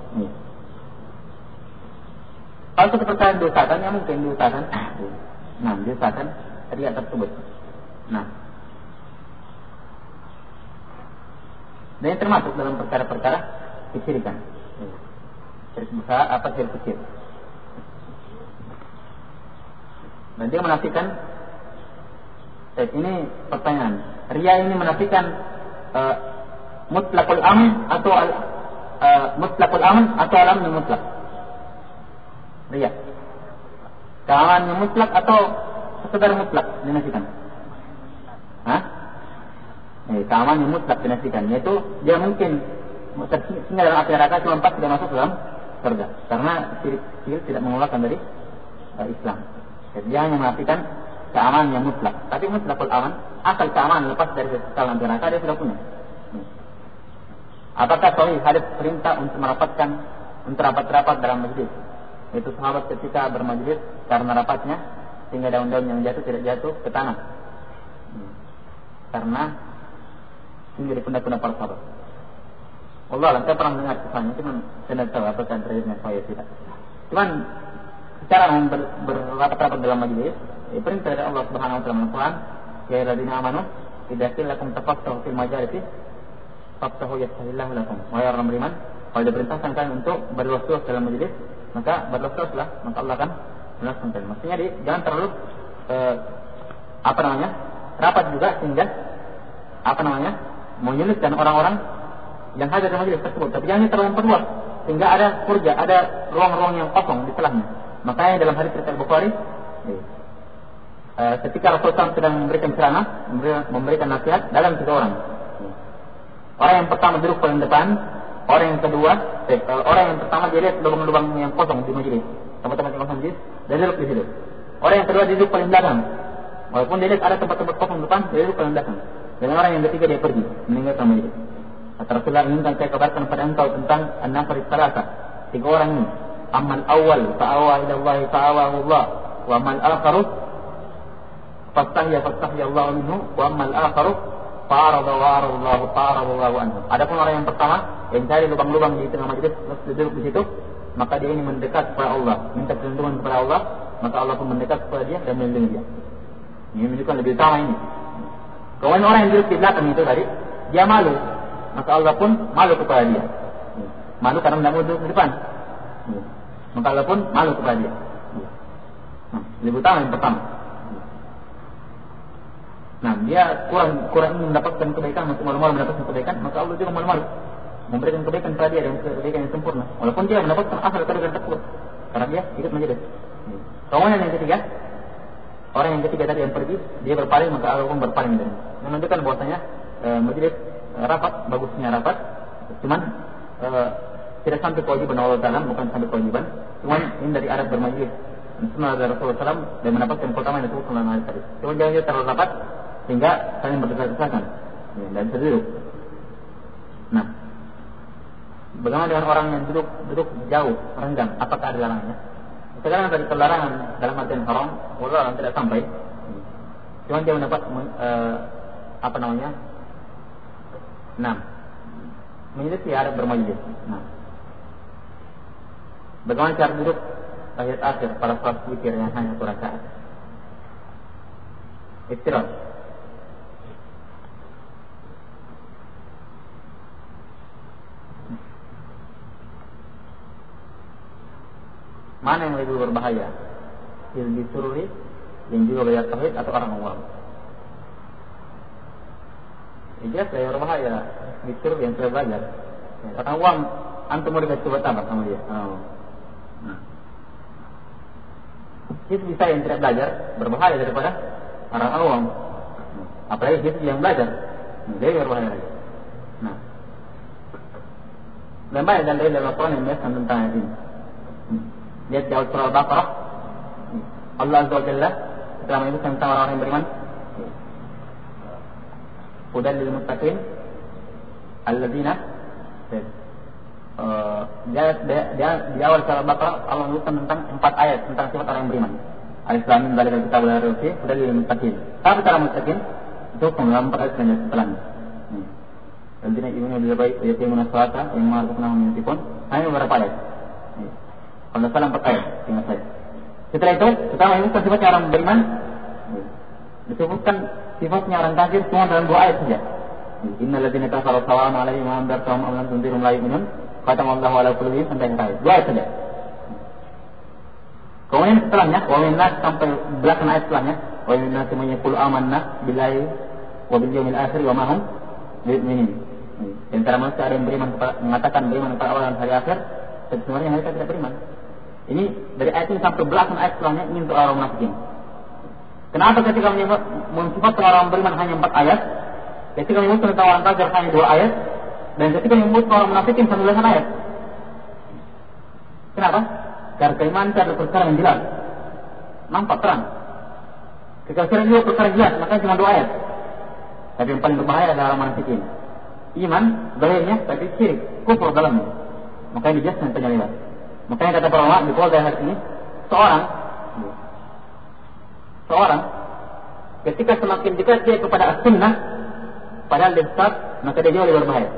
Kalau itu perkara yang diusahakan, ya mungkin diusahakan. Nah, diusahakan riya tersebut. Nah, dan yang termasuk dalam perkara-perkara kesyirikan. Syirik besar apa syirik kecil. Dan dia menafikan. Ini pertanyaan. Riya ini menafikan mutlaqul amn atau mutlaqul amn atau alam yang mutlak. Riya. Keamanan yang mutlak atau sekedar mutlak dinafikan. Keamanan yang mutlak dinafikan, yaitu dia mungkin tersinggah dalam api neraka cuma 4 tidak masuk dalam surga karena syirik tidak mengeluarkan dari Islam. Jadi dia hanya menafikan keamanan yang mutlak. Tapi mutlakul aman, asal keamanan lepas dari kekekalan neraka dia sudah punya. Apakah sahih hadis perintah untuk merapatkan untuk rapat-rapat dalam majlis? Itu sahabat ketika bermajlis karena rapatnya sehingga daun-daun yang jatuh tidak jatuh ke tanah. Karena sehingga di pundak-pundak para sahabat. Allah, saya pernah dengar kisahnya, cuma saya tidak tahu apakah terjadinya saya tidak. Cuman cara berrapat-rapat dalam majlis, perintah dari Allah Subhanahu wa taala Al-Qur'an, ya ayyuhalladzina amanu idza qila lakum tafaqahu fil majalisi faftahu yafsahillahu lakum. Wahai orang beriman, kalau diperintahkan kalian untuk berluas-luas dalam majlis, maka berluas-luaslah, maka Allah akan meluaskan kalian. Maksudnya jangan terlalu rapat juga sehingga menyulitkan orang-orang yang hadir di majelis tersebut. Tapi jangan terlalu memperluas sehingga ada furja, ada ruang-ruang yang kosong di selahnya. Makanya dalam hadis riwayat Bukhari, ketika Rasulullah sedang memberikan ceramah, memberikan nasihat dalam 3 orang. Orang yang pertama duduk paling depan, orang yang kedua, orang yang pertama dia lihat lubang-lubang yang kosong di majelis, tempat-tempat yang kosong di majelis, dia duduk di situ. Orang yang kedua duduk paling belakang, walaupun dia lihat ada tempat-tempat kosong depan, dia duduk paling belakang. Dan orang yang ketiga dia pergi meninggalkan majelis. Kata Rasulullah, inginkan saya kabarkan kepada engkau tentang an-nafar salasa, 3 orang ini. Amal awal fa'awa ila Allah fa'awahu Allah, wa amal akharu fastahya Allah minhu, wa amal akharu faradallahu anhu. Adapun orang yang pertama yang cari lubang-lubang di tengah majelis duduk di situ, maka dia ini mendekat kepada Allah, minta perlindungan kepada Allah, maka Allah pun mendekat kepada dia dan melindungi dia. Ini menunjukkan lebih utama ini. Kalau orang yang duduk di belakang itu tadi, dia malu, maka Allah pun malu kepada dia. Malu karena tidak mau duduk di depan, maka Allah pun malu kepada dia. Lebih utama yang pertama. Nah, dia kurang mendapatkan kebaikan, masih malu-malu mendapatkan kebaikan, maka Allah juga malu-malu memberikan kebaikan kepada dia dan kebaikan yang sempurna. Walaupun dia mendapatkan asal kebaikan tersebut, karena dia ikut majelis. Kemudian yang ketiga, orang yang ketiga tadi yang pergi, dia berpaling, maka Allah pun berpaling dari. Menunjukkan bahwasanya majelis rapat, bagusnya rapat, cuman tidak sampai kewajiban Allah Taala, bukan sampai kewajiban, cuman ini dari adab bermajelis. Sunnah dari Rasulullah SAW dan mendapatkan keutamaan yang disebut dalam hadis tadi. Cuma jangan terlalu rapat sehingga saling berdesak-desakan dan berduduk. Nah, bagaimana dengan orang yang duduk jauh, renggang? Apakah ada larangannya? Sekarang dari larangan dalam artian haram, orang tidak sampai. Cuma dia mendapat menyelisih adab bermajelis. Nah, bagaimana cara duduk tahiyat akhir pada salat witir yang hanya 1 rakaat? Istirahat. Mana yang lebih berbahaya? Ilmu sururi yang juga belajar tauhid atau orang awam? Jelas yang berbahaya mikir yang sudah belajar. Orang awam antum mau dikasih coba tambah sama dia. Hizb bisa yang tidak belajar berbahaya daripada orang awam. Apalagi hizb yang belajar, dia berbahaya lagi. Nah, dan banyak dalil dalam Al-Quran yang menjelaskan tentang ini. Lihat di surah Al-Baqarah, Allah Azza wa Jalla telah menyebutkan tentang orang-orang yang beriman. Hudan lil muttaqin alladzina di awal surah Al-Baqarah Allah menyebutkan tentang 4 ayat tentang sifat orang yang beriman. Alif Lam Mim Dzalika Kitabul La Raiba Fihi Hudan lil muttaqin. Tapi cara muttaqin itu dalam 4 ayat setelahnya. Alladzina yu'minuna bil ghaibi wa yuqimuna sholata wa mimma razaqnahum yunfiqun. Hanya beberapa ayat. Kalau salah 4 ayat, ingat saya. Setelah itu, setelah menyebutkan sifatnya orang beriman, disebutkan sifatnya orang kafir cuma dalam 2 ayat saja. Innal ladzina kafaru sawa'un 'alaihim anzartahum am lam tunzirhum la yu'minun. Khatamallahu 'ala qulubihim sampai ayat. 2 ayat saja. Kemudian setelahnya, wa min nas sampai belakang ayat setelahnya, wa min nas man yaqulu amanna billahi wa bil yawmil akhir wa ma hum bi'minin. Di antara manusia ada yang beriman mengatakan beriman kepada Allah dan hari akhir, tapi sebenarnya mereka tidak beriman. Ini dari ayat ini sampai belakang ayat setelahnya ini untuk orang munafikin. Kenapa ketika mensifatkan orang beriman hanya 4 ayat, ketika menyebutkan tentang orang kafir hanya 2 ayat, dan ketika menyebutkan orang munafikin 19 ayat? Kenapa? Karena keimanan itu adalah perkara yang jelas, nampak terang. Kekafiran juga perkara jelas, makanya cuma 2 ayat. Tapi yang paling berbahaya adalah orang munafikin. Iman, zahirnya, tapi syirik, kufur dalamnya. Makanya dijelaskan tanya lewat. Makanya kata para ulama di bawah dari ini, seorang ketika semakin dekat dia kepada as-sunnah, padahal dia sesat, maka dia jauh lebih berbahaya.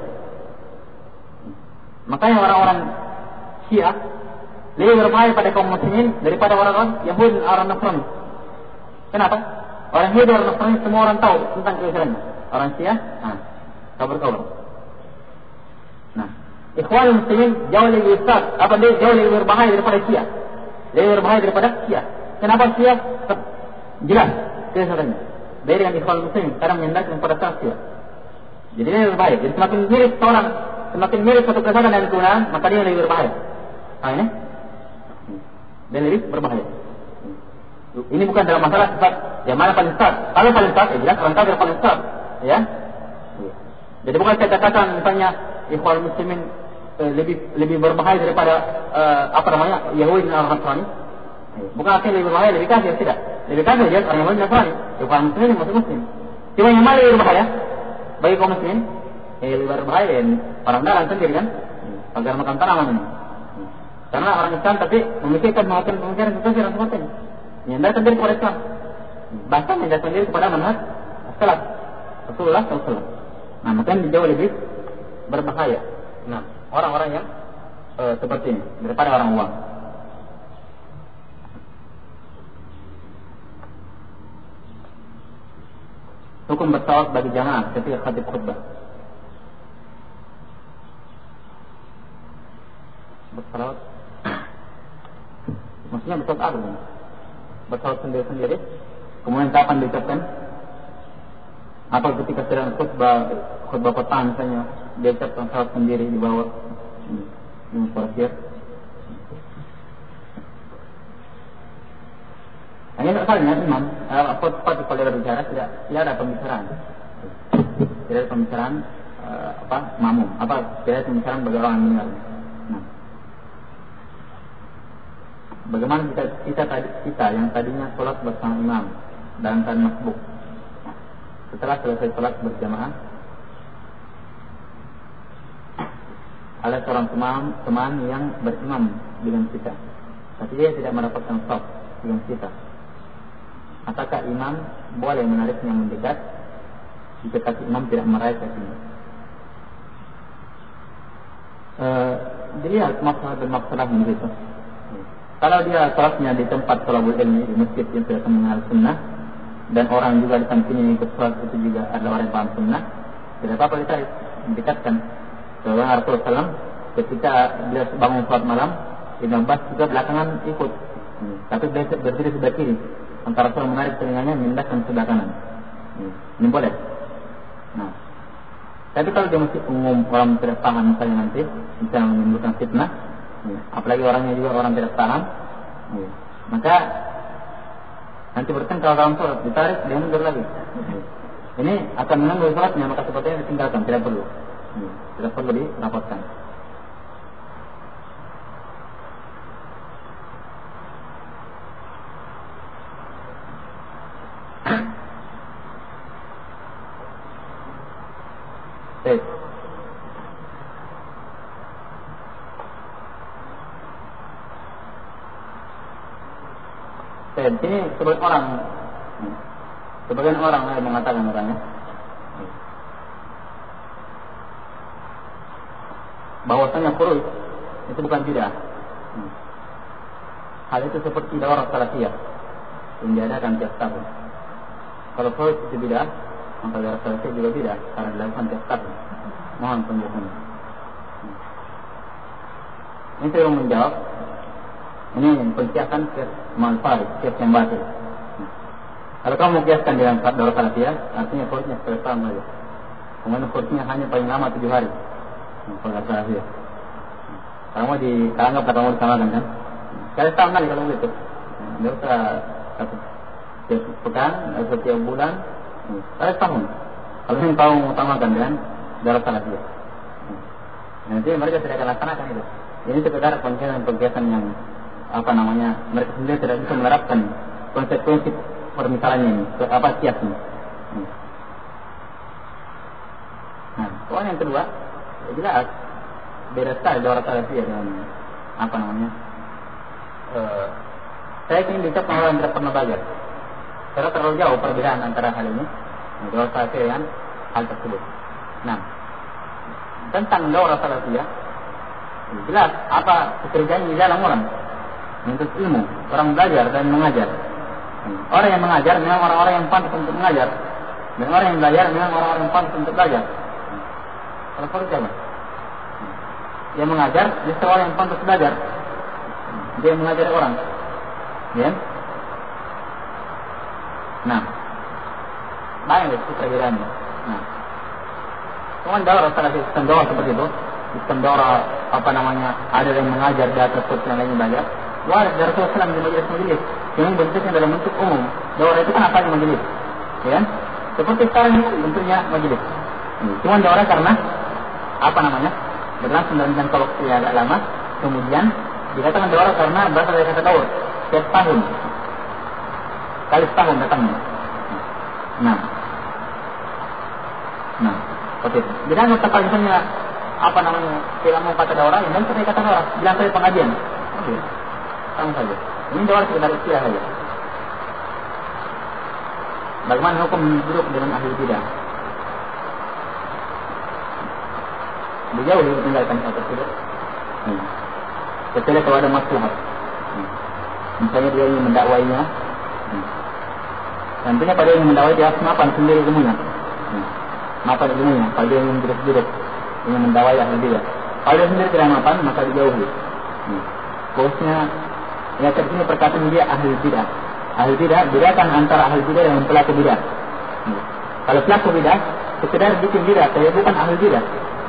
Makanya orang-orang Syiah lebih berbahaya pada kaum muslimin daripada orang-orang Yahudi dan orang Nasrani. Kenapa? Orang Yahudi dan orang Nasrani semua orang tahu tentang kekafirannya. Orang Syiah, kabar-kabar. Nah, Ikhwanul Muslimin jauh lebih besar, jauh lebih berbahaya daripada Syiah. Lebih berbahaya daripada Syiah. Kenapa Syiah? Jelas kesesatannya. Beda dengan Ikhwanul Muslimin karena menyandarkan kepada Syiah. Jadi dia lebih berbahaya. Jadi semakin mirip satu kesalahan dan kegunaan, maka dia lebih berbahaya. Ini dia lebih berbahaya. Ini bukan dalam masalah sifat yang mana paling sesat. Kalau paling sesat, jelas orang kafir paling sesat, ya. Jadi bukan saya katakan misalnya Ikhwanul Muslimin lebih berbahaya daripada Yahudi dan orang Nasrani. Bukan artinya lebih berbahaya, lebih kafir, tidak. Lebih kafir dia orang Yahudi dan Nasrani. Ikhwanul Muslimin masih Muslim. Cuma yang mana lebih berbahaya bagi kaum muslimin? Yang lebih berbahaya orang dalam sendiri kan, agar makan tanaman ini. Karena orang Islam tapi memikirkan melakukan pemikiran kekafiran seperti ini. Menyandarkan diri kepada Islam. Bahkan menyandarkan diri kepada manhaj salaf. Rasulullah SAW. Nah, makanya jauh lebih berbahaya. Nah, orang-orang yang seperti ini daripada orang awam. Hukum bersalawat bagi jamaah ketika khatib khutbah. Bersalawat, maksudnya bersalawat apa? Bersalawat sendiri-sendiri. Kemudian kapan diucapkan? Atau ketika sedang khutbah petang misalnya, dia ucapkan salawat sendiri di bawah di musola. Hanya soalnya imam, khutbah kalau dia berbicara tidak ada pembicaraan, tidak ada pembicaraan makmum, tidak ada pembicaraan bagi orang yang mendengar. Nah, bagaimana kita yang tadinya sholat bersama imam dalam keadaan masbuk, setelah selesai sholat berjamaah, ada seorang teman yang berimam dengan kita, tapi dia tidak mendapatkan shaf dengan kita. Apakah imam boleh menariknya mendekat jika kaki imam tidak meraih kakinya? Dilihat masalah dan masalah begitu. Kalau dia sholatnya di tempat thalabul ilmi, di masjid yang sudah mengenal sunnah, dan orang juga di sampingnya ikut sholat itu juga adalah orang yang paham sunnah, tidak apa-apa ditarik, mendekatkan. Sebagaimana Rasulullah SAW ketika beliau bangun sholat malam, Ibn Abbas juga belakangan ikut, tapi beliau berdiri sebelah kiri. Antara Rasul menarik telinganya, memindahkan sebelah kanan. Ini boleh. Nah, tapi kalau dia masih umum, orang tidak paham misalnya nanti, misalnya menimbulkan fitnah, apalagi orangnya juga orang tidak paham, maka nanti bertengkar dalam sholat, ditarik, dia mundur lagi. Ini akan mengganggu sholatnya, maka sepertinya ditinggalkan, tidak perlu. Tidak perlu dirapatkan. Ini sebagian orang yang mengatakan katanya bahwasanya khuruj itu bukan bid'ah. Hal itu seperti daurah salafiyah yang diadakan tiap tahun. Kalau khuruj itu bid'ah, maka daurah salafiyah juga bid'ah karena dilakukan tiap tahun. Mohon penjelasannya. Ini saya mau menjawab. Ini penkiasan manfaat, kias yang batil. Kalau kamu kiaskan dengan daurah salafiyah, artinya khurujnya setelah tahun saja. Kemudian khurujnya hanya paling lama 7 hari. Kalau daurah salafiyah. Kamu dianggap kata kamu disamakan kan? Sekali tahun kali kalau begitu. Tidak usah setiap pekan, setiap bulan, sekali tahun. Kalau yang tahu mengutamakan dengan daurah salafiyah. Nanti mereka tidak akan laksanakan itu. Ini sekedar pengkiasan yang mereka sendiri tidak bisa menerapkan konsekuensi permisalannya ini, kiasnya. Nah, poin yang kedua, jelas beda sekali daurah salafiyah dengan saya ingin diucapkan orang yang tidak pernah belajar. Karena terlalu jauh perbedaan antara hal ini, daurah salafiyah dengan hal tersebut. Nah, tentang daurah salafiyah, jelas apa pekerjaan di dalam orang untuk ilmu, orang belajar dan mengajar. Orang yang mengajar memang orang-orang yang pantas untuk mengajar, dan orang yang belajar memang orang-orang yang pantas untuk belajar. Kalau siapa? Dia mengajar, dia seorang yang pantas belajar. Dia mengajar orang. Ya? Nah, banyak itu perbedaannya. Nah, kemudian daurah salafiyah, sistem daurah seperti itu, sistem daurah ada yang mengajar di atas kursi yang lainnya belajar. Waris dari Rasulullah SAW di majelis-majelis yang bentuknya dalam bentuk umum. Daurah itu kan apa yang majelis? Ya? Seperti sekarang ini bentuknya majelis. Cuma daurah karena berlangsung dalam jangka waktu yang agak lama. Kemudian dikatakan daurah karena berasal dari kata daur, setiap tahun, kali setahun datangnya. Nah, seperti itu. Jadi kalau misalnya tidak mau kata daurah, yang lain kata daurah, bilang dari pengajian. Oke. Sama saja. Ini daurah sekedar istilah saja. Bagaimana hukum duduk dengan ahli bidah? dijauhi meninggalkan hal tersebut. Kecuali kalau ada maslahat. Misalnya dia ingin mendakwainya, tentunya pada yang mendakwai dia harus mapan sendiri ilmunya. Mapan ilmunya. Kalau dia ingin duduk-duduk, ingin mendakwai ahli bidah. Kalau dia sendiri tidak mapan, maka dijauhi. Khususnya, ya terkini perkataan dia ahli bidah. Ahli bidah, bedakan antara ahli bidah dengan pelaku bidah. Kalau pelaku bidah, sekedar bikin bidah, saya bukan ahli bidah.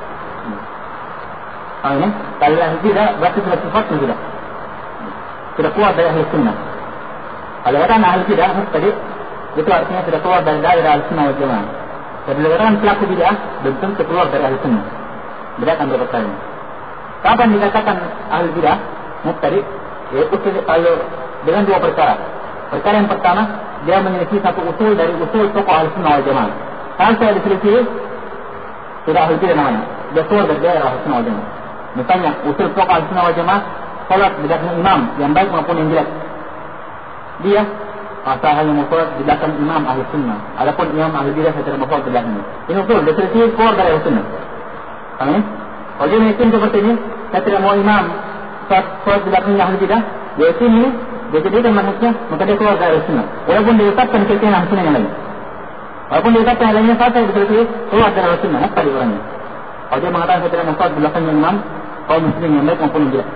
Kalau ahli bidah, berarti sudah sifatnya bidah. Sudah keluar dari ahli sunnah. Kalau katakan ahli bidah, tadi itu artinya sudah keluar dari daerah ahli sunnah wal jamaah. Jadi katakan pelaku bidah, belum tentu keluar dari ahli sunnah. Bedakan dua perkara ini. Kapan dikatakan ahli bidah? Tadi, yaitu kalau dengan dua perkara. Perkara yang pertama, dia menyelisih satu usul dari usul tokoh ahli sunnah wal jamaah. Kalau saya diselisih, sudah ahli bidah namanya. Dia keluar dari daerah ahli sunnah wal jamaah. Misalnya, usul tokoh ahli sunnah wal jamaah, salat di belakang imam yang baik maupun yang jelek. Dia asal hanya mau salat di belakang imam ahli sunnah. Adapun imam ahli bidah saya tidak mau salat di belakangnya. Ini usul, dia selisih keluar dari ahli sunnah. Kalau dia meyakini seperti ini, saya tidak mau imam salat di belakangnya ahli bidah, dia yakini, dia jadikan maksudnya, maka dia keluar dari ahli sunnah. Walaupun dia tetapkan keyakinan ahli sunnah yang lain. Walaupun dia tetapkan yang lainnya, saya diselisih keluar dari ahli sunnah. Apa dia orangnya? Kalau dia mengatakan saya tidak mau salat di belakangnya imam, kaum muslim yang baik maupun yang jelek.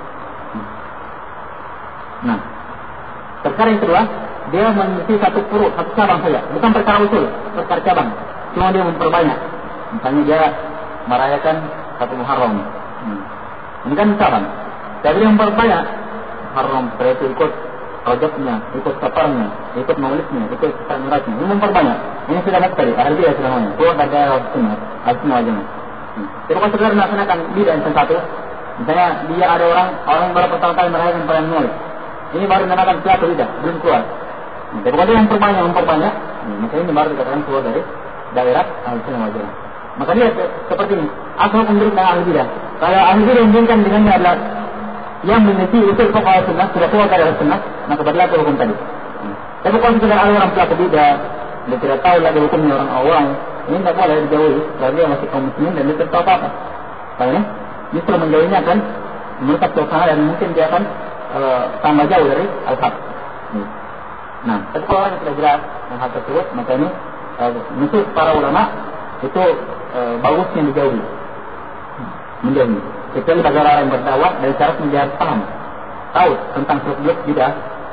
Nah, perkara yang kedua, dia memiliki satu furu', satu cabang saja, bukan perkara usul, perkara cabang. Cuma dia memperbanyak. Misalnya dia merayakan satu Muharram. Ini kan cabang. Jadi dia memperbanyak Muharram, setelah itu ikut Rajabnya, ikut Safarnya, ikut Maulidnya, ikut Mi'rajnya. Ini memperbanyak. Ini sudah sekali. Ahli bidah sudah namanya. Keluar dari daerah sunnah, ahli sunnah wal jamaah. Jadi kalau sekedar melaksanakan bidah yang satu, misalnya dia ada orang baru pertama kali merayakan perayaan Maulid. Ini baru dinamakan pelaku bidah, belum keluar. Jadi kalau dia memperbanyak, maka ini baru dikatakan keluar dari daerah ahli sunnah wal jamaah. Maka dia seperti ini. Asal menurut dengan ahli bidah. Kalau ahli bidah yang diinginkan dengannya adalah yang memiliki usul pokok ahli sunnah, sudah keluar dari ahli sunnah, maka berlaku hukum tadi. Tapi kalau sudah ada orang pelaku bidah, dia tidak tahu lagi hukumnya orang awam, ini tidak boleh dijauhi. Kalau dia masih kaum muslimin dan dia tidak tahu apa-apa. Kalau ini, justru menjauhinya akan merusak suasana dan mungkin dia akan tambah jauh dari al-haq. Nah, tapi kalau orang tidak jelas dengan hal tersebut, maka ini nusus para ulama itu bagusnya dijauhi, menjauhi. Kecuali bagi orang yang berdakwah dari syarat menjadi paham, tahu tentang seluk-beluk bidah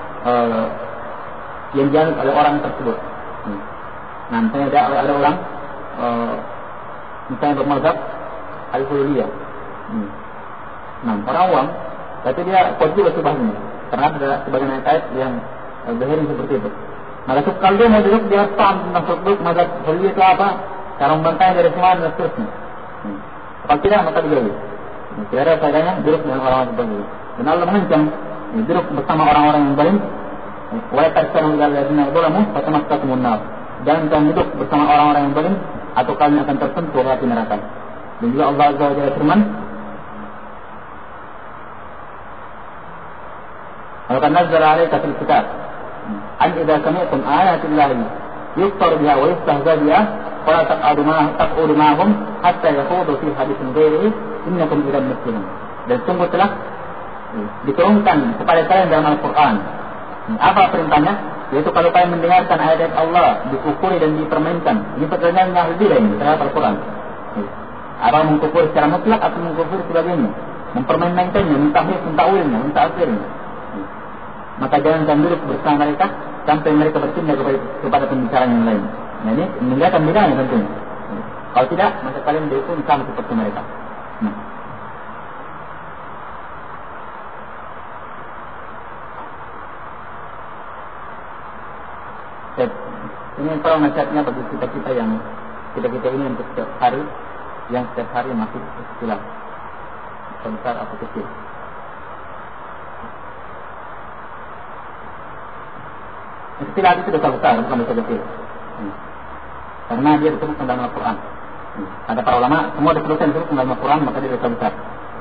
yang dianut oleh orang tersebut. Nah, misalnya ada orang misalnya bermazhab al-hululiyah. Nah, orang awam, tapi dia kuat juga subahnya. Karena ada sebagian ayat yang berhening seperti itu. Maka kalau dia mau duduk, dia paham tentang seluk-beluk mazhab hululiyah itu apa, cara membantainya dari semua dan seterusnya. Kalau tidak, maka dijauhi. Tidak ada faedahnya duduk dengan orang-orang seperti itu. Dan Allah mengancam duduk bersama orang-orang yang zalim. Wa tarsanu ila alladziina zalamu fatamassatumun nar. Jangan kalian duduk bersama orang-orang yang zalim atau kalian akan tersentuh api neraka. Dan juga Allah Azza wa Jalla firman, "Wa nazzala 'alaika fil kitab an idza sami'tum ayati llahi yukfar biha wa yustahza biha fala taq'udu ma'ahum hatta yakhudu fi haditsin ghairihi innakum idzan muslimun." Dan sungguh telah diturunkan kepada kalian dalam Al-Quran. Apa perintahnya? Yaitu kalau kalian mendengarkan ayat-ayat Allah dikufuri dan dipermainkan. Ini pertanyaan yang ahli bidah ini terhadap Al-Quran. Apa mengkufuri secara mutlak atau mengkufuri sebagainya, mempermain-mainkannya, mentahrif, mentakwilnya, mentafsirnya. Maka jangan kalian duduk bersama mereka sampai mereka berpindah kepada pembicaraan yang lain. Nah, ini meninggalkan bidahnya tentunya. Kalau tidak, maka kalian dihukum sama seperti mereka. Ini kalau nasihatnya bagi kita yang kita ini untuk setiap hari, yang setiap hari masih istilah besar atau kecil. Istilah itu dosa besar, bukan dosa kecil. Karena dia disebutkan dalam Al-Quran. Ada para ulama, semua disebutkan dalam Al-Quran, maka dia dosa besar.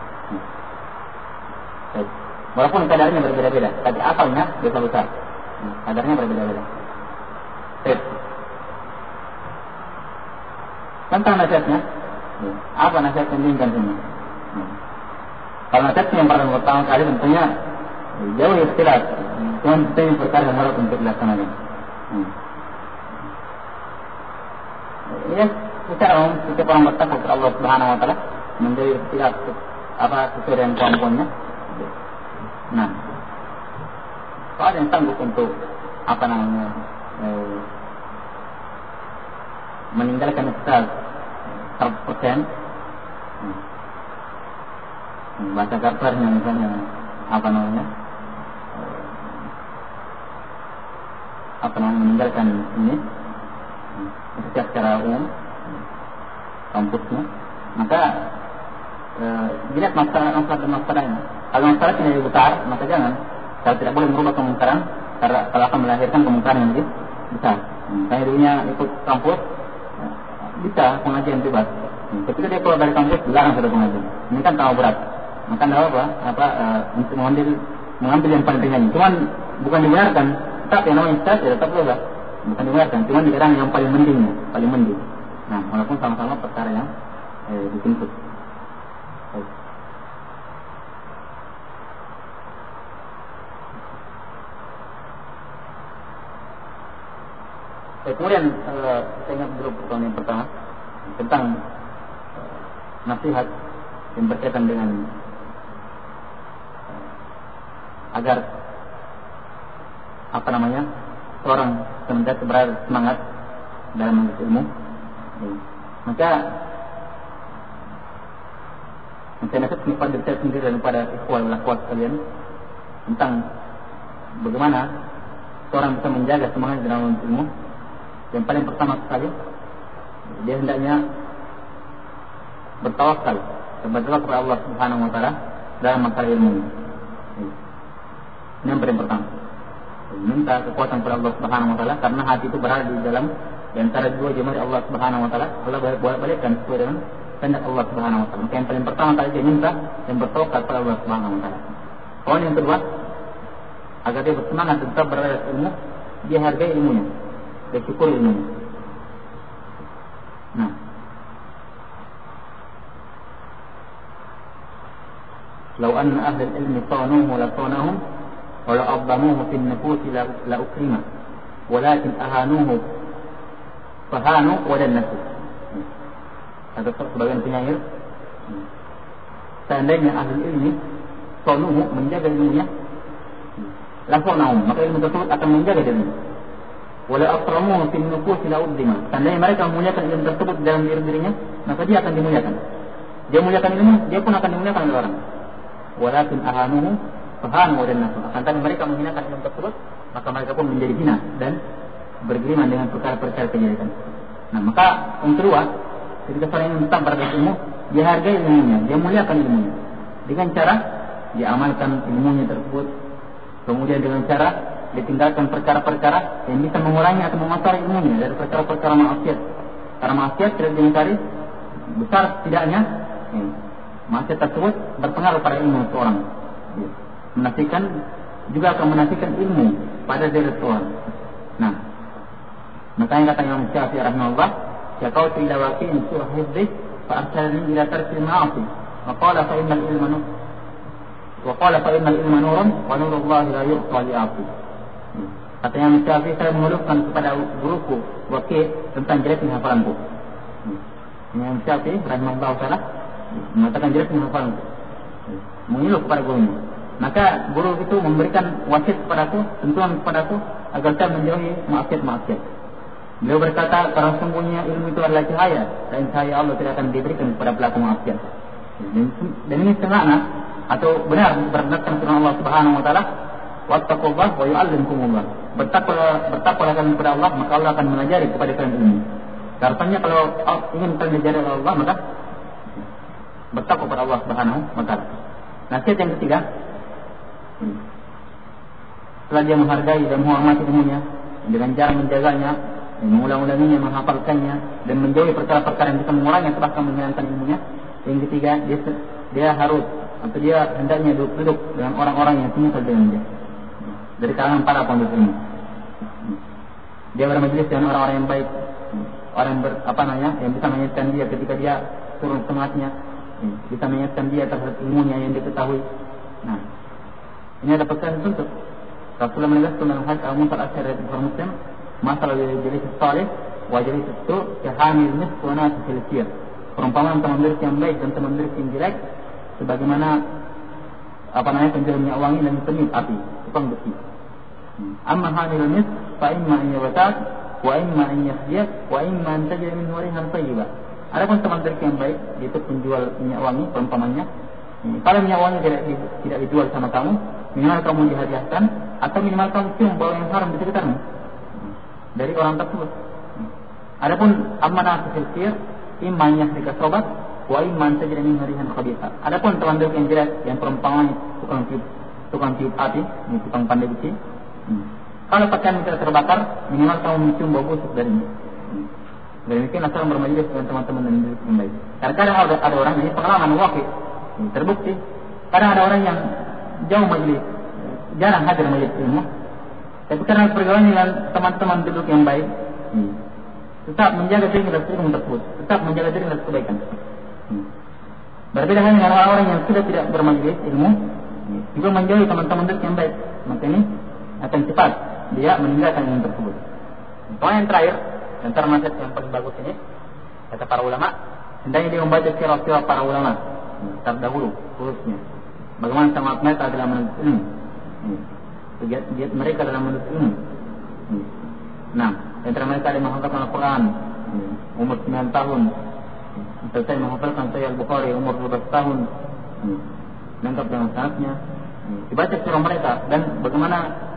Walaupun kadarnya berbeda-beda, tapi asalnya dosa besar. Kadarnya berbeda-beda. Tentang nasihatnya, Apa nasihat yang diinginkan sini? Kalau nasihat yang pertama kali tentunya jauh ikhtilaf. Cuma kita ini perkara yang harus untuk dilaksanakan. Ya, secara umum setiap orang bertakwa kepada Allah Subhanahu Wa Taala menjadi ikhtilaf sesuai dengan kemampuannya. Nah, kalau ada yang sanggup untuk meninggalkan ikhtilaf 100%, bahasa kasarnya misalnya meninggalkan ini secara umum kampusnya, maka dilihat masalahnya. Kalau masalah tidak besar, maka jangan. Kalau tidak boleh merubah kemungkaran, kalau akan melahirkan kemungkaran yang lebih besar. Saya dulunya ikut kampus, bisa pengajian bebas. Ketika dia keluar dari kampus, dilarang sudah pengajian. Ini kan terlalu berat. Maka tidak untuk mengambil yang paling ringan. Cuman bukan dibenarkan, tetap yang namanya istad, ya tetap juga. Bukan dibenarkan, cuman dilarang yang paling mending. Nah, walaupun sama-sama perkara yang dituntut. Kemudian saya ingat dulu pertanyaan yang pertama tentang nasihat yang berkaitan dengan agar seorang senantiasa berada semangat dalam menuntut ilmu. Maka saya nasihat kepada saya sendiri dan kepada ikhwan dan akhwat sekalian tentang bagaimana seorang bisa menjaga semangat dalam menuntut ilmu. Yang paling pertama sekali, dia hendaknya bertawakal kepada Allah Subhanahu Wa Taala dalam masalah ilmu. Ini yang paling pertama. Minta kekuatan kepada Allah Subhanahu Wa Taala karena hati itu berada di dalam di antara dua jemari Allah Subhanahu Wa Taala. Allah bolak-balikkan sesuai dengan kehendak Allah Subhanahu Wa Taala. Maka yang paling pertama kali dia minta dan bertawakal kepada Allah Subhanahu Wa Taala. Poin yang kedua, agar dia bersemangat tetap berada di ilmu, dia hargai ilmunya. Dia syukur ilmunya. Nah, "Lau anna ahli al-ilmi sanuhu la sanahum wa la addamuhu fi an-nufus la ukrima walakin ahanuhu fahanu wa dan-nafs." Kata sebagian penyair, seandainya ahli ilmi sanuhu menjaga ilmunya, la sanahum, maka ilmu tersebut akan menjaga dirinya. Wala akramuhu fil nufus la uddima. Seandainya mereka memuliakan ilmu tersebut dalam dirinya, maka dia akan dimuliakan. Dia muliakan ilmu, dia pun akan dimuliakan oleh orang. Walakin ahanuhu fahanu wa dan-nafs. Akan mereka menghinakan ilmu tersebut, maka mereka pun menjadi hina dan bergeliman dengan perkara-perkara kejelekan. Nah, maka yang kedua, ketika seorang yang tetap berada ilmu, dia hargai ilmunya, dia muliakan ilmunya. Dengan cara dia amalkan ilmunya tersebut. Kemudian dengan cara ditinggalkan perkara-perkara yang bisa mengurangi atau memotori ilmunya dari perkara-perkara maksiat. Karena maksiat tidak diingkari, besar tidaknya maksiat tersebut berpengaruh pada ilmu seorang. Juga akan menafikan ilmu pada diri seorang. Nah, makanya kata Imam Syafi'i rahimahullah, "Syaqautu ila waqi'in surah hifdhi fa arsalni ila tarkil ma'asi." Wa qala fa innal ilma nurun wa nurullahi la yu'ta li'afi. Katanya Imam Syafi'i, saya mengeluhkan kepada guruku Waqi' tentang jeleknya hafalanku. Imam Syafi'i rahimahullah taala mengatakan jeleknya hafalanku, mengeluh kepada gurunya. Maka guru itu memberikan wasiat kepadaku, tuntunan kepadaku agar saya menjauhi maksiat-maksiat. Beliau berkata, karena sungguhnya ilmu itu adalah cahaya, dan cahaya Allah tidak akan diberikan kepada pelaku maksiat. Dan ini semakna atau benar berdasarkan firman Allah Subhanahu Wa Taala, "Wattaqullah wa yu'allimkumullah." Bertakwalah kalian kepada Allah, maka Allah akan mengajari kepada kalian ilmu. Artinya kalau ingin kalian diajari oleh Allah, maka bertakwa kepada Allah Subhanahu Wa Taala. Nasihat yang ketiga, setelah dia menghargai dan menghormati ilmunya dengan cara menjaganya, mengulang-ulanginya, menghafalkannya, dan menjauhi perkara-perkara yang bisa mengurangi atau bahkan menghilangkan ilmunya. Yang ketiga, dia harus atau dia hendaknya duduk dengan orang-orang yang semisal dengan dia, dari kalangan para penduduk ilmu. Dia bermajlis dengan orang-orang yang baik, orang yang bisa mengingatkan dia ketika dia turun semangatnya, bisa mengingatkan dia terhadap ilmunya yang diketahui. Nah, ini ada pesan untuk Rasulullah menegaskan dalam hadis Abu Musa al-Asy'ari dari Bukhari Muslim, masalah jelis salih wa jelis itu kehamil misk wa nasil sir. Perumpamaan teman diri yang baik dan teman diri yang jelek sebagaimana penjual minyak wangi dan peniup api, tukang besi. Amma hamil misk fa imma an yabatat wa imma an yahdiyat wa imma an tajri min warihan thayyibah. Adapun teman diri yang baik yaitu penjual minyak wangi, perumpamannya kalau minyak wangi tidak dijual sama kamu, minimal kamu dihadiahkan atau minimal kamu cium bau yang haram di sekitarmu dari orang tersebut. Adapun amanah sisir imannya dikasobat wa iman tajri min warihan khabitha. Adapun teman diri yang jelek yang perumpamannya tukang tiup api, tukang pandai besi. Kalau pakaian tidak terbakar, minimal kamu mencium bau busuk darinya. Demikian asal bermajelis dengan teman-teman dan diri yang baik. Kadang-kadang ada orang ini pengalaman wakil terbukti. Kadang ada orang yang jauh majelis, jarang hadir majelis ilmu, tapi karena pergaulan dengan teman-teman duduk yang baik, tetap menjaga diri dari ilmu tersebut, tetap menjaga diri dari kebaikan. Berbeda dengan orang-orang yang sudah tidak bermajelis ilmu, juga menjauhi teman-teman duduk yang baik, maka ini akan cepat dia meninggalkan ilmu tersebut. Poin yang terakhir, antara nasihat yang paling bagus ini, kata para ulama, hendaknya dia membaca sirah-sirah para ulama terdahulu, khususnya bagaimana semangat mereka dalam menuntut ilmu, giat mereka dalam menuntut ilmu. Nah, antara mereka ada yang menghafalkan Al-Quran umur 9 tahun, selesai menghafalkan Sahih Al-Bukhari umur 12 tahun, lengkap dengan sanadnya. Dibaca sirah mereka dan bagaimana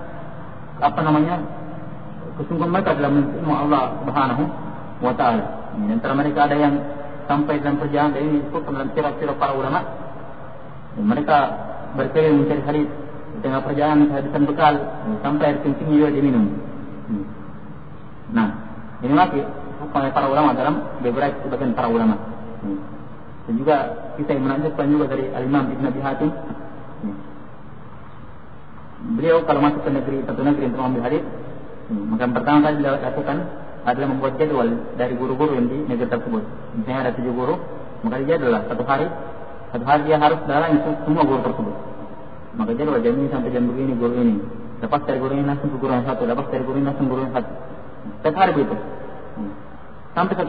kesungguhan mereka dalam menuntut ilmu Allah Subhanahu wa Ta'ala. Antara mereka ada yang sampai dalam perjalanan dari ini disebut dalam sirah-sirah para ulama. Mereka berkeliling mencari hadis di tengah perjalanan hadisan bekal sampai air kencing juga diminum. Nah, ini lagi hukum para ulama dalam beberapa sebagian para ulama. Dan juga kita yang menunjukkan juga dari Al-Imam Ibn Abi Hatim. Beliau kalau masuk ke satu negeri untuk mengambil hadis, maka yang pertama kali beliau lakukan adalah membuat jadwal dari guru-guru yang di negeri tersebut. Misalnya ada 7 guru, maka dijadwal satu hari dia harus dalami semua guru tersebut. Maka jadwal jam ini sampai jam begini guru ini, lepas dari guru ini langsung ke guru yang satu, lepas dari guru ini langsung guru yang satu. Setiap hari begitu. Sampai satu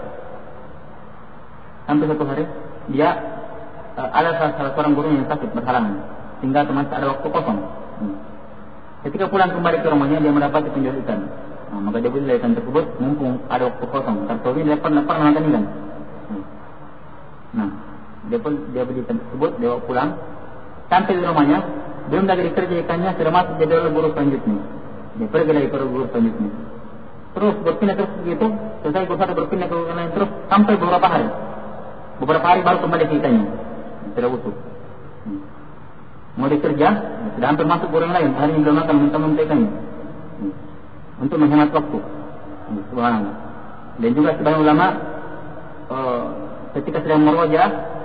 hari dia ada salah seorang guru yang sakit berhalangan, sehingga teman ada waktu kosong. Ketika pulang kembali ke rumahnya dia mendapati penjual ikan. Maka dia beli ikan tersebut mumpung ada waktu kosong. Karena dia pernah makan ikan. Nah, dia beli ikan tersebut, dia bawa pulang. Sampai di rumahnya, belum lagi dikerja ikannya, sudah masuk jadwal guru selanjutnya. Dia pergi lagi ke guru selanjutnya. Terus berpindah terus begitu, selesai guru satu berpindah ke guru lain terus sampai beberapa hari. Beberapa hari baru kembali ke ikannya. Sudah utuh. Mau dikerja, sudah hampir masuk guru yang lain. Hari ini belum makan, minta ikannya. Untuk menghemat waktu. Subhanallah. Dan juga sebagian ulama ketika sedang merwajah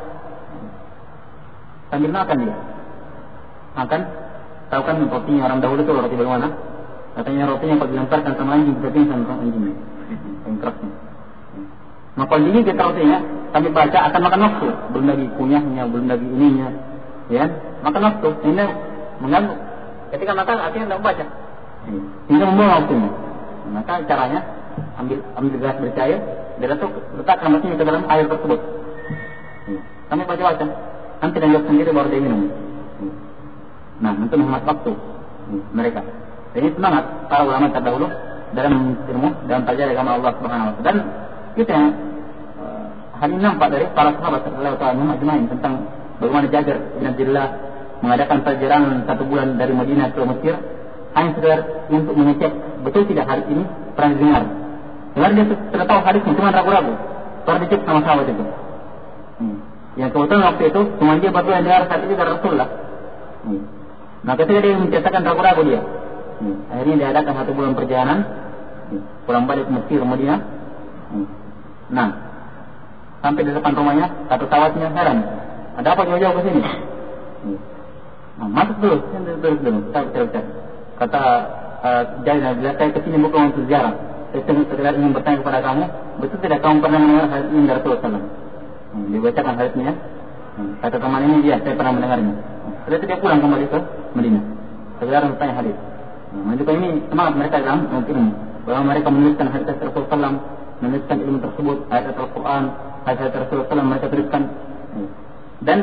sambil makan dia. Makan, tahu kan rotinya orang dahulu itu roti bagaimana? Katanya rotinya kalau dilemparkan sama anjing bisa pingsan sama anjingnya. Yang kerasnya. Maka kalau digigit rotinya sambil baca akan makan waktu. Belum lagi kunyahnya, belum lagi ininya. Ya, makan waktu. Ini mengganggu. Ketika makan artinya tidak membaca. Hingga membuang waktunya. Maka caranya ambil gelas bercair, dia letakkan mesinnya ke dalam air tersebut. Sampai baca-baca. Nanti dan sendiri baru dia minum. Nah, untuk menghemat waktu mereka. Ini semangat para ulama terdahulu dalam ilmu dalam pelajari agama Allah Subhanahu wa taala. Dan kita hal ini nampak dari para sahabat radhiyallahu anhum ajma'in tentang bagaimana Jabir bin Abdullah mengadakan perjalanan 1 bulan dari Madinah ke Mesir hanya sekedar untuk mengecek betul tidak hadis ini pernah didengar. Dengar dia sudah tahu hadisnya, cuma ragu-ragu. Baru dicek sama sahabat itu. Yang kebetulan waktu itu cuma dia berdua yang dengar saat itu dari Rasulullah. Nah ketika dia menceritakan ragu-ragu dia, akhirnya dia adakan 1 bulan perjalanan, pulang balik Mesir Madinah. Nah sampai di depan rumahnya, kata sahabatnya heran, ada apa jauh-jauh ke sini? Nah, masuk dulu, kita kata Jainal, bila saya kesini bukan untuk ziarah, saya sekedar ingin bertanya kepada kamu, betul tidak kamu pernah mendengar hal ini dari Rasulullah SAW? Dibacakan hadisnya. Kata teman ini saya pernah mendengarnya. Setelah itu dia pulang kembali ke Madinah. Sekarang bertanya hadis. Menunjukkan ini semangat mereka dalam ilmu. Bahwa mereka menuliskan hadis Rasulullah SAW, menuliskan ilmu tersebut, ayat Al-Quran, ayat Rasulullah SAW mereka tuliskan. Dan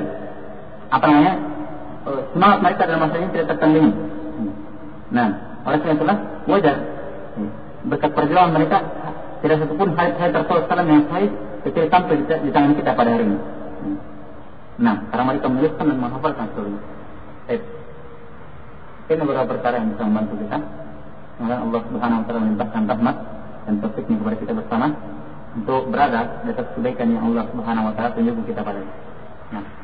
semangat mereka dalam masalah ini tidak tertandingi. Nah, oleh karena itulah wajar berkat perjuangan mereka tidak satupun hadis Rasulullah SAW yang sahih kecuali sampai di tangan kita pada hari ini. Nah, karena mereka menuliskan dan menghafalkan seluruhnya. Ini beberapa perkara yang bisa membantu kita. Semoga Allah Subhanahu Wa Taala melimpahkan rahmat dan taufiknya kepada kita bersama untuk berada di atas kebaikan yang Allah Subhanahu Wa Taala tunjukkan kita pada. Nah.